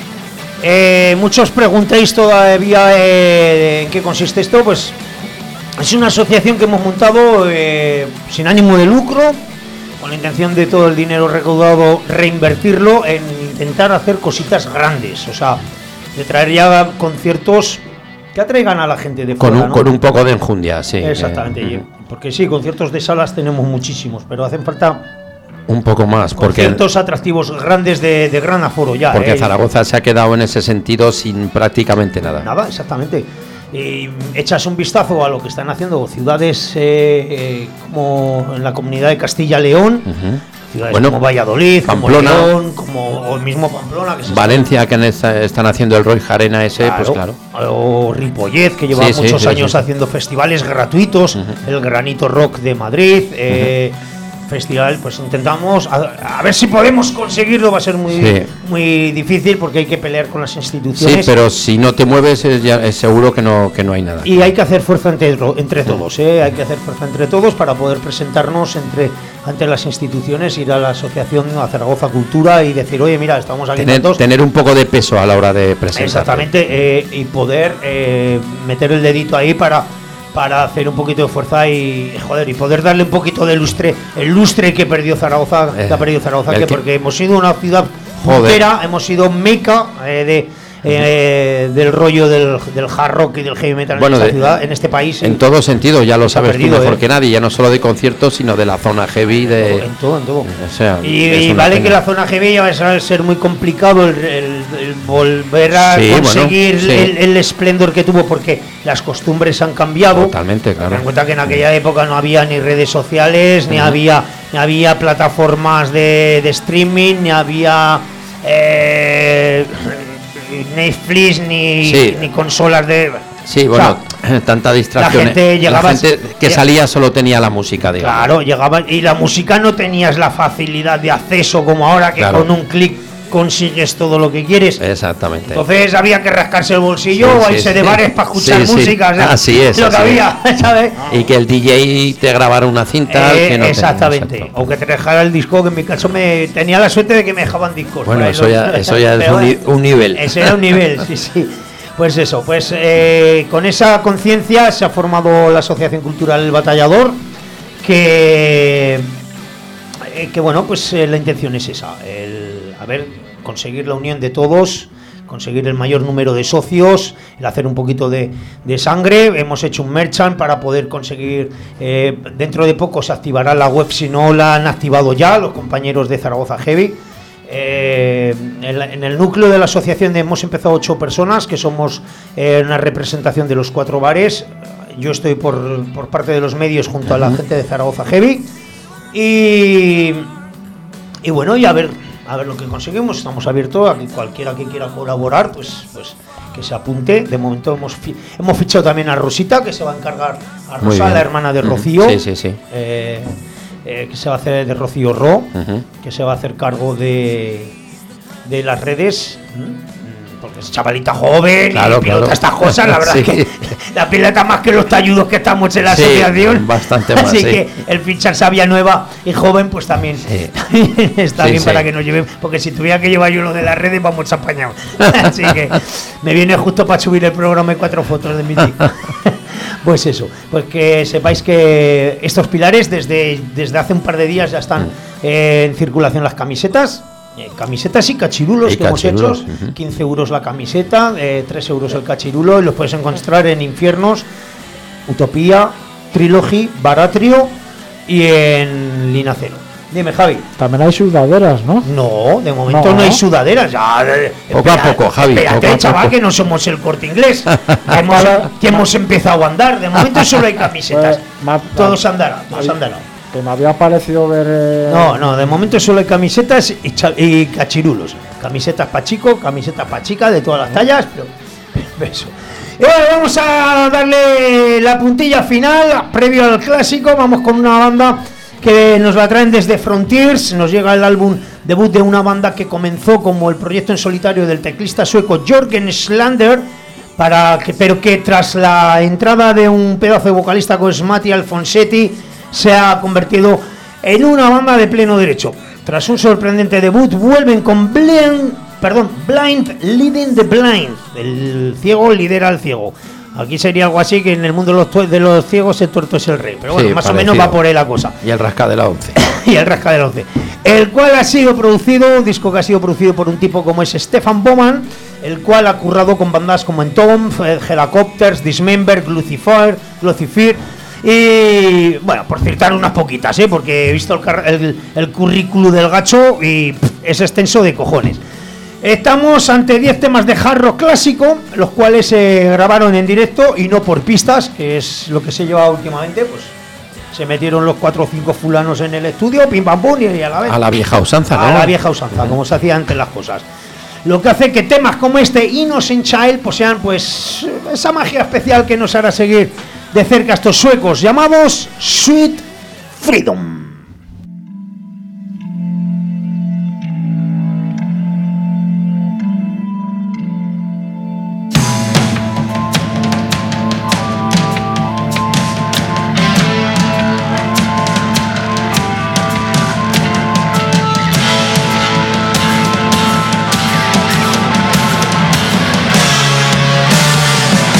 Eh, muchos preguntáis todavía eh, en qué consiste esto. Pues es una asociación que hemos montado eh, sin ánimo de lucro, con la intención de todo el dinero recaudado reinvertirlo en intentar hacer cositas grandes, o sea, de traer ya conciertos que atraigan a la gente de Con fuera, un, ¿no? con un poco de enjundia, sí. Exactamente, eh, uh-huh. Porque sí, conciertos de salas tenemos muchísimos, pero hacen falta un poco más, porque conciertos atractivos grandes de, de gran aforo ya. Porque eh. Zaragoza se ha quedado en ese sentido sin prácticamente nada. Nada, exactamente. Y echas un vistazo a lo que están haciendo ciudades eh, eh, como en la comunidad de Castilla-León, Uh-huh. ciudades Bueno, como Valladolid, Pamplona, como León, como o el mismo Pamplona, que se Valencia, que está, están haciendo el Roy Arena ese, pues claro. O Ripollet, que lleva Sí, sí, muchos sí, años sí. haciendo festivales gratuitos, Uh-huh. el Granito Rock de Madrid, eh, festival, pues intentamos a, a ver si podemos conseguirlo. Va a ser muy Sí. muy difícil porque hay que pelear con las Sí, instituciones. pero si no te mueves es, ya, es seguro que no que no hay nada. Y hay que hacer fuerza entre, entre todos, ¿eh? Hay que hacer fuerza entre todos para poder presentarnos entre ante las instituciones, ir a la asociación, a Zaragoza Cultura y decir, oye, mira, estamos aquí Tener, todos. tener un poco de peso a la hora de presentar. Exactamente, eh, y poder eh, meter el dedito ahí para para hacer un poquito de fuerza y joder y poder darle un poquito de lustre, el lustre que perdió Zaragoza, Eh, que ha perdido Zaragoza, el que que- porque hemos sido una ciudad Joder. puntera, hemos sido meca eh, de eh, del rollo del, del hard rock y del heavy metal Bueno, en esta de- ciudad, en este país. En y- todo sentido, ya lo se ha sabes perdido, tú mejor eh. que nadie, ya no solo de conciertos, sino de la zona heavy de. En todo, en todo. O sea, Y, es y una vale pena. que la zona heavy ya va a ser muy complicado el, el- el volver a Sí, bueno, conseguir sí. el, el esplendor que tuvo, porque las costumbres han cambiado. Totalmente, claro. Ten en cuenta que en aquella época no había ni redes sociales, ni Ujú. había ni había plataformas de, de streaming, ni había eh, Netflix, ni, Sí. ni consolas de. Sí, o bueno, sea, tanta distracción. la gente eh. llegaba- La gente que ya- salía solo tenía la música, digamos. Claro, llegaba y la música no tenías la facilidad de acceso como ahora, que Claro. con un clic consigues todo lo que quieres. Exactamente. Entonces había que rascarse el bolsillo Sí, o sí, irse sí. de bares para escuchar Sí, sí. música. o sea, Así es, Lo que así había, ¿sabes? Y que el D J te grabara una cinta. Eh, que no te- exactamente. exacto. O que te dejara el disco, que en mi caso me tenía la suerte de que me dejaban discos. Bueno, Por ahí eso lo- ya, eso ya es Pero un, ni- bueno, un nivel. Ese era un nivel, sí, sí. Pues eso, pues eh, con esa conciencia se ha formado la Asociación Cultural El Batallador, que, eh, que bueno, pues eh, la intención es esa, el, a ver, conseguir la unión de todos, conseguir el mayor número de socios, el hacer un poquito de, de sangre. Hemos hecho un merchant para poder conseguir, eh, dentro de poco se activará la web, si no la han activado ya los compañeros de Zaragoza Heavy. Eh, en, la- en el núcleo de la asociación hemos empezado ocho personas, que somos eh, una representación de los cuatro bares. Yo estoy por, por parte de los medios junto a la gente de Zaragoza Heavy. Y, y bueno, y a ver, a ver lo que conseguimos. Estamos abiertos a que cualquiera que quiera colaborar, pues, pues que se apunte. De momento hemos, fi- hemos fichado también a Rosita, que se va a encargar, a Muy Rosa, bien. la hermana de Ujú. Rocío. Sí, sí, sí. Eh, eh, que se va a hacer de Rocío Ro, Ujú. que se va a hacer cargo de, de las redes, ¿m? porque es chavalita joven Claro, y pilota claro. estas cosas. La verdad Sí. es que la pilota más que los talludos que estamos en la Sí, asociación. bastante más, Así sí. que el fichar sabia nueva y joven, pues también, Sí. también está Sí, bien sí. para que nos lleven, porque si tuviera que llevar yo lo de las redes, vamos apañados. Así que me viene justo para subir el programa y cuatro fotos de mi tío. Pues eso, pues que sepáis que estos pilares desde, desde hace un par de días ya están eh, en circulación las camisetas. eh, camisetas y cachirulos Y que cachirulos, hemos hecho. ujú. quince euros la camiseta, eh, tres euros el cachirulo, y los puedes encontrar en Infiernos, Utopía, Trilogy, Baratrio y en Linacero. Dime, Javi. También hay sudaderas, ¿no? No, de momento no, No. hay sudaderas. Ya, eh, Poco a espera- poco, Javi, Espérate, poco a chaval, poco. que no somos el Corte Inglés. que, hemos, que hemos empezado a andar. De momento solo hay camisetas. Pues, ma- Todos andarán, todos Había- andarán. Que me había parecido ver. eh, No, no, de momento solo hay camisetas y, cha- y cachirulos. Camisetas para chico, camisetas para chica, de todas las tallas, pero, pero eso. Y bueno, vamos a darle la puntilla final, previo al clásico. Vamos con una banda que nos la traen desde Frontiers. Nos llega el álbum debut de una banda que comenzó como el proyecto en solitario del teclista sueco Jörgen Schlander, para que, pero que tras la entrada de un pedazo de vocalista con Smati Alfonsetti se ha convertido en una banda de pleno derecho. Tras un sorprendente debut, vuelven con Blind, perdón, Blind Leading the Blind. El ciego lidera al ciego. Aquí sería algo así, que en el mundo de los, tu- de los ciegos el tuerto es el rey. Pero bueno, Sí, más parecido. o menos va por ahí la cosa. Y el rasca de la once. Y el rasca del once. El cual ha sido producido, un disco que ha sido producido por un tipo como es Stefan Bowman, el cual ha currado con bandas como Entomb, eh, Helicopters, Dismember, Lucifer, Lucifer. Y bueno, por citar unas poquitas, ¿eh? Porque he visto el, car- el, el currículum del gacho y pff, es extenso de cojones. Estamos ante diez temas de hard rock clásico, los cuales se grabaron en directo y no por pistas, que es lo que se lleva últimamente. Pues se metieron los cuatro o cinco fulanos en el estudio, pim pam pum, y a la vez. A la vieja usanza, ¿no? A la vieja usanza, como se hacía antes las cosas. Lo que hace que temas como este Innocent Child posean pues esa magia especial que nos hará seguir de cerca a estos suecos llamados Sweet Freedom.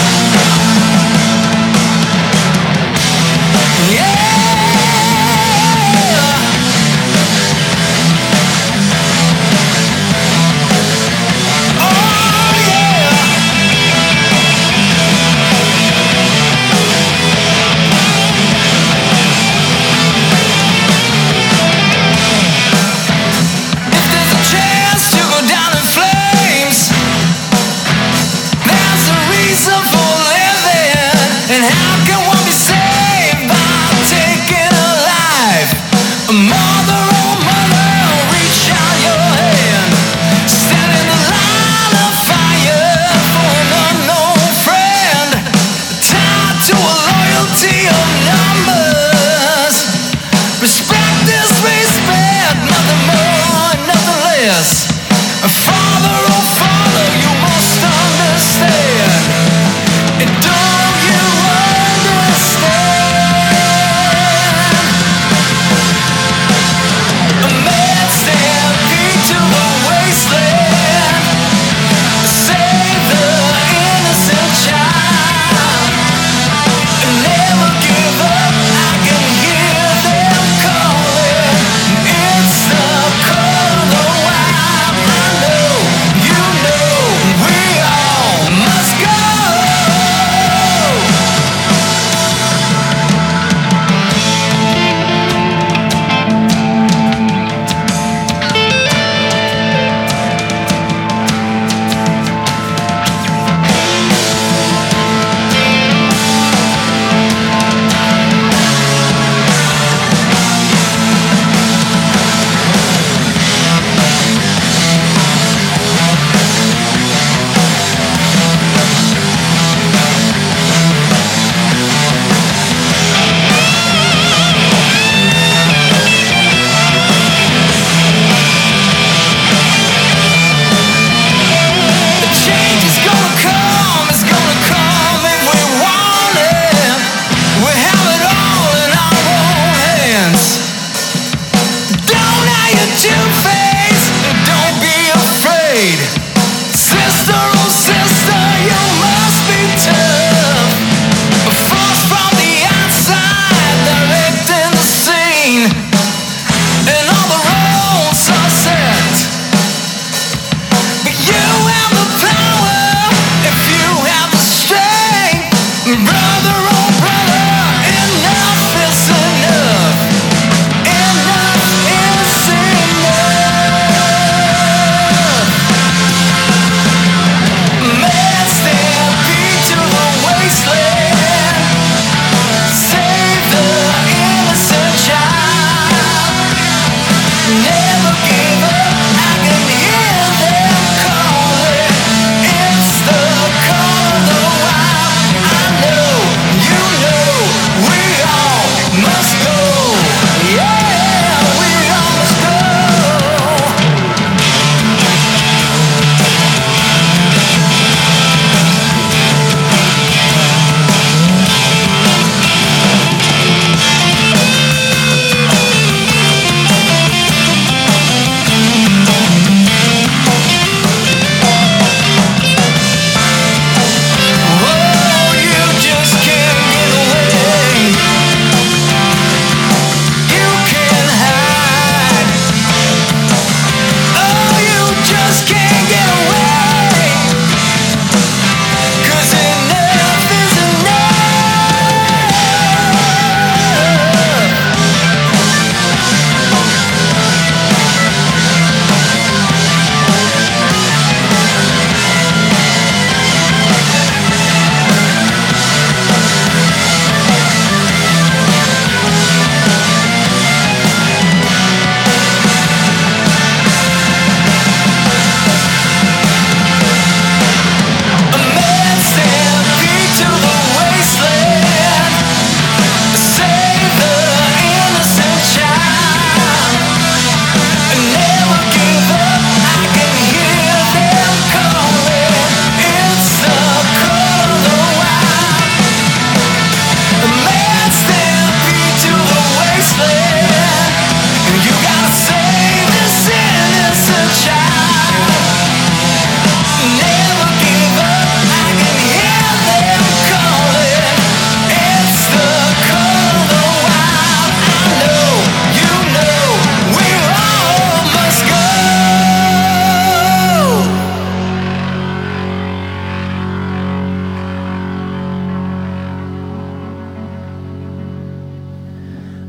Yeah.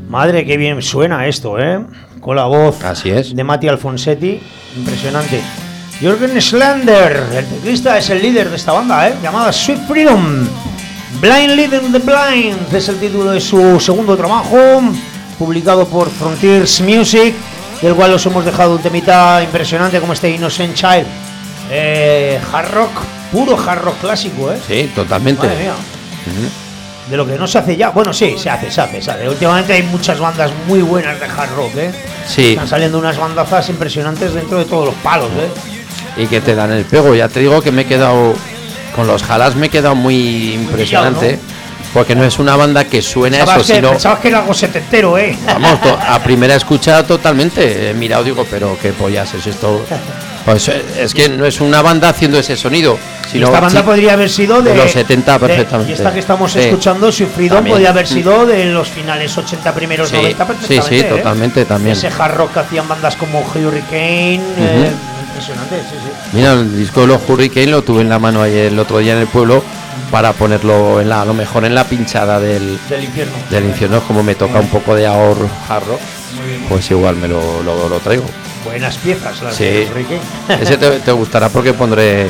Madre, qué bien suena esto, ¿eh? Con la voz Así es. de Matti Alfonsetti, impresionante. Jürgen Schlander, el teclista, es el líder de esta banda, ¿eh? Llamada Sweet Freedom. Blind Leading the Blind es el título de su segundo trabajo, publicado por Frontiers Music, del cual os hemos dejado un temita impresionante como este Innocent Child. Eh, hard rock, puro hard rock clásico, ¿eh? Sí, totalmente. Madre mía. Ujú. De lo que no se hace ya. Bueno, sí, se hace, se hace, se hace. Últimamente hay muchas bandas muy buenas de hard rock, ¿eh? Sí. Están saliendo unas bandazas impresionantes dentro de todos los palos, ¿eh? Y que te dan el pego. Ya te digo que me he quedado con los Jalas, me he quedado muy impresionante, pillado, porque no es una banda que suene a eso, Pensabas que, sino pensabas que era algo setentero, ¿eh? vamos, to- a primera escucha totalmente. He mirado, digo, pero qué pollas es esto. Pues eh, es que no es una banda haciendo ese sonido, Y sino esta banda sí, podría haber sido de, de los setenta de- perfectamente. y esta que estamos Sí. escuchando, Sweet Freedom, También. podría haber sido de los finales ochenta, primeros Sí, noventa sí, perfectamente. sí, ¿eh? totalmente también. Ese hard rock que hacían bandas como Hurricane, eh, impresionante, sí, sí. Mira, el disco de los Hurricane lo tuve en la mano ayer, el otro día en el pueblo, para ponerlo en la, a lo mejor en la pinchada del, Del infierno. del infierno. Como me toca un poco de ahor hard rock, pues igual me lo, lo, lo traigo. Buenas piezas las Sí. de Hurricane. Ese te, te gustará porque pondré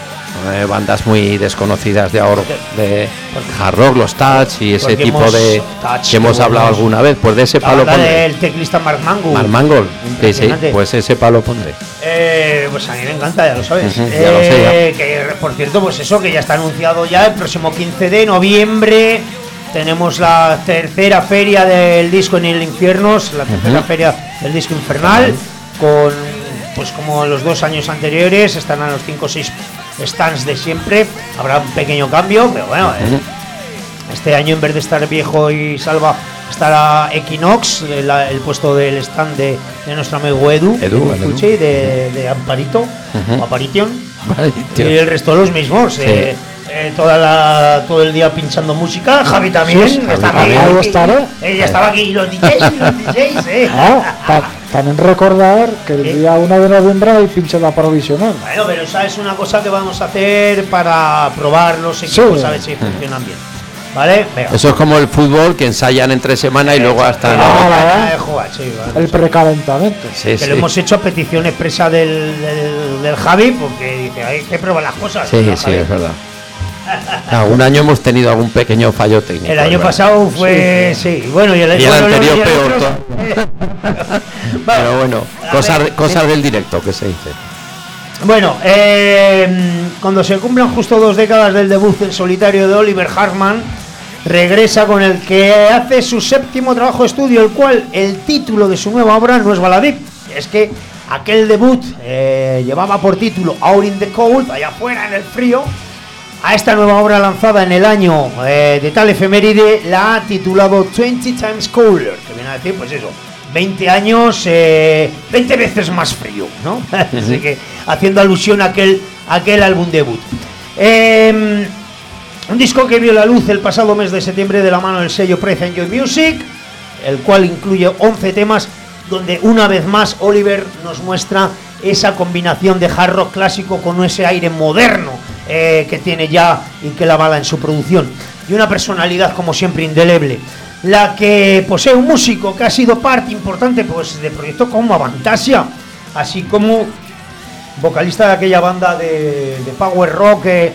eh, bandas muy desconocidas de ahora, de hard rock, los Touch y ese Porque tipo hemos- de Touch, que hemos qué hablado buenos. alguna vez. Pues de ese La palo banda pondré. del teclista Mark Mangold. Mark Mangold, sí, sí, Impresionante. pues ese palo pondré. Eh, pues a mí me encanta, ya lo sabes. Ujú, ya lo sé, Eh, que por cierto, pues eso, que ya está anunciado ya el próximo quince de noviembre. Tenemos la tercera feria del disco en el infierno, la tercera Ujú. feria del disco infernal, con pues como los dos años anteriores, estarán los cinco o seis stands de siempre. Habrá un pequeño cambio, pero bueno, eh, Ujú. este año en vez de estar Viejo y Salva estará Equinox, el, el puesto del stand de, de nuestro amigo Edu, Edu, el Edu. Fuchi, de, de Amparito, Ujú. o Aparition, Vale, tío. y el resto los mismos. Sí. eh, eh, toda la, todo el día pinchando música. Javi también, Sí, Javi está también. aquí, Ahí estaré. eh, ya estaba aquí, y los D Js, y los D Js, eh. Ah, ta- también recordar que el ¿Eh? día uno de noviembre hay pinche provisional. Bueno, pero esa es una cosa que vamos a hacer para probar los equipos, Sí. a ver si funcionan bien. ¿Vale? Venga. Eso es como el fútbol, que ensayan entre semana y luego hasta Ah, Ah, vale, ¿eh? jugar, sí, vale. El precalentamiento. Sí, Que sí. lo hemos hecho a petición expresa del, del, del Javi, porque dice, hay que probar las cosas. Sí, ¿no, sí, Javi? es verdad. Algún año hemos tenido algún pequeño fallo técnico. El año es verdad. pasado fue, sí, bueno, y el, Y el bueno, anterior y el peor otro- Pero bueno, A cosas, ver, cosas del directo que se dice. Bueno, eh, cuando se cumplan justo dos décadas del debut en solitario de Oliver Hartman, regresa con el que hace su séptimo trabajo de estudio, el cual el título de su nueva obra no es baladí. Es que aquel debut eh, llevaba por título Out in the Cold, allá afuera en el frío. A esta nueva obra lanzada en el año eh, de tal efeméride la ha titulado veinte times colder, que viene a decir, pues eso, veinte años, eh, veinte veces más frío, ¿no? Así que haciendo alusión a aquel, a aquel álbum debut. Eh, un disco que vio la luz el pasado mes de septiembre de la mano del sello Praise Enjoy Music, el cual incluye once temas, donde una vez más Oliver nos muestra esa combinación de hard rock clásico con ese aire moderno eh, que tiene ya y que la bala en su producción, y una personalidad como siempre indeleble, la que posee un músico que ha sido parte importante pues de proyectos como Avantasia, así como vocalista de aquella banda de, de power rock eh,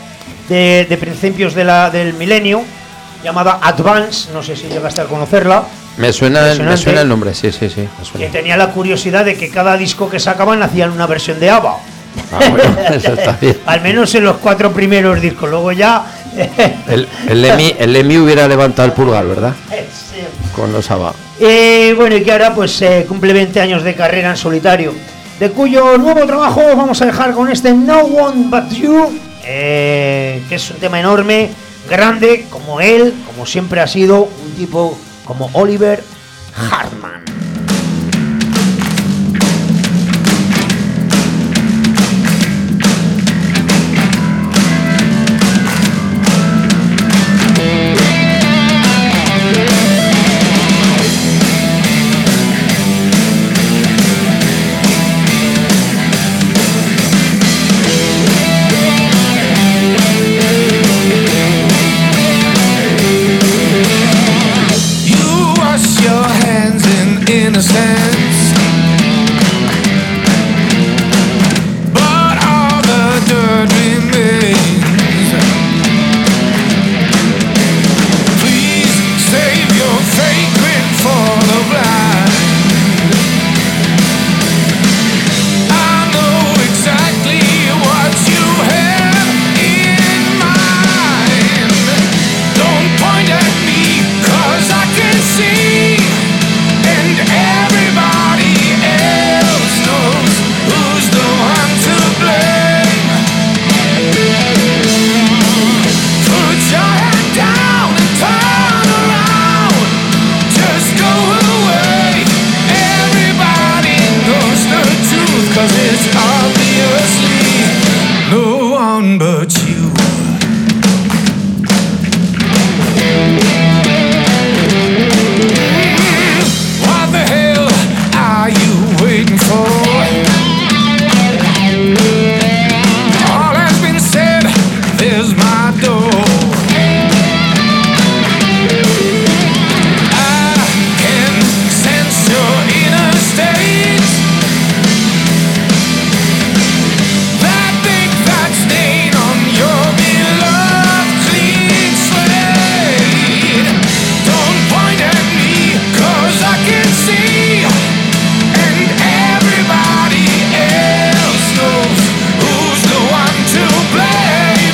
de, de principios de la, del milenio, llamada Advance, no sé si llegaste a conocerla, Me suena, el, me Impresionante. suena el nombre, sí, sí, sí. Me que suena. tenía la curiosidad de que cada disco que sacaban hacían una versión de ABBA. Ah, bueno, eso está bien. Al menos en los cuatro primeros discos, luego ya... El, el, Lemmy, el Lemmy hubiera levantado el pulgar, ¿verdad? Sí. Con los ABBA. Eh, bueno, y que ahora pues eh, cumple veinte años de carrera en solitario, de cuyo nuevo trabajo vamos a dejar con este No One But You, eh, que es un tema enorme, grande, como él, como siempre ha sido, un tipo como Oliver Hartman. You wash your one but you. What the hell are you waiting for? All has been said, there's my door. I can sense your inner state. That big fat stain on your beloved clean slate. Don't point at me, 'cause I can see, and everybody else knows who's the one to blame.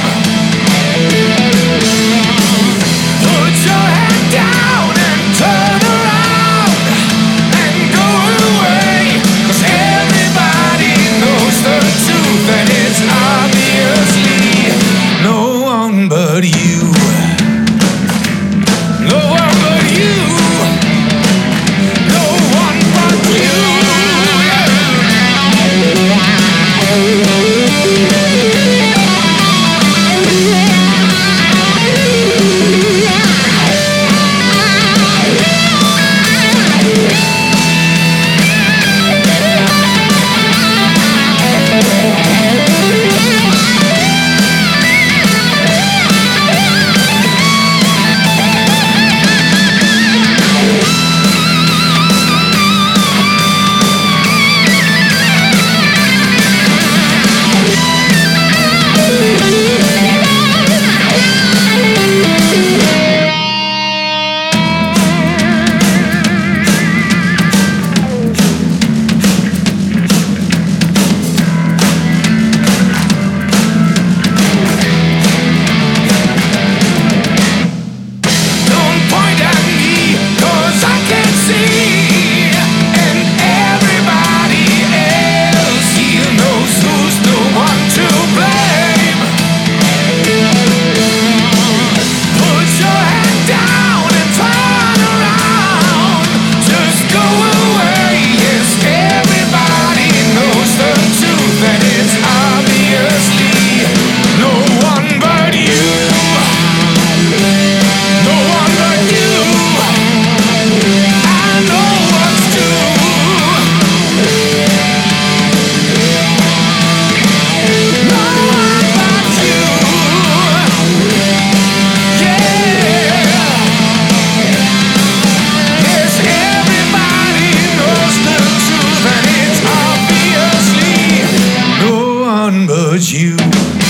Put your head down and turn around and go away, 'cause everybody knows the truth, and it's obviously no one but you. No one but you. No one but you. Don't point at me, 'cause I can see, and everybody else here knows who's the one to blame. Put your head down and turn around. Just go away. Yes, everybody knows the truth, and it's obviously no one but you. No one but you. I know what's true. No one but you. Yeah. Yes, everybody knows the truth, and it's obviously no one but you.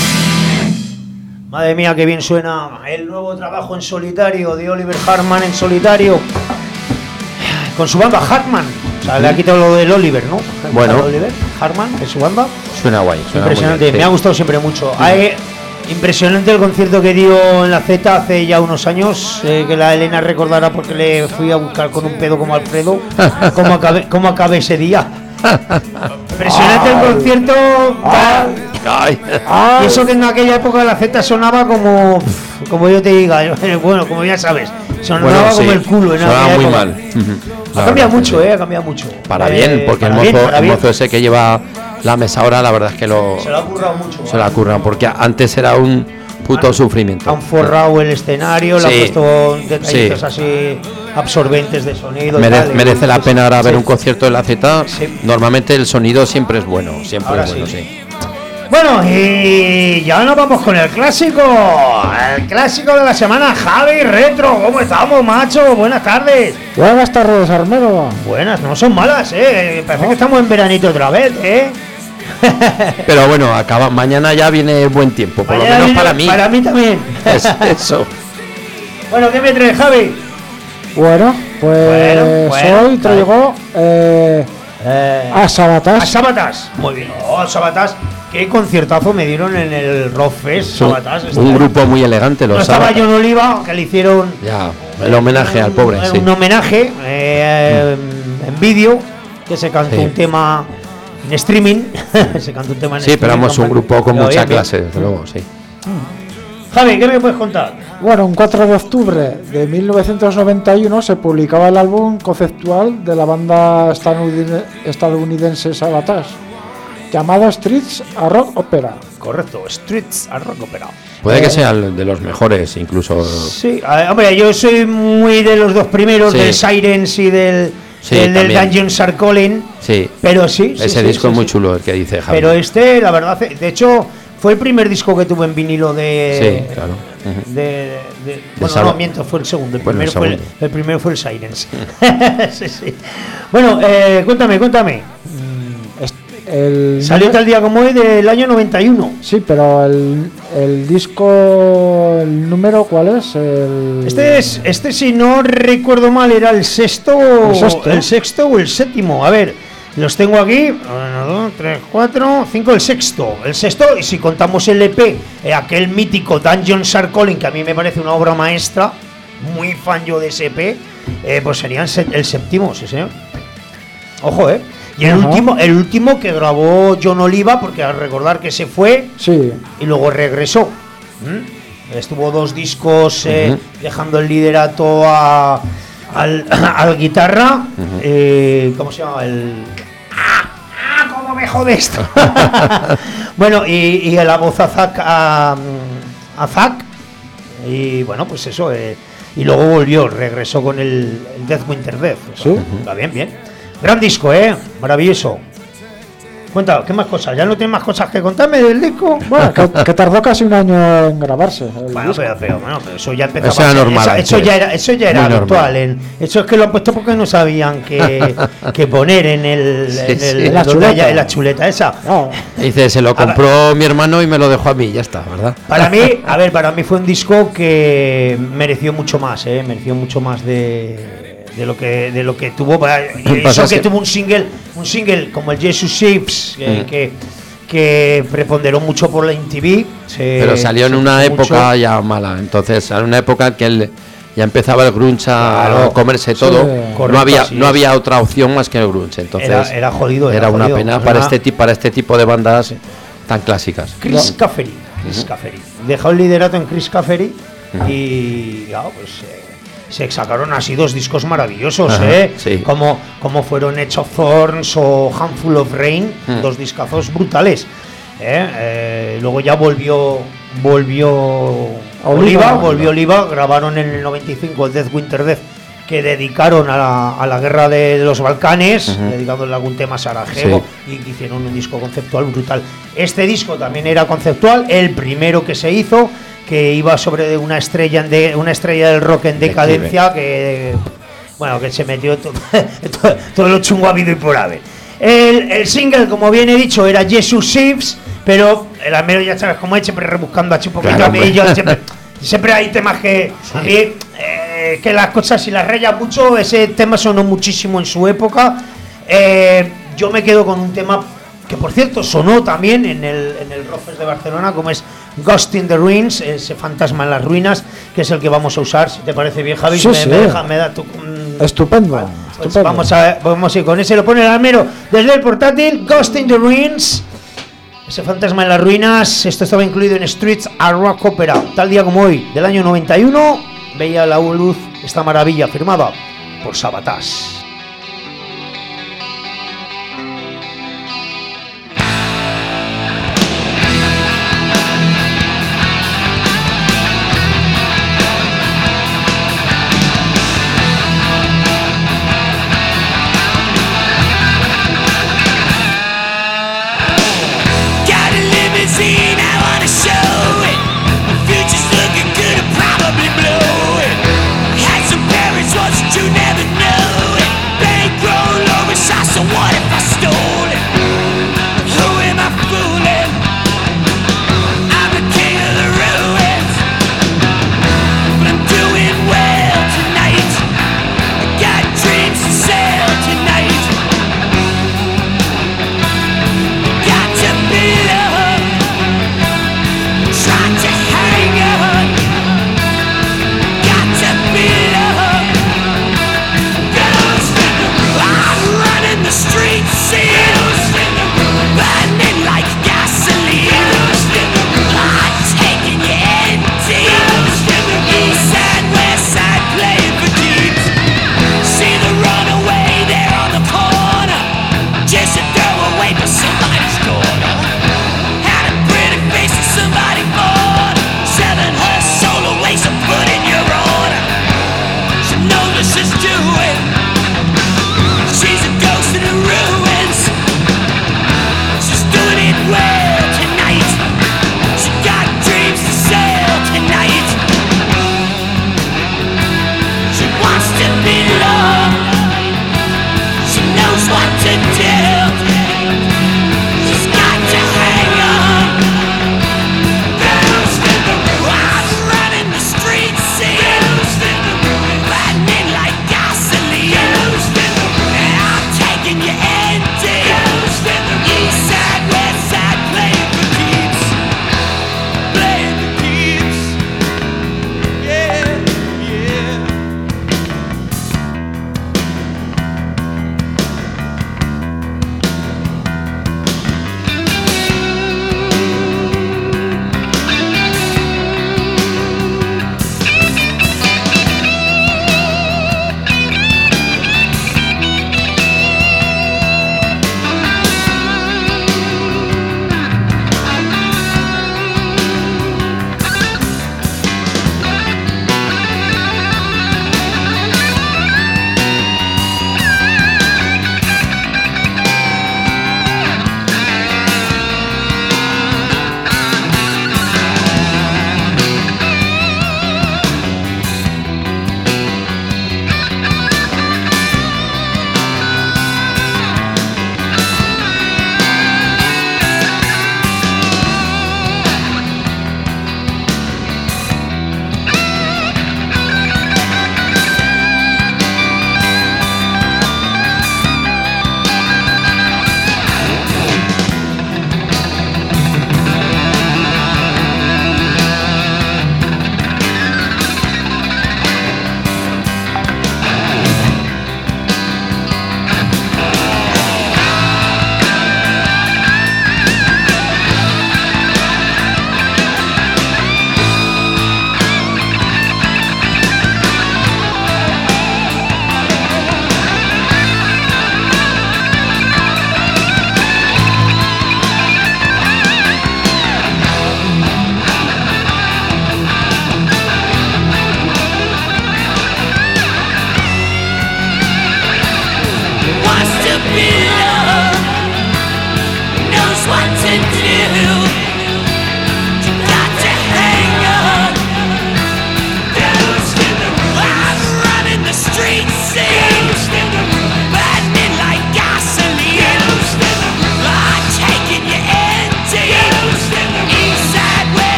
Madre mía, qué bien suena el nuevo trabajo en solitario de Oliver Hartman en solitario con su banda Hartman. O sea, le ha quitado lo del Oliver, ¿no? Le ha Bueno. quitado Oliver Hartman en su banda. Suena guay, suena Impresionante, muy bien, me ha sí. gustado siempre mucho. Hay- impresionante el concierto que dio en la Z hace ya unos años, eh, que la Elena recordará porque le fui a buscar con un pedo como Alfredo. ¿Cómo acabé, cómo acabé ese día? Impresionante el concierto. Ay. Y eso que en aquella época la Z sonaba como, como yo te diga, bueno, como ya sabes, sonaba Bueno, como sí, el culo en sonaba aquella muy época. mal. Ujú. Ha La cambiado verdad que mucho, sí. eh, ha cambiado mucho. Para Eh, bien, porque el para mozo, bien, para el bien. mozo ese que lleva la mesa ahora, la verdad es que lo, Se lo ha currado mucho. se lo ha currado, porque antes era un puto sufrimiento. Han forrado el escenario, le han Sí. puesto detallitos Sí. así absorbentes de sonido. y Mere- tal, y merece la pues, pena ahora ver sí. un concierto de la Z. Sí. Normalmente el sonido siempre es bueno, siempre Ahora es bueno, sí. sí. Bueno, y ya nos vamos con el clásico. El clásico de la semana, Javi Retro. ¿Cómo estamos, macho? Buenas tardes. Buenas tardes, Armero. Buenas, no son malas, eh. Parece que estamos en veranito otra vez, eh. Pero bueno, acaba mañana ya viene buen tiempo, por Mañana lo menos viene- para mí. Para mí también. Es eso. Bueno, ¿qué me traes, Javi? Bueno, pues Bueno, bueno, hoy traigo eh, Eh, a Sabatas. a Sabatas. Muy bien. Oh, Sabatas. Qué conciertazo me dieron en el Rock Fest, Son Sabatas. este un año. grupo muy elegante, No los estaba Sabatas. John Oliva, que le hicieron Ya, el homenaje al pobre, un, sí. un homenaje eh, en vídeo, que se cantó Sí. un tema en streaming. Se cantó un tema en Sí, pero streaming. vamos, un grupo con Pero mucha bien, bien. clase, desde luego, sí. Javi, ¿qué me puedes contar? Bueno, un cuatro de octubre de mil novecientos noventa y uno se publicaba el álbum conceptual de la banda estadounidene- estadounidense Sabatas, llamado Streets a Rock Opera, correcto, Streets a Rock Opera. Puede Eh, que sea el de los mejores, incluso. Sí, a ver, hombre, yo soy muy de los dos primeros, Sí. del Sirens y del, Sí, del, del también. Dungeons Are Calling, Sí. pero sí, sí, Ese sí, disco sí, es muy sí. chulo, el que dice Javi. Pero este, la verdad, de hecho, fue el primer disco que tuve en vinilo de. Sí, claro. Ujú. De, de- de- bueno, Saba- no, miento, fue el segundo. El, Bueno, el primero, fue el, segundo. el primero fue el Sirens. Sí, sí. Bueno, eh, cuéntame, cuéntame. El Salió tal día como hoy del año noventa y uno. Sí, pero el, el disco, el número, ¿cuál es? El... Este es, este si no recuerdo mal, era el sexto, ¿El sexto? el sexto o el séptimo. A ver, los tengo aquí. Uno, dos, tres, cuatro, cinco, el sexto. El sexto, y si contamos el E P, eh, aquel mítico Dungeons Are Calling, que a mí me parece una obra maestra, muy fan yo de ese E P, eh, pues sería el, se- el séptimo, sí señor. Ojo, eh. Y el Ajá. último, el último que grabó John Oliva, porque al recordar que se fue Sí, y luego regresó. ¿Mm? Estuvo dos discos eh, Ujú. dejando el liderato a, al, al guitarra. eh, ¿Cómo se llama? El. ¡Ah! ¡Ah! ¿Cómo me jode esto? Bueno, y, y la voz a Zack. A, a Zack. Y bueno, pues eso. eh, y luego volvió, regresó con el, el Death Winter Death. O sea, Sí. Está bien, bien. Gran disco, ¿eh? Maravilloso. Cuenta, ¿qué más cosas? ¿Ya no tienes más cosas que contarme del disco? bueno, que, que tardó casi un año en grabarse. el Bueno, disco. pero, pero, bueno, pero eso ya empezaba Eso era a ser- normal Eso, antes. eso ya era, eso ya era Muy habitual. normal. En, eso es que lo han puesto porque no sabían que, que poner en el, Sí, en, el- sí. en En la donde haya- chuleta. en la chuleta esa. No, Dice, se lo compró mi hermano y me lo dejó a mí, ya está, ¿verdad? Para mí, a ver, para mí fue un disco que mereció mucho más, ¿eh? Mereció mucho más de, de lo que de lo que tuvo. Para- y Pasa eso es que que- tuvo un single, un single como el Jesus Shapes, eh, Mm. que que preponderó mucho por la M T V. se- Pero salió en se una escuchó época mucho. ya mala, entonces, en una época que él ya empezaba el grunge a Claro. comerse todo. correcto, no había así no es. había otra opción más que el grunge, entonces Era- era jodido, era una jodido. pena Era para una- este tipo para este tipo de bandas tan clásicas. Chris Caffery, Chris Caffery. Dejó el liderato en Chris Caffery y claro, pues eh, se sacaron así dos discos maravillosos, Ajá, ¿eh? sí. Como, como fueron Edge of Thorns o Handful of Rain, Mm. dos discazos brutales. ¿eh? Eh, luego ya volvió volvió Oliva, Oliva. volvió Oliva, grabaron en el noventa y cinco el Death Winter Death, que dedicaron a la, a la guerra de los Balcanes, Ujú. dedicándole algún tema a Sarajevo, y que hicieron un disco conceptual brutal. Este disco también era conceptual, el primero que se hizo, que iba sobre una estrella en de, una estrella del rock en decadencia, que bueno, que se metió todo, todo, todo lo chungo habido y por haber. El, el single, como bien he dicho, era Jesus Shapes, pero el almero ya sabes cómo es, siempre rebuscando así un poquito Claro, a mí, hombre. yo siempre, siempre hay temas que a mí eh, que las cosas si las rayas mucho, ese tema sonó muchísimo en su época. Eh, yo me quedo con un tema que por cierto sonó también en el, en el Rockfest de Barcelona, como es Ghost in the Ruins, ese fantasma en las ruinas, que es el que vamos a usar, si te parece bien, Javi. Sí, me, sí. me deja, me da tu, mm, Estupendo, Vale, pues estupendo. vamos a, vamos a ir con ese, lo pone el almero desde el portátil, Ghost in the Ruins, ese fantasma en las ruinas. Esto estaba incluido en Streets a Rock Opera, tal día como hoy, del año noventa y uno, veía la luz esta maravilla firmada por Sabatas. Got a limousine, I wanna show it. The future's looking good, I'll probably blow it. Had some parents once, but you never know it.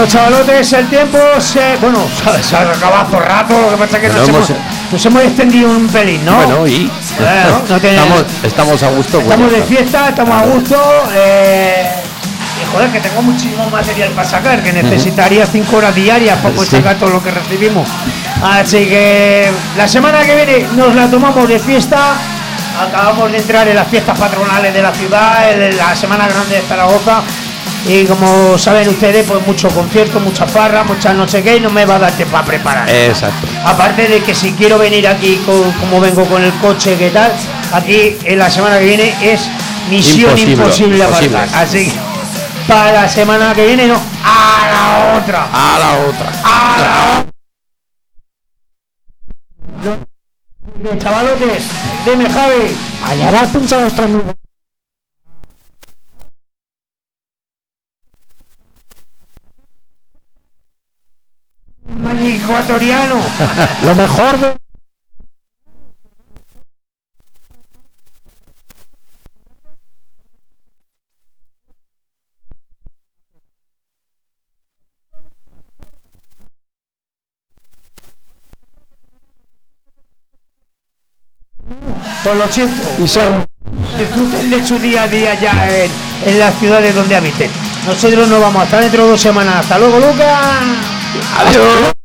Bueno, chavalotes, el tiempo se... Bueno, se ha acabado hace rato, lo que pasa es que nos hemos, nos hemos extendido un pelín, ¿no? Bueno, y Bueno, no tiene- estamos, estamos a gusto. Estamos bueno, de fiesta, estamos a gusto. Eh, y joder, que tengo muchísimo material para sacar, que necesitaría cinco horas diarias para poder Sí. sacar todo lo que recibimos. Así que la semana que viene nos la tomamos de fiesta. Acabamos de entrar en las fiestas patronales de la ciudad, en la Semana Grande de Zaragoza. Y como saben ustedes, pues mucho concierto, mucha farra, muchas no sé qué, y no me va a dar tiempo a preparar. Exacto. Aparte de que si quiero venir aquí con- como vengo con el coche, ¿qué tal? Aquí en la semana que viene es misión Imposible, imposible, imposible. aparcar. Así que para la semana que viene no, a la otra. A la otra. A la otra. Chavalotes, dime Javi. Allá va pincha nuestra nube. Magic ecuatoriano. Lo mejor de... Pues lo siento. Y ser... Disfruten de su día a día ya en, en las ciudades donde habiten. Nosotros nos vamos hasta dentro de dos semanas. Hasta luego, Lucas. Adiós.